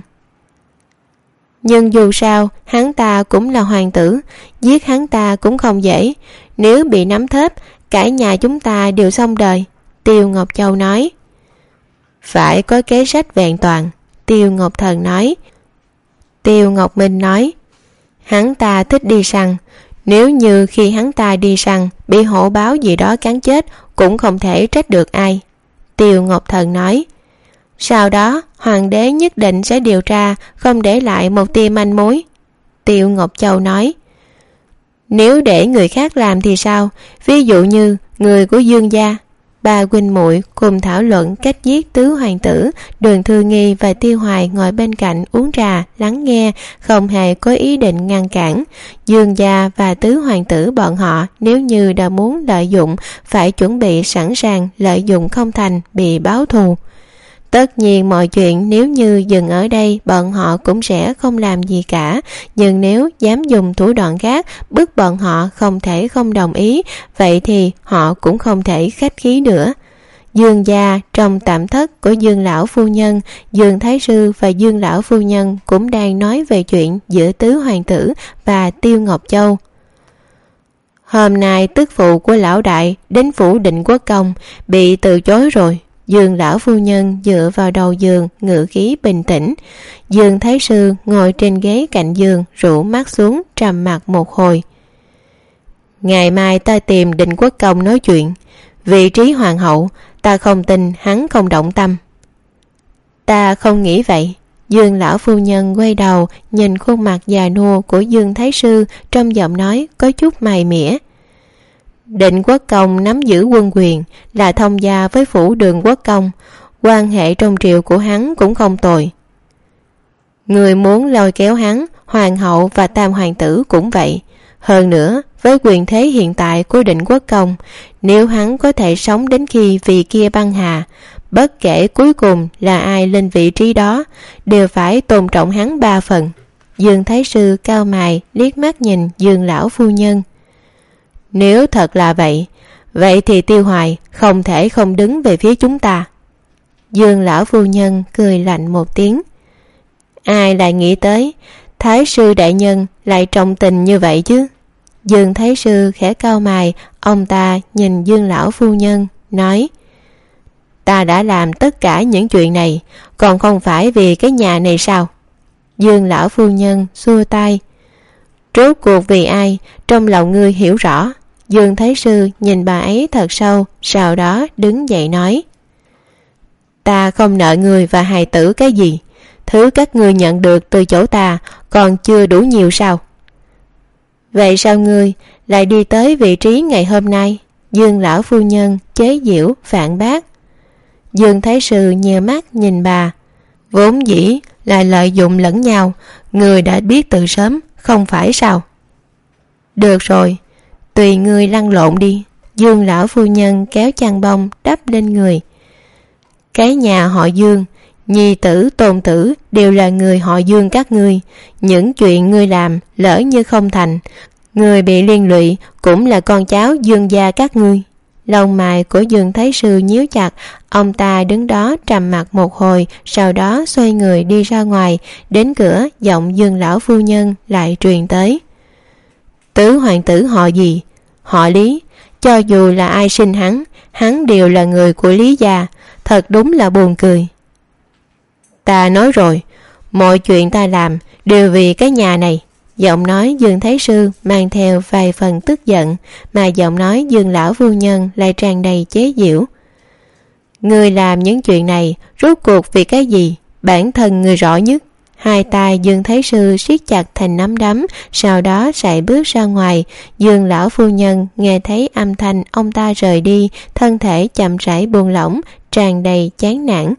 Nhưng dù sao hắn ta cũng là hoàng tử, giết hắn ta cũng không dễ. Nếu bị nắm thớp, cả nhà chúng ta đều xong đời. Tiêu Ngọc Châu nói. Phải có kế sách vẹn toàn. Tiêu Ngọc Thần nói. Tiêu Ngọc Minh nói. Hắn ta thích đi săn, nếu như khi hắn ta đi săn bị hổ báo gì đó cắn chết cũng không thể trách được ai. Tiêu Ngọc Thần nói. Sau đó hoàng đế nhất định sẽ điều tra, không để lại một tia manh mối. Tiêu Ngọc Châu nói. Nếu để người khác làm thì sao? Ví dụ như người của Dương gia. Ba huynh muội cùng thảo luận cách giết tứ hoàng tử. Đường Thư Nghi và Tiêu Hoài ngồi bên cạnh uống trà lắng nghe, không hề có ý định ngăn cản. Dương gia và tứ hoàng tử bọn họ nếu như đã muốn lợi dụng, phải chuẩn bị sẵn sàng lợi dụng không thành bị báo thù. Tất nhiên mọi chuyện nếu như dừng ở đây bọn họ cũng sẽ không làm gì cả, nhưng nếu dám dùng thủ đoạn khác bức bọn họ không thể không đồng ý, vậy thì họ cũng không thể khách khí nữa. Dương gia trong tạm thất của Dương lão phu nhân, Dương Thái Sư và Dương lão phu nhân cũng đang nói về chuyện giữa tứ hoàng tử và Tiêu Ngọc Châu. Hôm nay tức phụ của lão đại đến phủ Định Quốc Công bị từ chối rồi. Dương lão phu nhân dựa vào đầu giường, ngữ khí bình tĩnh. Dương Thái Sư ngồi trên ghế cạnh giường, rũ mắt xuống, trầm mặc một hồi. Ngày mai ta tìm Định Quốc Công nói chuyện. Vị trí hoàng hậu, ta không tin hắn không động tâm. Ta không nghĩ vậy. Dương lão phu nhân quay đầu, nhìn khuôn mặt già nua của Dương Thái Sư, trong giọng nói có chút mày mỉa. Định Quốc Công nắm giữ quân quyền, là thông gia với phủ Đường Quốc Công, quan hệ trong triều của hắn cũng không tồi. Người muốn lôi kéo hắn, hoàng hậu và tam hoàng tử cũng vậy. Hơn nữa, với quyền thế hiện tại của Định Quốc Công, nếu hắn có thể sống đến khi vị kia băng hà, bất kể cuối cùng là ai lên vị trí đó, đều phải tôn trọng hắn ba phần. Dương Thái Sư cao mày liếc mắt nhìn Dương lão phu nhân. Nếu thật là vậy, vậy thì Tiêu Hoài không thể không đứng về phía chúng ta. Dương lão phu nhân cười lạnh một tiếng. Ai lại nghĩ tới, Thái sư đại nhân lại trọng tình như vậy chứ? Dương Thái sư khẽ cau mày, ông ta nhìn Dương lão phu nhân, nói: Ta đã làm tất cả những chuyện này, còn không phải vì cái nhà này sao? Dương lão phu nhân xua tay: Rốt cuộc vì ai, trong lòng ngươi hiểu rõ. Dương Thái sư nhìn bà ấy thật sâu, sau đó đứng dậy nói: Ta không nợ người và hài tử cái gì. Thứ các ngươi nhận được từ chỗ ta còn chưa đủ nhiều sao? Vậy sao ngươi lại đi tới vị trí ngày hôm nay? Dương lão phu nhân chế giễu phản bác. Dương Thái sư nheo mắt nhìn bà: Vốn dĩ là lợi dụng lẫn nhau, ngươi đã biết từ sớm, không phải sao? Được rồi, tùy ngươi lăn lộn đi. Dương lão phu nhân kéo chăn bông đắp lên người. Cái nhà họ Dương, nhi tử tôn tử đều là người họ Dương các ngươi. Những chuyện ngươi làm lỡ như không thành, người bị liên lụy cũng là con cháu Dương gia các ngươi. Lông mày của Dương Thái sư nhíu chặt, ông ta đứng đó trầm mặc một hồi, sau đó xoay người đi ra ngoài. Đến cửa, giọng Dương lão phu nhân lại truyền tới: Tứ hoàng tử họ gì? Họ Lý. Cho dù là ai sinh hắn, hắn đều là người của Lý gia. Thật đúng là buồn cười. Ta nói rồi, mọi chuyện ta làm đều vì cái nhà này. Giọng nói Dương Thái sư mang theo vài phần tức giận, mà giọng nói Dương lão phu nhân lại tràn đầy chế giễu. Người làm những chuyện này rốt cuộc vì cái gì? Bản thân người rõ nhất. Hai tay Dương Thái sư siết chặt thành nắm đấm, sau đó sải bước ra ngoài. Dương lão phu nhân nghe thấy âm thanh ông ta rời đi, thân thể chậm rãi buông lỏng, tràn đầy chán nản.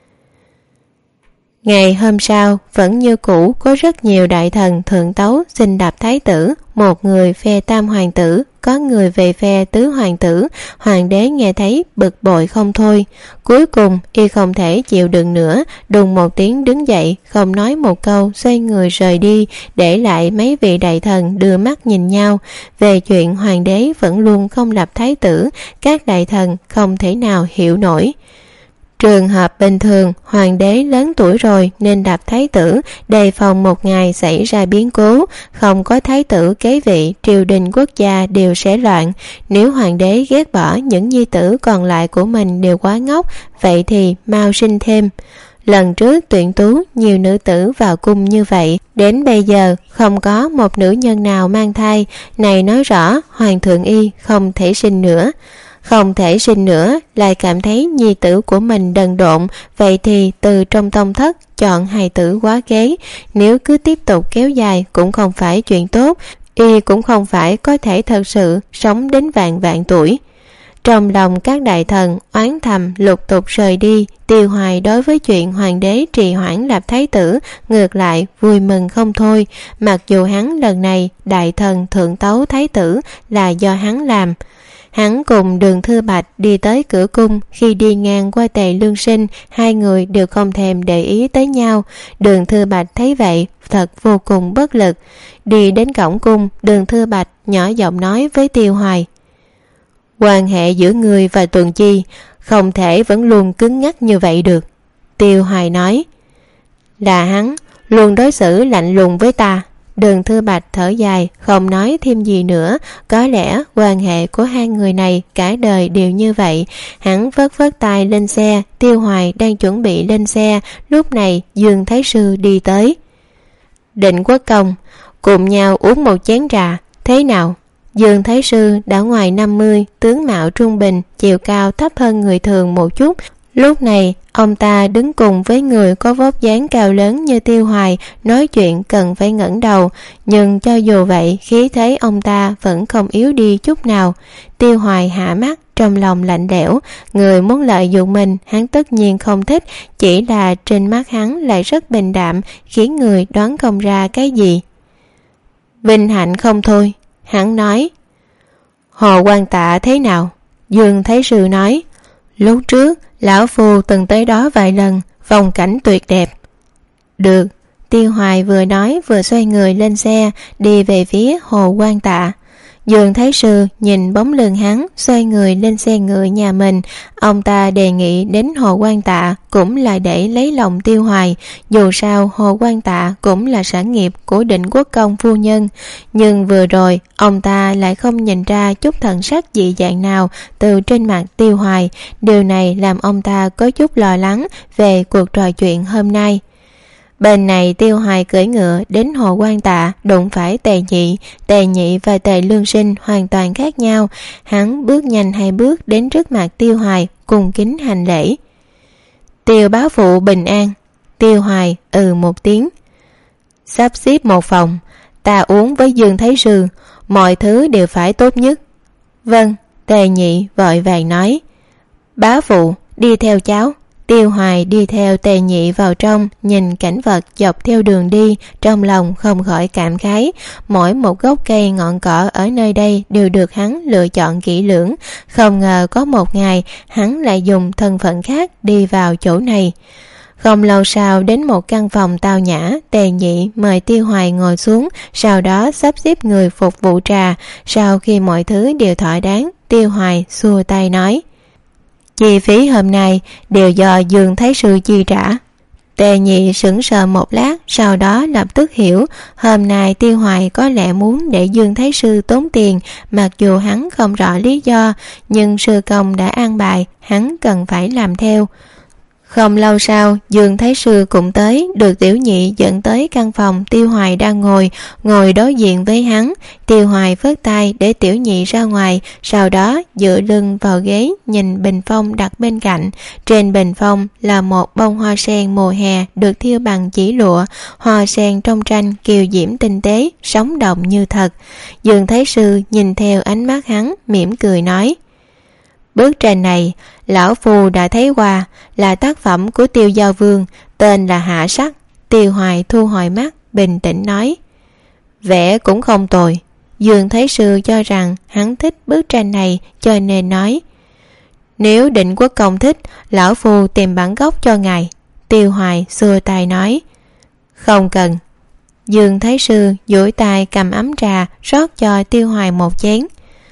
Ngày hôm sau, vẫn như cũ có rất nhiều đại thần thượng tấu xin đạp thái tử, một người phe tam hoàng tử, có người về phe tứ hoàng tử. Hoàng đế nghe thấy bực bội không thôi. Cuối cùng y không thể chịu đựng nữa, đùng một tiếng đứng dậy, không nói một câu, xoay người rời đi, để lại mấy vị đại thần đưa mắt nhìn nhau. Về chuyện hoàng đế vẫn luôn không lập thái tử, các đại thần không thể nào hiểu nổi. Trường hợp bình thường, hoàng đế lớn tuổi rồi nên đạp thái tử, đề phòng một ngày xảy ra biến cố, không có thái tử kế vị, triều đình quốc gia đều sẽ loạn. Nếu hoàng đế ghét bỏ những nhi tử còn lại của mình đều quá ngốc, vậy thì mau sinh thêm. Lần trước tuyển tú nhiều nữ tử vào cung như vậy, đến bây giờ không có một nữ nhân nào mang thai, này nói rõ hoàng thượng y không thể sinh nữa. Không thể sinh nữa, lại cảm thấy nhi tử của mình đần độn, vậy thì từ trong tông thất chọn hài tử quá kế. Nếu cứ tiếp tục kéo dài cũng không phải chuyện tốt, y cũng không phải có thể thật sự sống đến vạn vạn tuổi. Trong lòng các đại thần oán thầm lục tục rời đi. Tiêu Hoài đối với chuyện hoàng đế trì hoãn lập thái tử ngược lại vui mừng không thôi, mặc dù hắn lần này đại thần thượng tấu thái tử là do hắn làm. Hắn cùng Đường Thư Bạch đi tới cửa cung, khi đi ngang qua Tề Lương Sinh, hai người đều không thèm để ý tới nhau. Đường Thư Bạch thấy vậy thật vô cùng bất lực. Đi đến cổng cung, Đường Thư Bạch nhỏ giọng nói với Tiêu Hoài: Quan hệ giữa ngươi và Tuần Chi không thể vẫn luôn cứng nhắc như vậy được. Tiêu Hoài nói: Là hắn luôn đối xử lạnh lùng với ta. Đường Thư Bạch thở dài, không nói thêm gì nữa. Có lẽ quan hệ của hai người này cả đời đều như vậy. Hắn vất vất tay lên xe. Tiêu Hoài đang chuẩn bị lên xe, lúc này Dương Thái sư đi tới. Định Quốc công, cùng nhau uống một chén trà, thế nào? Dương Thái sư đã ngoài năm mươi, tướng mạo trung bình, chiều cao thấp hơn người thường một chút. Lúc này ông ta đứng cùng với người có vóc dáng cao lớn như Tiêu Hoài, nói chuyện cần phải ngẩng đầu, nhưng cho dù vậy khí thế ông ta vẫn không yếu đi chút nào. Tiêu Hoài hạ mắt, trong lòng lạnh lẽo. Người muốn lợi dụng mình hắn tất nhiên không thích, chỉ là trên mắt hắn lại rất bình đạm, khiến người đoán không ra cái gì. Vinh hạnh không thôi, hắn nói. Hồ Quan Tạ thế nào? Dương Thái sư nói: Lúc trước lão phu từng tới đó vài lần, phong cảnh tuyệt đẹp. Được. Tiêu Hoài vừa nói vừa xoay người lên xe, đi về phía Hồ Quan Tạ. Dương Thái Sư nhìn bóng lưng hắn, xoay người lên xe ngựa nhà mình. Ông ta đề nghị đến Hồ Quan Tạ cũng là để lấy lòng Tiêu Hoài. Dù sao Hồ Quan Tạ cũng là sản nghiệp của Định Quốc công phu nhân. Nhưng vừa rồi ông ta lại không nhìn ra chút thần sắc dị dạng nào từ trên mặt Tiêu Hoài. Điều này làm ông ta có chút lo lắng về cuộc trò chuyện hôm nay. Bên này Tiêu Hoài cưỡi ngựa đến Hồ Quan Tạ đụng phải Tề Nhị. Tề Nhị và Tề Lương Sinh hoàn toàn khác nhau. Hắn bước nhanh hai bước đến trước mặt Tiêu Hoài, cung kính hành lễ. Tiêu bá phụ bình an. Tiêu Hoài ừ một tiếng. Sắp xếp một phòng, ta uống với Dương Thái Sư, mọi thứ đều phải tốt nhất. Vâng. Tề Nhị vội vàng nói. Bá phụ đi theo cháu. Tiêu Hoài đi theo Tề Nhị vào trong, nhìn cảnh vật dọc theo đường đi, trong lòng không khỏi cảm khái. Mỗi một gốc cây ngọn cỏ ở nơi đây đều được hắn lựa chọn kỹ lưỡng. Không ngờ có một ngày hắn lại dùng thân phận khác đi vào chỗ này. Không lâu sau đến một căn phòng tao nhã, Tề Nhị mời Tiêu Hoài ngồi xuống, sau đó sắp xếp người phục vụ trà. Sau khi mọi thứ đều thỏa đáng, Tiêu Hoài xua tay nói. Chi phí hôm nay đều do Dương Thái Sư chi trả. Tề Nhị sững sờ một lát, sau đó lập tức hiểu hôm nay Tiêu Hoài có lẽ muốn để Dương Thái Sư tốn tiền. Mặc dù hắn không rõ lý do, nhưng sư công đã an bài, hắn cần phải làm theo. Không lâu sau, Dương Thái Sư cũng tới, được Tiểu Nhị dẫn tới căn phòng Tiêu Hoài đang ngồi, ngồi đối diện với hắn. Tiêu Hoài phất tay để Tiểu Nhị ra ngoài, sau đó dựa lưng vào ghế, nhìn bình phong đặt bên cạnh. Trên bình phong là một bông hoa sen mùa hè được thêu bằng chỉ lụa, hoa sen trong tranh kiều diễm tinh tế, sống động như thật. Dương Thái Sư nhìn theo ánh mắt hắn, mỉm cười nói. Bức tranh này lão phu đã thấy qua, là tác phẩm của Tiêu Giao Vương, tên là Hạ Sắc. Tiêu Hoài thu hồi mắt, bình tĩnh nói. Vẽ cũng không tồi. Dương Thái Sư cho rằng hắn thích bức tranh này, cho nên nói. Nếu Định Quốc công thích, lão phu tìm bản gốc cho ngài. Tiêu Hoài xua tay nói. Không cần. Dương Thái Sư duỗi tay cầm ấm trà, rót cho Tiêu Hoài một chén.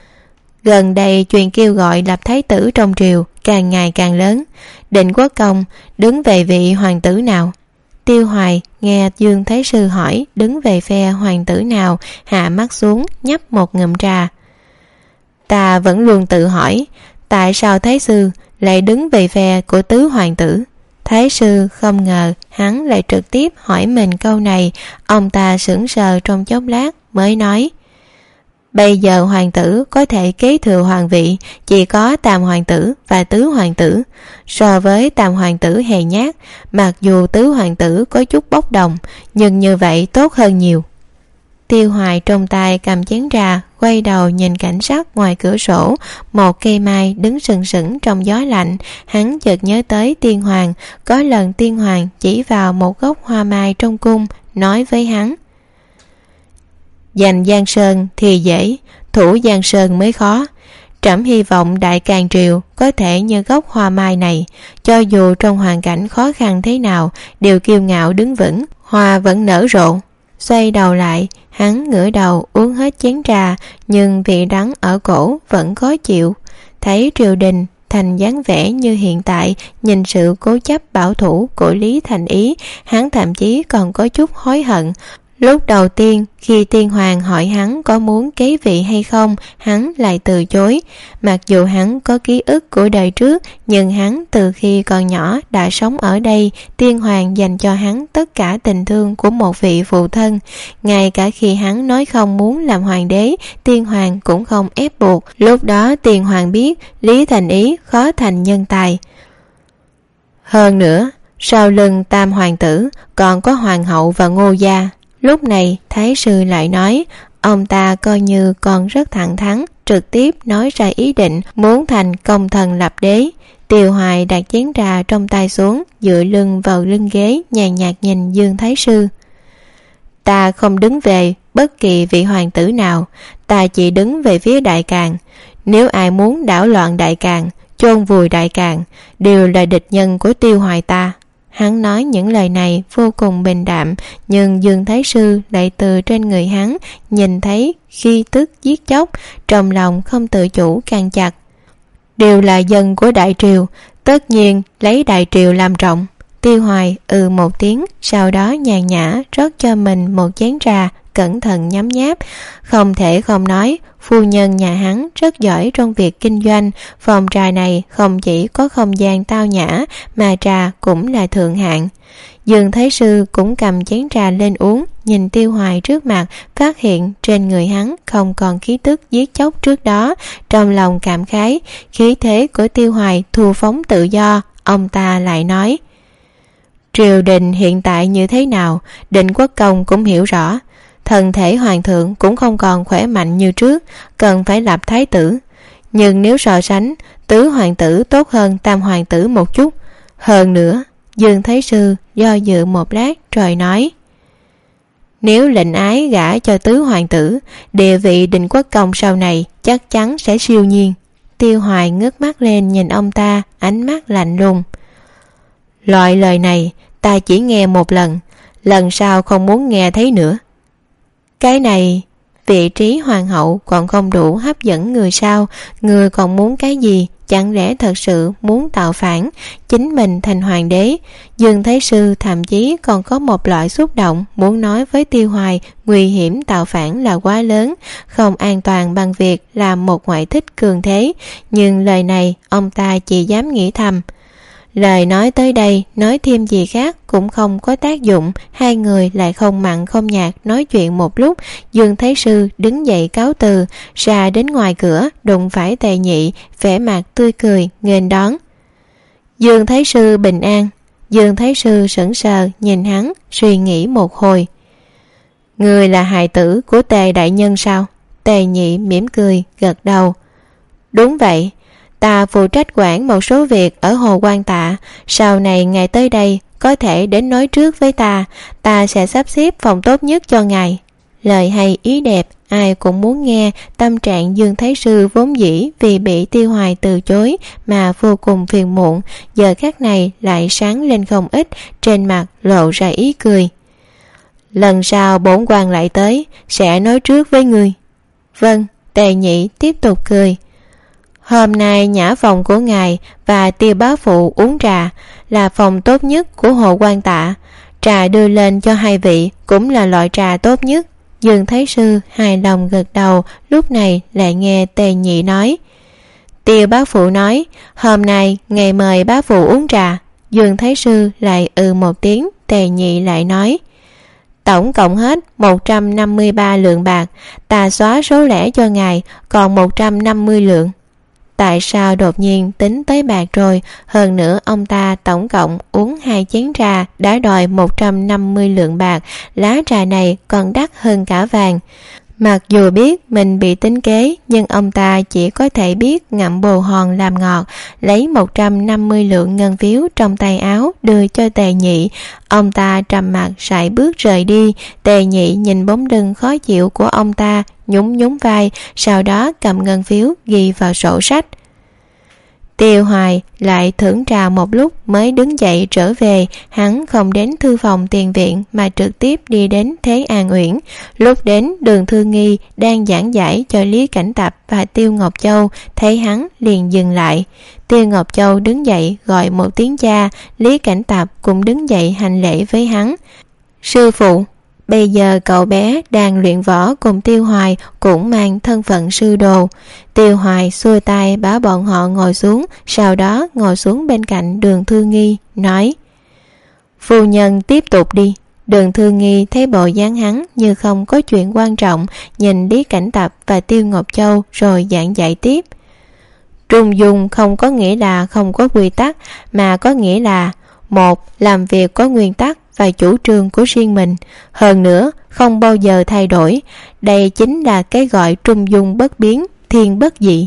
Gần đây chuyện kêu gọi lập thái tử trong triều càng ngày càng lớn. Định Quốc công đứng về vị hoàng tử nào? Tiêu Hoài nghe Dương Thái Sư hỏi đứng về phe hoàng tử nào, hạ mắt xuống nhấp một ngụm trà. Ta vẫn luôn tự hỏi, tại sao Thái Sư lại đứng về phe của tứ hoàng tử? Thái Sư không ngờ hắn lại trực tiếp hỏi mình câu này. Ông ta sững sờ trong chốc lát mới nói. Bây giờ hoàng tử có thể kế thừa hoàng vị chỉ có tam hoàng tử và tứ hoàng tử. So với tam hoàng tử hèn nhát, mặc dù tứ hoàng tử có chút bốc đồng, nhưng như vậy tốt hơn nhiều. Tiêu Hoài trong tay cầm chén trà, quay đầu nhìn cảnh sắc ngoài cửa sổ. Một cây mai đứng sừng sững trong gió lạnh. Hắn chợt nhớ tới Tiên Hoàng. Có lần Tiên Hoàng chỉ vào một gốc hoa mai trong cung, nói với hắn. Giành Giang Sơn thì dễ, thủ Giang Sơn mới khó. Trẫm hy vọng Đại Càn Triều có thể như gốc hoa mai này, cho dù trong hoàn cảnh khó khăn thế nào đều kiêu ngạo đứng vững, hoa vẫn nở rộ. Xoay đầu lại, hắn ngửa đầu uống hết chén trà, nhưng vị đắng ở cổ vẫn khó chịu. Thấy triều đình thành dáng vẻ như hiện tại, nhìn sự cố chấp bảo thủ của Lý Thành Ý, hắn thậm chí còn có chút hối hận. Lúc đầu tiên khi Tiên Hoàng hỏi hắn có muốn kế vị hay không, hắn lại từ chối. Mặc dù hắn có ký ức của đời trước, nhưng hắn từ khi còn nhỏ đã sống ở đây. Tiên Hoàng dành cho hắn tất cả tình thương của một vị phụ thân. Ngay cả khi hắn nói không muốn làm hoàng đế, Tiên Hoàng cũng không ép buộc. Lúc đó Tiên Hoàng biết Lý Thành Ý khó thành nhân tài. Hơn nữa, sau lưng tam hoàng tử còn có hoàng hậu và Ngô gia. Lúc này Thái Sư lại nói, ông ta coi như còn rất thẳng thắn, trực tiếp nói ra ý định muốn thành công thần lập đế. Tiêu Hoài đặt chén trà trong tay xuống, dựa lưng vào lưng ghế, nhàn nhạt nhìn Dương Thái Sư. Ta không đứng về bất kỳ vị hoàng tử nào, ta chỉ đứng về phía Đại Càn. Nếu ai muốn đảo loạn Đại Càn, chôn vùi Đại Càn, đều là địch nhân của Tiêu Hoài ta. Hắn nói những lời này vô cùng bình đạm, nhưng Dương Thái Sư lại từ trên người hắn nhìn thấy khí tức giết chóc, trong lòng không tự chủ càng chặt. Đều là dân của Đại Triều, tất nhiên lấy Đại Triều làm trọng. Tiêu Hoài ừ một tiếng, sau đó nhàn nhã rót cho mình một chén trà, cẩn thận nhấm nháp. Không thể không nói, phu nhân nhà hắn rất giỏi trong việc kinh doanh. Phòng trà này không chỉ có không gian tao nhã, mà trà cũng là thượng hạng. Dương Thái Sư cũng cầm chén trà lên uống, nhìn Tiêu Hoài trước mặt, phát hiện trên người hắn không còn khí tức giết chóc trước đó, trong lòng cảm khái. Khí thế của Tiêu Hoài thu phóng tự do. Ông ta lại nói: triều đình hiện tại như thế nào, Định Quốc Công cũng hiểu rõ. Thân thể hoàng thượng cũng không còn khỏe mạnh như trước, cần phải lập thái tử. Nhưng nếu so sánh, tứ hoàng tử tốt hơn tam hoàng tử một chút. Hơn nữa, Dương Thái Sư do dự một lát rồi nói: nếu lệnh ái gả cho tứ hoàng tử, địa vị Định Quốc Công sau này chắc chắn sẽ siêu nhiên. Tiêu Hoài ngước mắt lên nhìn ông ta, ánh mắt lạnh lùng. Loại lời này ta chỉ nghe một lần, lần sau không muốn nghe thấy nữa. Cái này, vị trí hoàng hậu còn không đủ hấp dẫn người sao? Người còn muốn cái gì? Chẳng lẽ thật sự muốn tạo phản, chính mình thành hoàng đế? Dương Thái Sư thậm chí còn có một loại xúc động, muốn nói với Tiêu Hoài nguy hiểm tạo phản là quá lớn, không an toàn bằng việc làm một ngoại thích cường thế. Nhưng lời này ông ta chỉ dám nghĩ thầm. Lời nói tới đây, nói thêm gì khác cũng không có tác dụng. Hai người lại không mặn không nhạt nói chuyện một lúc. Dương Thái Sư đứng dậy cáo từ, ra đến ngoài cửa, đụng phải Tề Nhị, vẻ mặt tươi cười nghênh đón. Dương Thái Sư bình an. Dương Thái Sư sững sờ nhìn hắn, suy nghĩ một hồi. Người là hài tử của Tề đại nhân sao? Tề Nhị mỉm cười gật đầu. Đúng vậy, ta phụ trách quản một số việc ở Hồ Quan Tạ. Sau này ngài tới đây có thể đến nói trước với ta, ta sẽ sắp xếp phòng tốt nhất cho ngài. Lời hay ý đẹp, ai cũng muốn nghe. Tâm trạng Dương Thái Sư vốn dĩ vì bị Tiêu Hoài từ chối mà vô cùng phiền muộn, giờ khắc này lại sáng lên không ít, trên mặt lộ ra ý cười. Lần sau bổn quan lại tới, sẽ nói trước với ngươi. Vâng. Tề Nhị tiếp tục cười. Hôm nay nhã phòng của ngài và Tiêu bá phụ uống trà, là phòng tốt nhất của Hồ Quan Tạ. Trà đưa lên cho hai vị cũng là loại trà tốt nhất. Dương Thái Sư hài lòng gật đầu, lúc này lại nghe Tề Nhị nói. Tiêu bá phụ nói, hôm nay ngày mời bá phụ uống trà. Dương Thái Sư lại ừ một tiếng. Tề Nhị lại nói, tổng cộng hết một trăm năm mươi ba lượng bạc, ta xóa số lẻ cho ngài, còn một trăm năm mươi lượng. Tại sao đột nhiên tính tới bạc rồi? Hơn nữa ông ta tổng cộng uống hai chén trà đã đòi một trăm năm mươi lượng bạc, lá trà này còn đắt hơn cả vàng. Mặc dù biết mình bị tính kế, nhưng ông ta chỉ có thể biết ngậm bồ hòn làm ngọt, lấy một trăm năm mươi lượng ngân phiếu trong tay áo đưa cho Tề Nhị. Ông ta trầm mặt sải bước rời đi. Tề Nhị nhìn bóng lưng khó chịu của ông ta, nhún nhún vai, sau đó cầm ngân phiếu ghi vào sổ sách. Tiêu Hoài lại thưởng trà một lúc mới đứng dậy trở về. Hắn không đến thư phòng tiền viện mà trực tiếp đi đến Thế An Uyển. Lúc đến, Đường Thư Nghi đang giảng giải cho Lý Cảnh Tập và Tiêu Ngọc Châu, thấy hắn liền dừng lại. Tiêu Ngọc Châu đứng dậy gọi một tiếng cha. Lý Cảnh Tập cũng đứng dậy hành lễ với hắn. Sư phụ, bây giờ cậu bé đang luyện võ cùng Tiêu Hoài cũng mang thân phận sư đồ. Tiêu Hoài xua tay bảo bọn họ ngồi xuống, sau đó ngồi xuống bên cạnh Đường Thư Nghi, nói, phu nhân tiếp tục đi. Đường Thư Nghi thấy bộ dáng hắn như không có chuyện quan trọng, nhìn Lý Cảnh Tập và Tiêu Ngọc Châu rồi giảng giải tiếp. Trung dung không có nghĩa là không có quy tắc, mà có nghĩa là một, làm việc có nguyên tắc và chủ trương của riêng mình, hơn nữa không bao giờ thay đổi. Đây chính là cái gọi trung dung bất biến, thiên bất dị.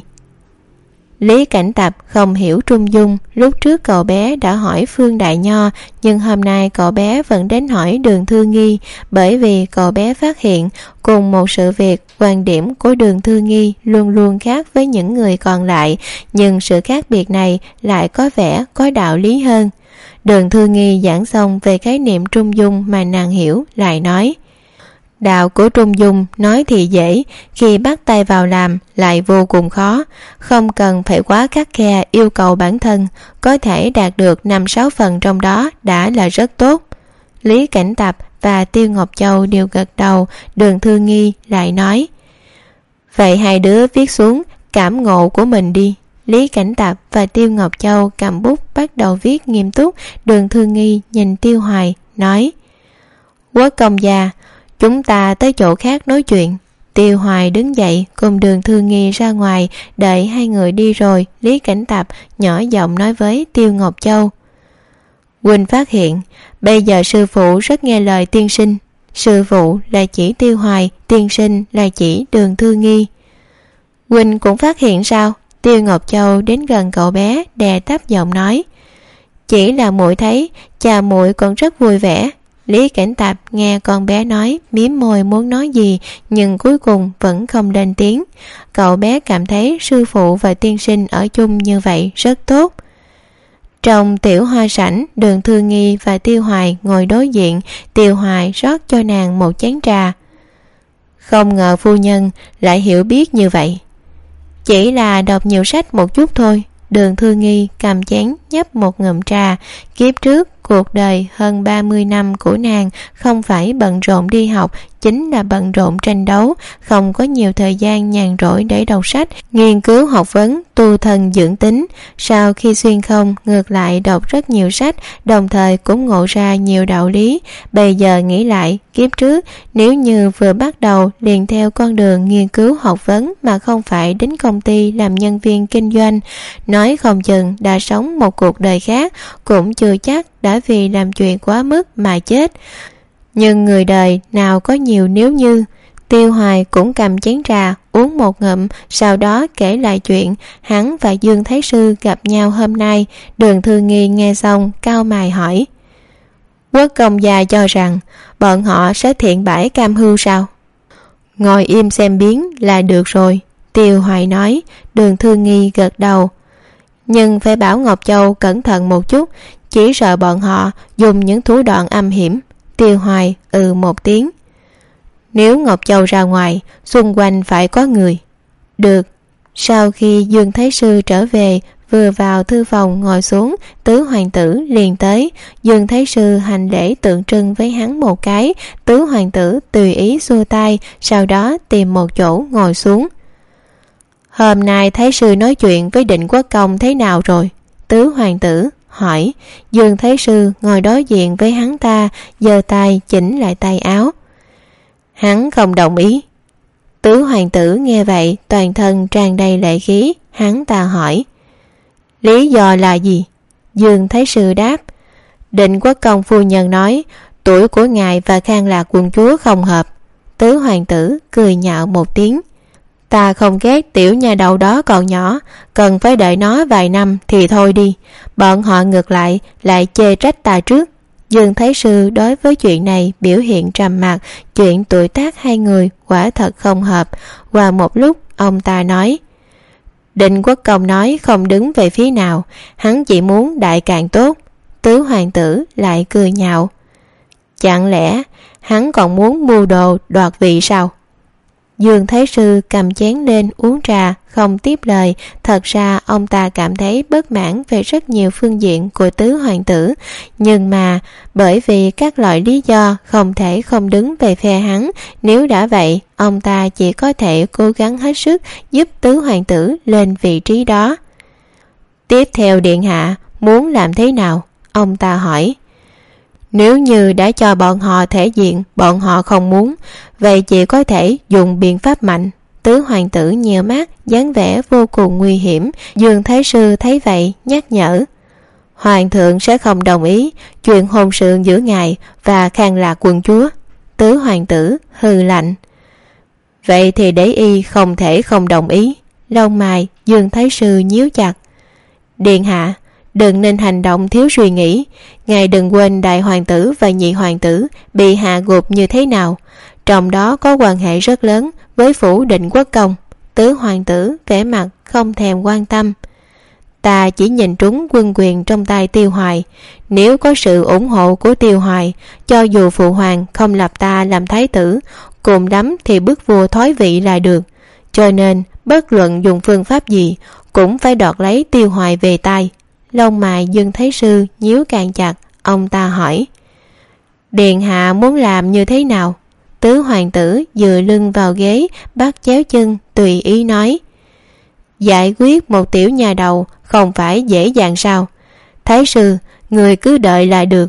Lý Cảnh Tập không hiểu trung dung. Lúc trước cậu bé đã hỏi Phương Đại Nho, nhưng hôm nay cậu bé vẫn đến hỏi Đường Thư Nghi, bởi vì cậu bé phát hiện cùng một sự việc, quan điểm của Đường Thư Nghi luôn luôn khác với những người còn lại, nhưng sự khác biệt này lại có vẻ có đạo lý hơn. Đường Thư Nghi giảng xong về khái niệm trung dung mà nàng hiểu, lại nói: đạo của trung dung nói thì dễ, khi bắt tay vào làm lại vô cùng khó. Không cần phải quá khắt khe yêu cầu bản thân, có thể đạt được năm sáu phần trong đó đã là rất tốt. Lý Cảnh Tập và Tiêu Ngọc Châu đều gật đầu. Đường Thư Nghi lại nói: vậy hai đứa viết xuống cảm ngộ của mình đi. Lý Cảnh Tập và Tiêu Ngọc Châu cầm bút bắt đầu viết nghiêm túc. Đường Thư Nghi nhìn Tiêu Hoài nói: Quốc công gia, chúng ta tới chỗ khác nói chuyện. Tiêu Hoài đứng dậy cùng Đường Thư Nghi ra ngoài. Đợi hai người đi rồi, Lý Cảnh Tập nhỏ giọng nói với Tiêu Ngọc Châu: huynh phát hiện bây giờ sư phụ rất nghe lời tiên sinh. Sư phụ là chỉ Tiêu Hoài, tiên sinh là chỉ Đường Thư Nghi. Huynh cũng phát hiện sao? Tiêu Ngọc Châu đến gần cậu bé, đè thấp giọng nói: chỉ là muội thấy cha muội còn rất vui vẻ. Lý Cảnh Tập nghe con bé nói, mím môi muốn nói gì, nhưng cuối cùng vẫn không lên tiếng. Cậu bé cảm thấy sư phụ và tiên sinh ở chung như vậy rất tốt. Trong tiểu hoa sảnh, Đường Thư Nghi và Tiêu Hoài ngồi đối diện. Tiêu Hoài rót cho nàng một chén trà. Không ngờ phu nhân lại hiểu biết như vậy. Chỉ là đọc nhiều sách một chút thôi. Đường Thư Nghi cầm chén nhấp một ngụm trà. Kiếp trước, cuộc đời hơn ba mươi năm của nàng không phải bận rộn đi học, chính là bận rộn tranh đấu, không có nhiều thời gian nhàn rỗi để đọc sách, nghiên cứu học vấn, tu thân dưỡng tính. Sau khi xuyên không, ngược lại đọc rất nhiều sách, đồng thời cũng ngộ ra nhiều đạo lý. Bây giờ nghĩ lại, kiếp trước nếu như vừa bắt đầu liền theo con đường nghiên cứu học vấn mà không phải đến công ty làm nhân viên kinh doanh, nói không chừng đã sống một cuộc đời khác, cũng chưa chắc đã vì làm chuyện quá mức mà chết. Nhưng người đời nào có nhiều nếu như. Tiêu Hoài cũng cầm chén trà uống một ngụm, sau đó kể lại chuyện hắn và Dương Thái Sư gặp nhau hôm nay. Đường Thư Nghi nghe xong cau mày hỏi: Quốc công gia cho rằng bọn họ sẽ thiện bãi cam hưu sao? Ngồi im xem biến là được rồi, Tiêu Hoài nói. Đường Thư Nghi gật đầu. Nhưng phải bảo Ngọc Châu cẩn thận một chút, chỉ sợ bọn họ dùng những thủ đoạn âm hiểm. Tiêu Hoài ừ một tiếng. Nếu Ngọc Châu ra ngoài, xung quanh phải có người. Được. Sau khi Dương Thái Sư trở về, vừa vào thư phòng ngồi xuống, tứ hoàng tử liền tới. Dương Thái Sư hành lễ tượng trưng với hắn một cái. Tứ hoàng tử tùy ý xua tay, sau đó tìm một chỗ ngồi xuống. Hôm nay Thái Sư nói chuyện với Định Quốc Công thế nào rồi? Tứ hoàng tử hỏi. Dương Thái Sư ngồi đối diện với hắn ta, giơ tay chỉnh lại tay áo. Hắn không đồng ý. Tứ hoàng tử nghe vậy toàn thân tràn đầy lệ khí. Hắn ta hỏi: lý do là gì? Dương Thái Sư đáp: Định Quốc Công phu nhân nói tuổi của ngài và Khang Lạc quận chúa không hợp. Tứ hoàng tử cười nhạo một tiếng. Ta không ghét tiểu nhà đầu đó còn nhỏ, cần phải đợi nó vài năm thì thôi đi. Bọn họ ngược lại lại chê trách ta trước. Dương Thái Sư đối với chuyện này biểu hiện trầm mặc. Chuyện tuổi tác hai người quả thật không hợp. Qua một lúc ông ta nói: Định Quốc Công nói không đứng về phía nào, hắn chỉ muốn đại càng tốt. Tứ hoàng tử lại cười nhạo: chẳng lẽ hắn còn muốn mưu đồ đoạt vị sao? Dương Thái Sư cầm chén lên uống trà, không tiếp lời. Thật ra ông ta cảm thấy bất mãn về rất nhiều phương diện của tứ hoàng tử, nhưng mà bởi vì các loại lý do không thể không đứng về phe hắn. Nếu đã vậy, ông ta chỉ có thể cố gắng hết sức giúp tứ hoàng tử lên vị trí đó. Tiếp theo điện hạ muốn làm thế nào? Ông ta hỏi. Nếu như đã cho bọn họ thể diện bọn họ không muốn, vậy chỉ có thể dùng biện pháp mạnh. Tứ hoàng tử nhíu mắt, dáng vẻ vô cùng nguy hiểm. Dương Thái Sư thấy vậy nhắc nhở: Hoàng thượng sẽ không đồng ý chuyện hôn sự giữa ngài và Khang Lạc quận chúa. Tứ hoàng tử hừ lạnh: Vậy thì để y không thể không đồng ý. Lông mày Dương Thái Sư nhíu chặt. Điện hạ đừng nên hành động thiếu suy nghĩ. Ngài đừng quên đại hoàng tử và nhị hoàng tử bị hạ gục như thế nào, trong đó có quan hệ rất lớn với phủ Định Quốc Công. Tứ hoàng tử vẻ mặt không thèm quan tâm. ta chỉ nhìn trúng quân quyền trong tay Tiêu Hoài. Nếu có sự ủng hộ của Tiêu Hoài, cho dù phụ hoàng không lập ta làm thái tử, cùng lắm thì bức vua thoái vị là được. Cho nên bất luận dùng phương pháp gì cũng phải đoạt lấy Tiêu Hoài về tay. Lông mày Dương Thái Sư nhíu càng chặt. Ông ta hỏi: Điện hạ muốn làm như thế nào? Tứ hoàng tử dựa lưng vào ghế, bắt chéo chân, tùy ý nói: Giải quyết một tiểu nhà đầu không phải dễ dàng sao? Thái sư, người cứ đợi là được.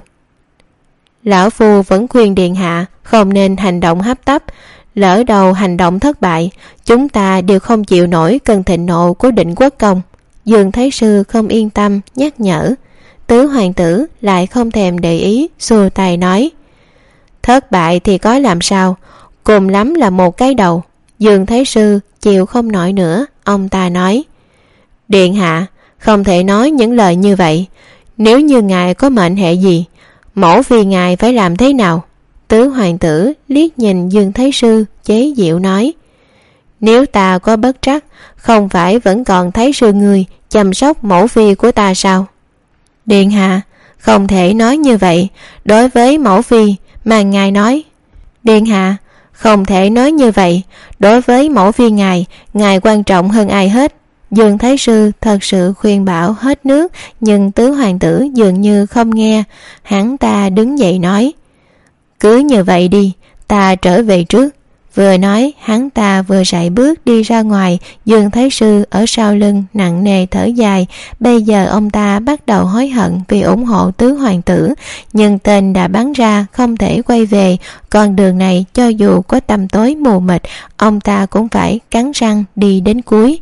Lão phu vẫn khuyên điện hạ không nên hành động hấp tấp. Lỡ đầu hành động thất bại, chúng ta đều không chịu nổi cơn thịnh nộ của Định Quốc công. Dương Thái Sư không yên tâm nhắc nhở. Tứ hoàng tử lại không thèm để ý, xua tay nói: Thất bại thì có làm sao, cùng lắm là một cái đầu. Dương Thái Sư chịu không nổi nữa. Ông ta nói: Điện hạ không thể nói những lời như vậy. Nếu như ngài có mệnh hệ gì, mẫu phi ngài phải làm thế nào? Tứ hoàng tử liếc nhìn Dương Thái Sư, chế giễu nói: Nếu ta có bất trắc, không phải vẫn còn Thái sư người chăm sóc mẫu phi của ta sao? Điện hạ không thể nói như vậy đối với mẫu phi mà ngài nói. Điện hạ không thể nói như vậy đối với mẫu phi ngài, ngài quan trọng hơn ai hết. Dương Thái Sư thật sự khuyên bảo hết nước, nhưng tứ hoàng tử dường như không nghe. Hắn ta đứng dậy nói: Cứ như vậy đi, ta trở về trước. Vừa nói, hắn ta vừa sải bước đi ra ngoài. Dương Thái Sư ở sau lưng nặng nề thở dài. Bây giờ ông ta bắt đầu hối hận vì ủng hộ tứ hoàng tử, nhưng tên đã bắn ra không thể quay về. Con đường này cho dù có tăm tối mù mịt, ông ta cũng phải cắn răng đi đến cuối.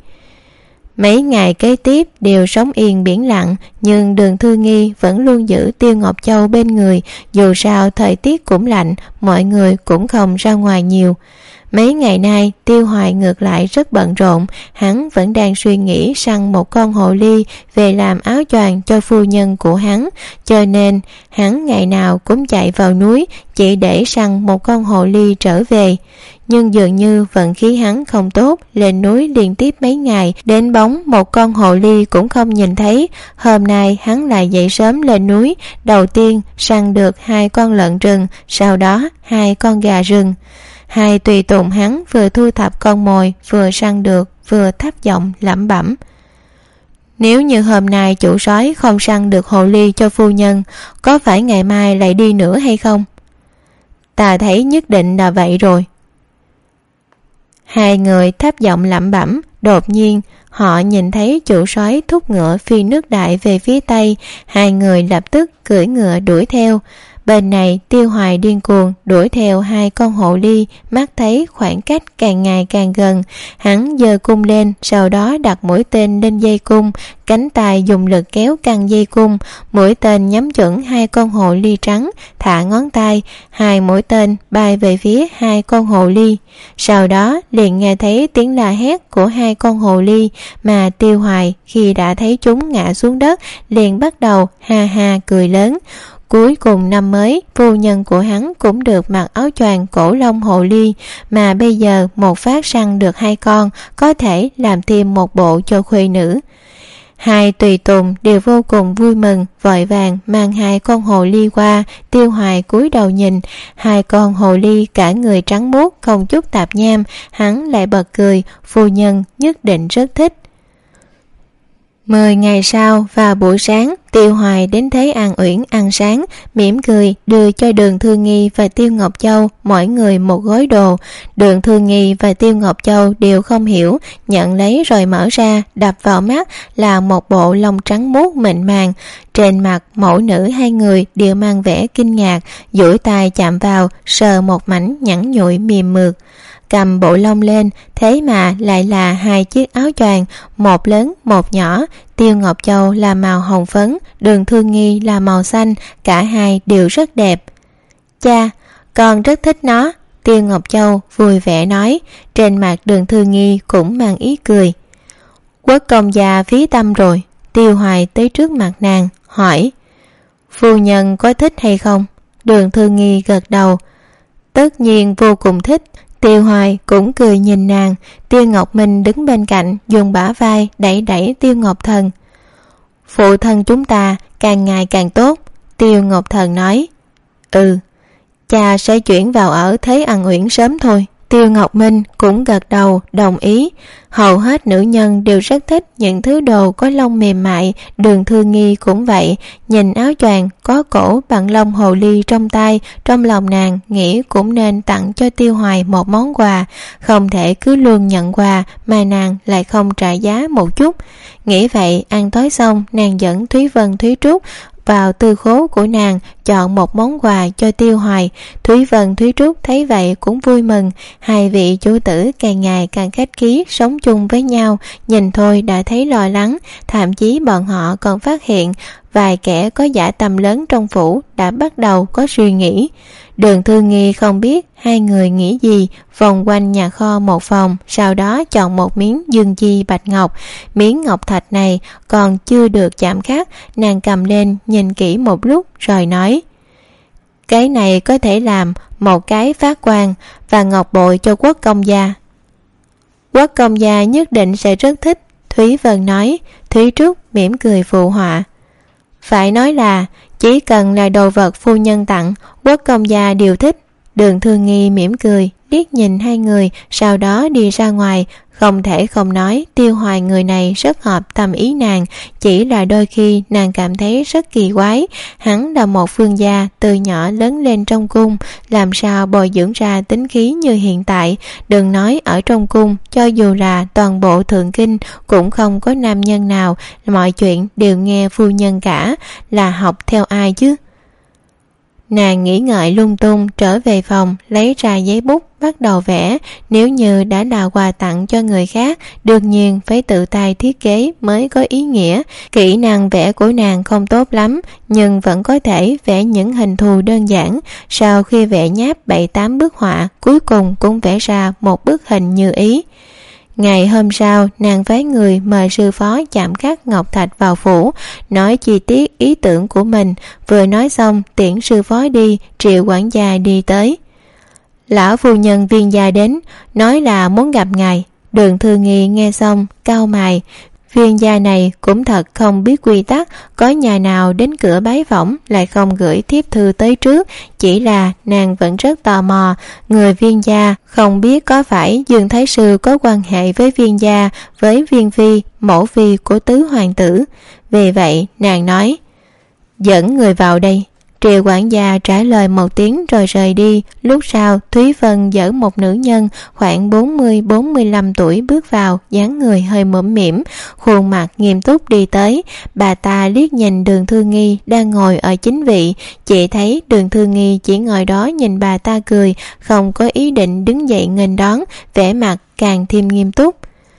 Mấy ngày kế tiếp đều sống yên biển lặng, nhưng Đường Thư Nghi vẫn luôn giữ Tiêu Ngọc Châu bên người. Dù sao thời tiết cũng lạnh, mọi người cũng không ra ngoài nhiều. Mấy ngày nay Tiêu Hoài ngược lại rất bận rộn. Hắn vẫn đang suy nghĩ săn một con hồ ly về làm áo choàng cho phu nhân của hắn, cho nên hắn ngày nào cũng chạy vào núi chỉ để săn một con hồ ly trở về. Nhưng dường như vận khí hắn không tốt, lên núi liên tiếp mấy ngày, đến bóng một con hồ ly cũng không nhìn thấy. Hôm nay hắn lại dậy sớm lên núi, đầu tiên săn được hai con lợn rừng, sau đó hai con gà rừng. Hai tùy tùng hắn vừa thu thập con mồi, vừa săn được, vừa thấp giọng lẩm bẩm: Nếu như hôm nay chủ sói không săn được hồ ly cho phu nhân, có phải ngày mai lại đi nữa hay không? Ta thấy nhất định là vậy rồi. Hai người thấp giọng lẩm bẩm. Đột nhiên họ nhìn thấy chủ sói thúc ngựa phi nước đại về phía tây. Hai người lập tức cưỡi ngựa đuổi theo. Bên này Tiêu Hoài điên cuồng đuổi theo hai con hồ ly, mắt thấy khoảng cách càng ngày càng gần. Hắn giơ cung lên, sau đó đặt mũi tên lên dây cung, cánh tay dùng lực kéo căng dây cung. Mũi tên nhắm chuẩn hai con hồ ly trắng, thả ngón tay, hai mũi tên bay về phía hai con hồ ly. Sau đó liền nghe thấy tiếng la hét của hai con hồ ly, mà Tiêu Hoài khi đã thấy chúng ngã xuống đất liền bắt đầu ha ha cười lớn. Cuối cùng năm mới, phu nhân của hắn cũng được mặc áo choàng cổ lông hồ ly, mà bây giờ một phát săn được hai con, có thể làm thêm một bộ cho khuê nữ. Hai tùy tùng đều vô cùng vui mừng, vội vàng mang hai con hồ ly qua. Tiêu Hoài cúi đầu nhìn, hai con hồ ly cả người trắng muốt, không chút tạp nham. Hắn lại bật cười, phu nhân nhất định rất thích. Mười ngày sau, vào buổi sáng, Tiêu Hoài đến thấy An Uyển ăn sáng, mỉm cười đưa cho Đường Thư Nghi và Tiêu Ngọc Châu mỗi người một gói đồ. Đường Thư Nghi và Tiêu Ngọc Châu đều không hiểu, nhận lấy rồi mở ra, đập vào mắt là một bộ lông trắng muốt mịn màng. Trên mặt mẫu nữ hai người đều mang vẻ kinh ngạc, duỗi tay chạm vào, sờ một mảnh nhẵn nhụi mềm mượt. Cầm bộ lông lên, thế mà lại là hai chiếc áo choàng, một lớn một nhỏ. Tiêu Ngọc Châu là màu hồng phấn, Đường Thư Nghi là màu xanh, cả hai đều rất đẹp. Cha, con rất thích nó, Tiêu Ngọc Châu vui vẻ nói. Trên mặt Đường Thư Nghi cũng mang ý cười. Quốc công già phí tâm rồi. Tiêu Hoài tới trước mặt nàng, hỏi: Phu nhân có thích hay không? Đường Thư Nghi gật đầu. Tất nhiên vô cùng thích. Tiêu Hoài cũng cười nhìn nàng. Tiêu Ngọc Minh đứng bên cạnh, dùng bả vai đẩy đẩy Tiêu Ngọc Thần. Phụ thân chúng ta càng ngày càng tốt, Tiêu Ngọc Thần nói. Ừ, cha sẽ chuyển vào ở Thế An Uyển sớm thôi. Tiêu Ngọc Minh cũng gật đầu đồng ý. Hầu hết nữ nhân đều rất thích những thứ đồ có lông mềm mại. Đường Thư Nghi cũng vậy, nhìn áo choàng có cổ bằng lông hồ ly trong tay, trong lòng nàng nghĩ cũng nên tặng cho Tiêu Hoài một món quà, không thể cứ luôn nhận quà mà nàng lại không trả giá một chút. Nghĩ vậy, ăn tối xong, nàng dẫn Thúy Vân, Thúy Trúc vào tư khố của nàng chọn một món quà cho Tiêu Hoài. Thúy Vân, Thúy Trúc thấy vậy cũng vui mừng. Hai vị chủ tử càng ngày càng khách khí sống chung với nhau, nhìn thôi đã thấy lo lắng. Thậm chí bọn họ còn phát hiện vài kẻ có dã tâm lớn trong phủ đã bắt đầu có suy nghĩ. Đường Thư Nghi không biết hai người nghĩ gì, vòng quanh nhà kho một vòng, sau đó chọn một miếng dương chi bạch ngọc. Miếng ngọc thạch này còn chưa được chạm khắc, nàng cầm lên nhìn kỹ một lúc rồi nói: cái này có thể làm một cái phát quan và ngọc bội cho Quốc công gia. Quốc công gia nhất định sẽ rất thích, Thúy Vân nói. Thúy Trúc mỉm cười phụ họa: phải nói là chỉ cần là đồ vật phu nhân tặng, Quốc công gia đều thích. Đường Thư Nghi mỉm cười liếc nhìn hai người, sau đó đi ra ngoài. Không thể không nói Tiêu Hoài người này rất hợp tâm ý nàng, chỉ là đôi khi nàng cảm thấy rất kỳ quái. Hắn là một phương gia từ nhỏ lớn lên trong cung, làm sao bồi dưỡng ra tính khí như hiện tại. Đừng nói ở trong cung, cho dù là toàn bộ thượng kinh cũng không có nam nhân nào mọi chuyện đều nghe phu nhân cả, là học theo ai chứ? Nàng nghĩ ngợi lung tung trở về phòng, lấy ra giấy bút bắt đầu vẽ. Nếu như đã là quà tặng cho người khác, đương nhiên phải tự tay thiết kế mới có ý nghĩa. Kỹ năng vẽ của nàng không tốt lắm, nhưng vẫn có thể vẽ những hình thù đơn giản. Sau khi vẽ nháp bảy tám bức họa, cuối cùng cũng vẽ ra một bức hình như ý. Ngày hôm sau, nàng phái người mời sư phó chạm khắc ngọc thạch vào phủ, nói chi tiết ý tưởng của mình. Vừa nói xong, tiễn sư phó đi, Triệu quản gia đi tới. Lão phu nhân Viên gia đến, nói là muốn gặp ngài. Đường Thư Nghi nghe xong, cau mày. Viên gia này cũng thật không biết quy tắc, có nhà nào đến cửa bái phỏng lại không gửi thiếp thư tới trước. Chỉ là nàng vẫn rất tò mò, người Viên gia không biết có phải Dương Thái Sư có quan hệ với Viên gia, với Viên phi, mẫu phi của tứ hoàng tử. Vì vậy nàng nói: dẫn người vào đây. Triệu quản gia trả lời một tiếng rồi rời đi. Lúc sau, Thúy Vân dẫn một nữ nhân khoảng bốn mươi bốn mươi lăm tuổi bước vào, dáng người hơi mõm mỉm, khuôn mặt nghiêm túc đi tới. Bà ta liếc nhìn Đường Thư Nghi đang ngồi ở chính vị, chỉ thấy Đường Thư Nghi chỉ ngồi đó nhìn bà ta cười, không có ý định đứng dậy nghênh đón, vẻ mặt càng thêm nghiêm túc.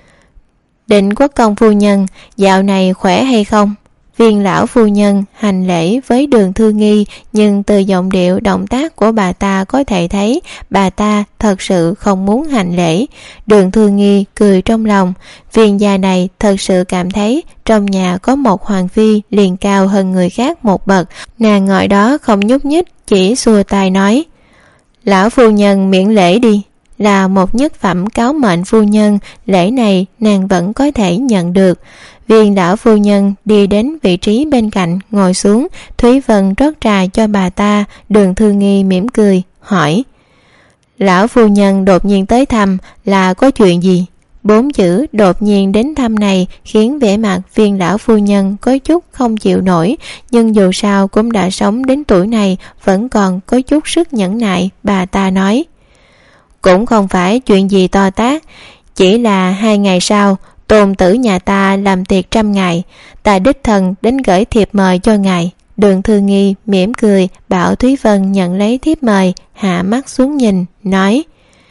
Định Quốc công phu nhân, dạo này khỏe hay không? Viên lão phu nhân hành lễ với Đường Thư Nghi, nhưng từ giọng điệu động tác của bà ta có thể thấy bà ta thật sự không muốn hành lễ. Đường Thư Nghi cười trong lòng, Viên gia này thật sự cảm thấy trong nhà có một hoàng phi liền cao hơn người khác một bậc. Nàng ngồi đó không nhúc nhích, chỉ xua tay nói: lão phu nhân miễn lễ đi. Là một nhất phẩm cáo mệnh phu nhân, lễ này nàng vẫn có thể nhận được. Viên lão phu nhân đi đến vị trí bên cạnh ngồi xuống. Thúy Vân rót trà cho bà ta. Đường Thư Nghi mỉm cười hỏi: lão phu nhân đột nhiên tới thăm là có chuyện gì? Bốn chữ đột nhiên đến thăm này khiến vẻ mặt Viên lão phu nhân có chút không chịu nổi, nhưng dù sao cũng đã sống đến tuổi này, vẫn còn có chút sức nhẫn nại. Bà ta nói: cũng không phải chuyện gì to tát, chỉ là hai ngày sau tôn tử nhà ta làm tiệc trăm ngày, ta đích thân đến gửi thiệp mời cho ngài. Đường Thư Nghi mỉm cười bảo Thúy Vân nhận lấy thiếp mời, hạ mắt xuống nhìn, nói: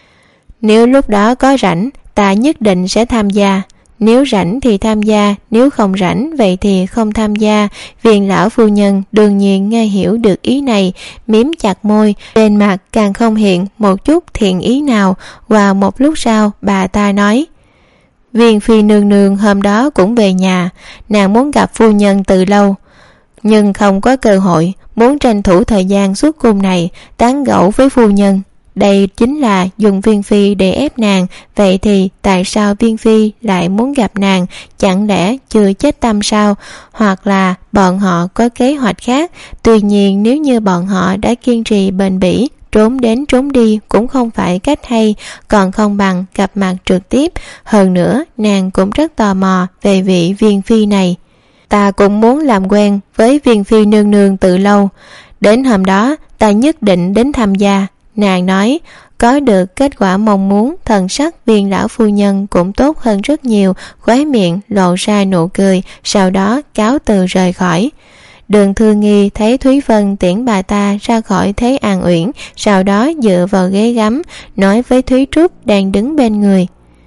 nếu lúc đó có rảnh, ta nhất định sẽ tham gia. Nếu rảnh thì tham gia, nếu không rảnh vậy thì không tham gia. Viên lão phu nhân đương nhiên nghe hiểu được ý này, mím chặt môi, trên mặt càng không hiện một chút thiện ý nào. Và một lúc sau bà ta nói: Viên phi nương nương hôm đó cũng về nhà, nàng muốn gặp phu nhân từ lâu, nhưng không có cơ hội, muốn tranh thủ thời gian suốt cung này tán gẫu với phu nhân. đây chính là dùng Viên Phi để ép nàng. Vậy thì tại sao Viên Phi lại muốn gặp nàng? Chẳng lẽ chưa chết tâm sao? Hoặc là bọn họ có kế hoạch khác? Tuy nhiên nếu như bọn họ đã kiên trì bền bỉ, trốn đến trốn đi cũng không phải cách hay, còn không bằng gặp mặt trực tiếp. Hơn nữa nàng cũng rất tò mò về vị Viên Phi này. Ta cũng muốn làm quen với Viên Phi nương nương từ lâu, đến hôm đó ta nhất định đến tham gia. Nàng nói. Có được kết quả mong muốn, thần sắc Viên lão phu nhân cũng tốt hơn rất nhiều, khóe miệng lộ ra nụ cười, sau đó cáo từ rời khỏi. Đường Thư Nghi thấy Thúy Vân tiễn bà ta ra khỏi Thế An Uyển, sau đó dựa vào ghế gắm, nói với Thúy Trúc đang đứng bên người.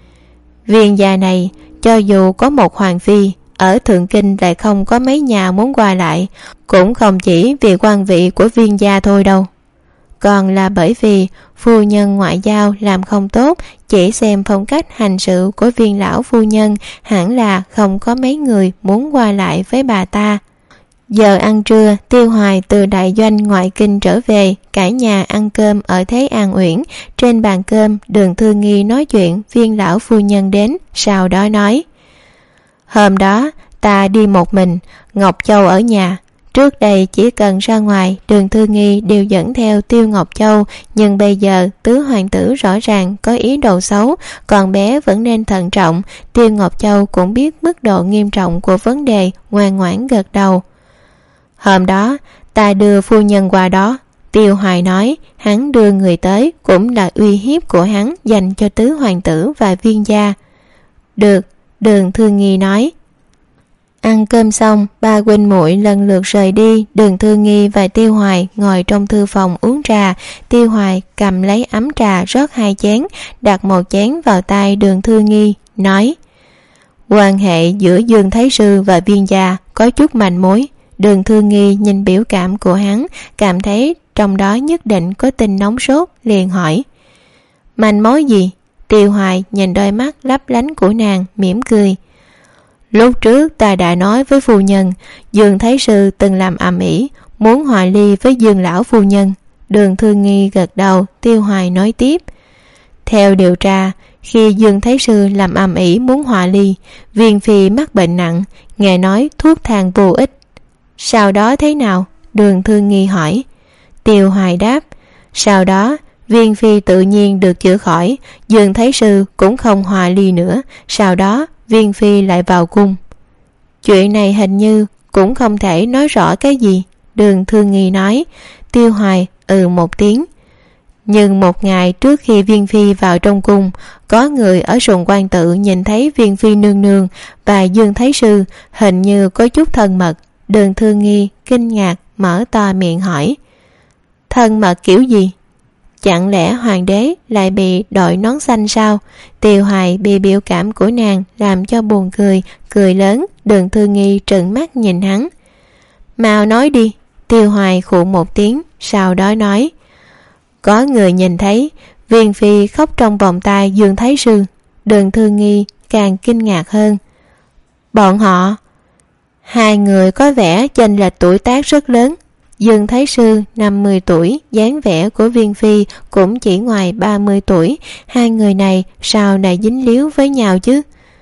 Viên gia này, cho dù có một hoàng phi, ở Thượng Kinh lại không có mấy nhà muốn qua lại, cũng không chỉ vì quan vị của Viên gia thôi đâu. Còn là bởi vì phu nhân ngoại giao làm không tốt, chỉ xem phong cách hành sự của Viên lão phu nhân, hẳn là không có mấy người muốn qua lại với bà ta. Giờ ăn trưa, Tiêu Hoài từ đại doanh ngoại kinh trở về, cả nhà ăn cơm ở Thế An Uyển. Trên bàn cơm, Đường Thư Nghi nói chuyện Viên lão phu nhân đến, sau đó nói: Hôm đó ta đi một mình, Ngọc Châu ở nhà. Trước đây chỉ cần ra ngoài, Đường Thư Nghi đều dẫn theo Tiêu Ngọc Châu, nhưng bây giờ tứ hoàng tử rõ ràng có ý đồ xấu, còn bé vẫn nên thận trọng. Tiêu Ngọc Châu cũng biết mức độ nghiêm trọng của vấn đề, ngoan ngoãn gật đầu. Hôm đó ta đưa phu nhân qua đó. Tiêu Hoài nói, hắn đưa người tới cũng là uy hiếp của hắn dành cho tứ hoàng tử và Viên gia. Được, Đường Thư Nghi nói. Ăn cơm xong, ba huynh muội lần lượt rời đi. Đường Thư Nghi và Tiêu Hoài ngồi trong thư phòng uống trà. Tiêu Hoài cầm lấy ấm trà rót hai chén, đặt một chén vào tay Đường Thư Nghi, nói: Quan hệ giữa Dương Thái Sư và Viên gia có chút manh mối. Đường Thư Nghi nhìn biểu cảm của hắn, cảm thấy trong đó nhất định có tin nóng sốt, liền hỏi: Manh mối gì? Tiêu Hoài nhìn đôi mắt lấp lánh của nàng, mỉm cười. Lúc trước ta đã nói với phu nhân, Dương Thái Sư từng làm ầm ĩ, muốn hòa ly với Dương lão phu nhân. Đường Thư Nghi gật đầu. Tiêu Hoài nói tiếp: Theo điều tra, khi Dương Thái Sư làm ầm ĩ muốn hòa ly, Viên Phi mắc bệnh nặng, nghe nói thuốc thang vô ích. Sau đó thế nào? Đường Thư Nghi hỏi. Tiêu Hoài đáp: Sau đó Viên Phi tự nhiên được chữa khỏi, Dương Thái Sư cũng không hòa ly nữa. Sau đó Viên Phi lại vào cung. Chuyện này hình như cũng không thể nói rõ cái gì. Đường Thư Nghi nói. Tiêu Hoài ừ một tiếng. Nhưng một ngày trước khi Viên Phi vào trong cung, có người ở Sùng Quan Tự nhìn thấy Viên Phi nương nương và Dương Thái Sư hình như có chút thân mật. Đường Thư Nghi kinh ngạc mở to miệng hỏi: Thân mật kiểu gì? Chẳng lẽ hoàng đế lại bị đội nón xanh sao? Tiêu Hoài bị biểu cảm của nàng làm cho buồn cười, cười lớn. Đường Thư Nghi trợn mắt nhìn hắn. Mau nói đi. Tiêu Hoài khụ một tiếng, sau đó nói: Có người nhìn thấy Viên Phi khóc trong vòng tay Dương Thái Sư. Đường Thư Nghi càng kinh ngạc hơn. Bọn họ? Hai người có vẻ chênh lệch tuổi tác rất lớn. Dương Thái Sư năm mươi tuổi, dáng vẻ của Viên Phi cũng chỉ ngoài ba mươi tuổi. Hai người này sao lại dính líu với nhau chứ?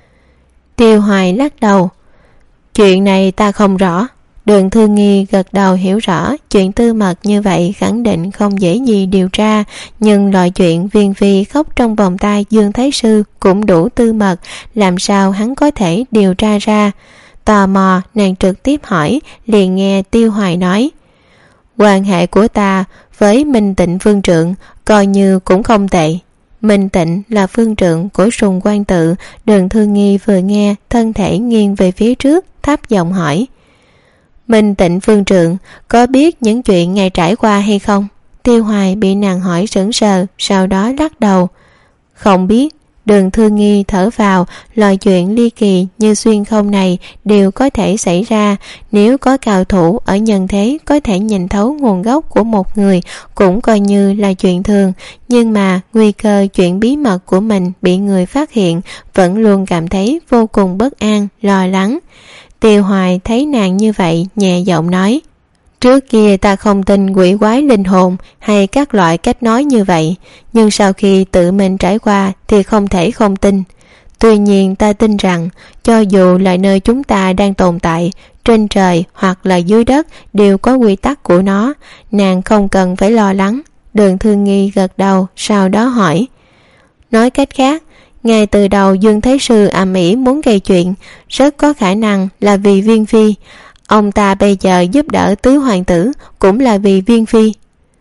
Tiêu Hoài lắc đầu. Chuyện này ta không rõ. Đường Thư Nghi gật đầu hiểu rõ. Chuyện tư mật như vậy khẳng định không dễ gì điều tra, nhưng loại chuyện Viên Phi khóc trong vòng tay Dương Thái Sư cũng đủ tư mật, làm sao hắn có thể điều tra ra? Tò mò nàng trực tiếp hỏi, liền nghe Tiêu Hoài nói: Quan hệ của ta với Minh Tịnh Phương Trượng coi như cũng không tệ. Minh Tịnh là phương trượng của Sùng Quan Tự. Đường Thư Nghi vừa nghe, thân thể nghiêng về phía trước, thấp giọng hỏi: Minh Tịnh phương trượng có biết những chuyện ngài trải qua hay không? Tiêu Hoài bị nàng hỏi sững sờ, sau đó lắc đầu. Không biết. Đường Thư Nghi thở vào, loại chuyện ly kỳ như xuyên không này đều có thể xảy ra. Nếu có cao thủ ở nhân thế có thể nhìn thấu nguồn gốc của một người cũng coi như là chuyện thường, nhưng mà nguy cơ chuyện bí mật của mình bị người phát hiện vẫn luôn cảm thấy vô cùng bất an, lo lắng. Tiêu Hoài thấy nàng như vậy, nhẹ giọng nói: Trước kia ta không tin quỷ quái linh hồn hay các loại cách nói như vậy, nhưng sau khi tự mình trải qua thì không thể không tin. Tuy nhiên ta tin rằng cho dù là nơi chúng ta đang tồn tại, trên trời hoặc là dưới đất đều có quy tắc của nó, nàng không cần phải lo lắng. Đường Thương Nghi gật đầu, sau đó hỏi. Nói cách khác, ngay từ đầu Dương Thái Sư ầm ĩ muốn gây chuyện, rất có khả năng là vì Viên Phi. Ông ta bây giờ giúp đỡ tứ hoàng tử cũng là vì Viên Phi.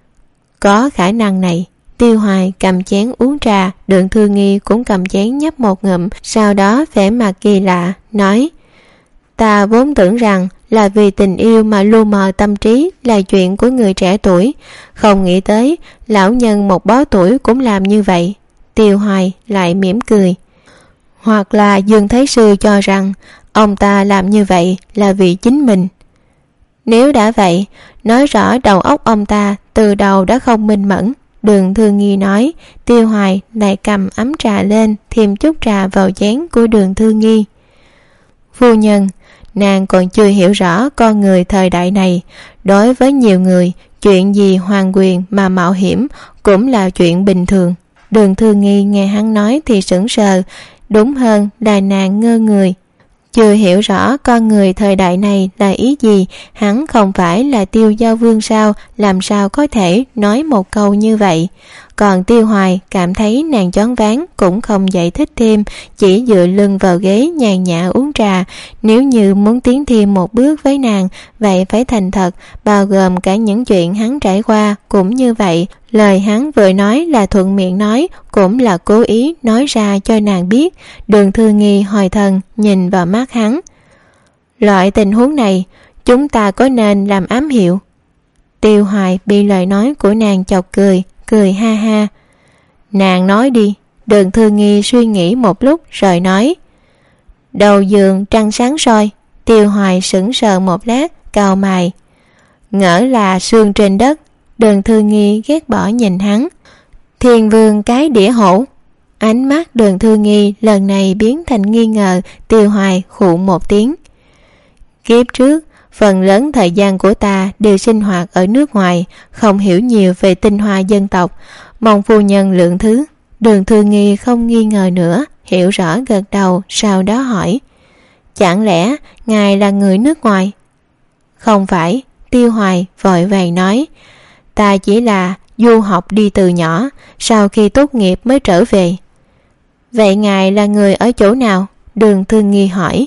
Có khả năng này. Tiêu Hoài cầm chén uống trà, Đường Thương Nghi cũng cầm chén nhấp một ngụm, sau đó vẻ mặt kỳ lạ, nói. Ta vốn tưởng rằng là vì tình yêu mà lu mờ tâm trí là chuyện của người trẻ tuổi, không nghĩ tới lão nhân một bó tuổi cũng làm như vậy. Tiêu Hoài lại mỉm cười. Hoặc là Dương Thái Sư cho rằng ông ta làm như vậy là vì chính mình. Nếu đã vậy, nói rõ đầu óc ông ta từ đầu đã không minh mẫn. Đường Thương Nghi nói. Tiêu Hoài lại cầm ấm trà lên, thêm chút trà vào chén của Đường Thương Nghi. Phu nhân, nàng còn chưa hiểu rõ con người thời đại này. Đối với nhiều người, chuyện gì hoàng quyền mà mạo hiểm cũng là chuyện bình thường. Đường Thương Nghi nghe hắn nói thì sững sờ, đúng hơn là nàng ngơ người. Chưa hiểu rõ con người thời đại này là ý gì, hắn không phải là Tiêu Giao Vương sao, làm sao có thể nói một câu như vậy. Còn Tiêu Hoài cảm thấy nàng choáng váng, cũng không giải thích thêm, chỉ dựa lưng vào ghế nhàn nhã uống trà. Nếu như muốn tiến thêm một bước với nàng, vậy phải thành thật, bao gồm cả những chuyện hắn trải qua cũng như vậy. Lời hắn vừa nói là thuận miệng nói, cũng là cố ý nói ra cho nàng biết. Đường Thương Nghi hồi thần nhìn vào mắt hắn. Loại tình huống này chúng ta có nên làm ám hiệu? Tiêu Hoài bị lời nói của nàng chọc cười, cười ha ha. Nàng nói đi. Đường Thương Nghi suy nghĩ một lúc rồi nói. Đầu giường trăng sáng soi. Tiêu Hoài sững sờ một lát, cau mày. Ngỡ là sương trên đất. Đường Thương Nghi ghét bỏ nhìn hắn. Thiên vương cái đĩa hổ. Ánh mắt Đường Thương Nghi lần này biến thành nghi ngờ. Tiêu Hoài khụ một tiếng. Kiếp trước, phần lớn thời gian của ta đều sinh hoạt ở nước ngoài, không hiểu nhiều về tinh hoa dân tộc, mong phu nhân lượng thứ. Đường Thương Nghi không nghi ngờ nữa, hiểu rõ gật đầu, sau đó hỏi. Chẳng lẽ ngài là người nước ngoài? Không phải. Tiêu Hoài vội vàng nói. Ta chỉ là du học đi từ nhỏ, sau khi tốt nghiệp mới trở về. Vậy ngài là người ở chỗ nào? Đường Thương Nghi hỏi.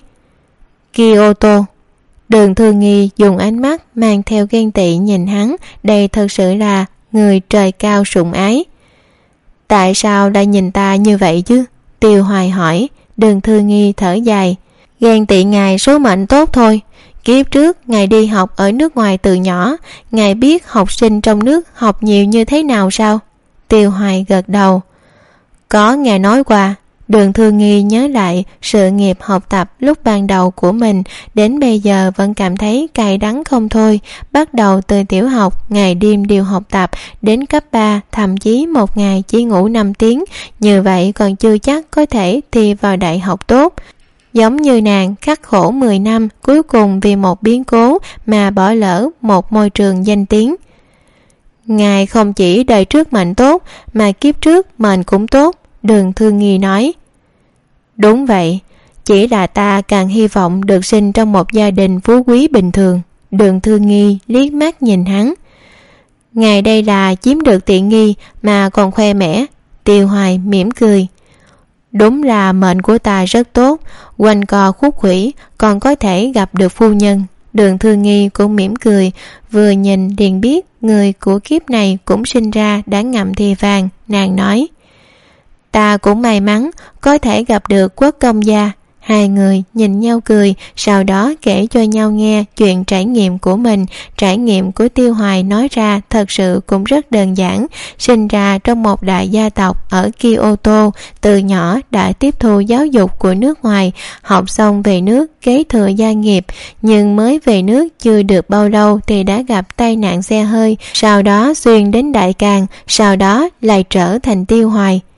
Kyoto. Đường Thương Nghi dùng ánh mắt mang theo ghen tị nhìn hắn, đây thật sự là người trời cao sủng ái. Tại sao lại nhìn ta như vậy chứ? Tiêu Hoài hỏi. Đường Thương Nghi thở dài. Ghen tị ngài số mệnh tốt thôi. Kiếp trước ngài đi học ở nước ngoài từ nhỏ, ngài biết học sinh trong nước học nhiều như thế nào sao? Tiêu Hoài gật đầu. Có nghe nói qua. Đường Thương Nghi nhớ lại sự nghiệp học tập lúc ban đầu của mình, đến bây giờ vẫn cảm thấy cay đắng không thôi. Bắt đầu từ tiểu học, ngày đêm đều học tập, đến cấp ba, thậm chí một ngày chỉ ngủ năm tiếng. Như vậy còn chưa chắc có thể thi vào đại học tốt. Giống như nàng khắc khổ mười năm, cuối cùng vì một biến cố mà bỏ lỡ một môi trường danh tiếng. Ngài không chỉ đời trước mệnh tốt, mà kiếp trước mệnh cũng tốt. Đường Thương Nghi nói. Đúng vậy, chỉ là ta càng hy vọng được sinh trong một gia đình phú quý bình thường. Đường Thương Nghi liếc mắt nhìn hắn. Ngài đây là chiếm được tiện nghi mà còn khoe mẽ. Tiêu Hoài mỉm cười. Đúng là mệnh của ta rất tốt, quanh co khúc khuỷu còn có thể gặp được phu nhân. Đường Thương Nghi cũng mỉm cười, vừa nhìn liền biết người của kiếp này cũng sinh ra đã ngậm thì vàng. Nàng nói. Ta cũng may mắn có thể gặp được Quốc công gia. Hai người nhìn nhau cười, sau đó kể cho nhau nghe chuyện trải nghiệm của mình. Trải nghiệm của Tiêu Hoài nói ra thật sự cũng rất đơn giản. Sinh ra trong một đại gia tộc ở Kyoto, từ nhỏ đã tiếp thu giáo dục của nước ngoài, học xong về nước kế thừa gia nghiệp. Nhưng mới về nước chưa được bao lâu thì đã gặp tai nạn xe hơi, sau đó xuyên đến Đại Càn, sau đó lại trở thành Tiêu Hoài.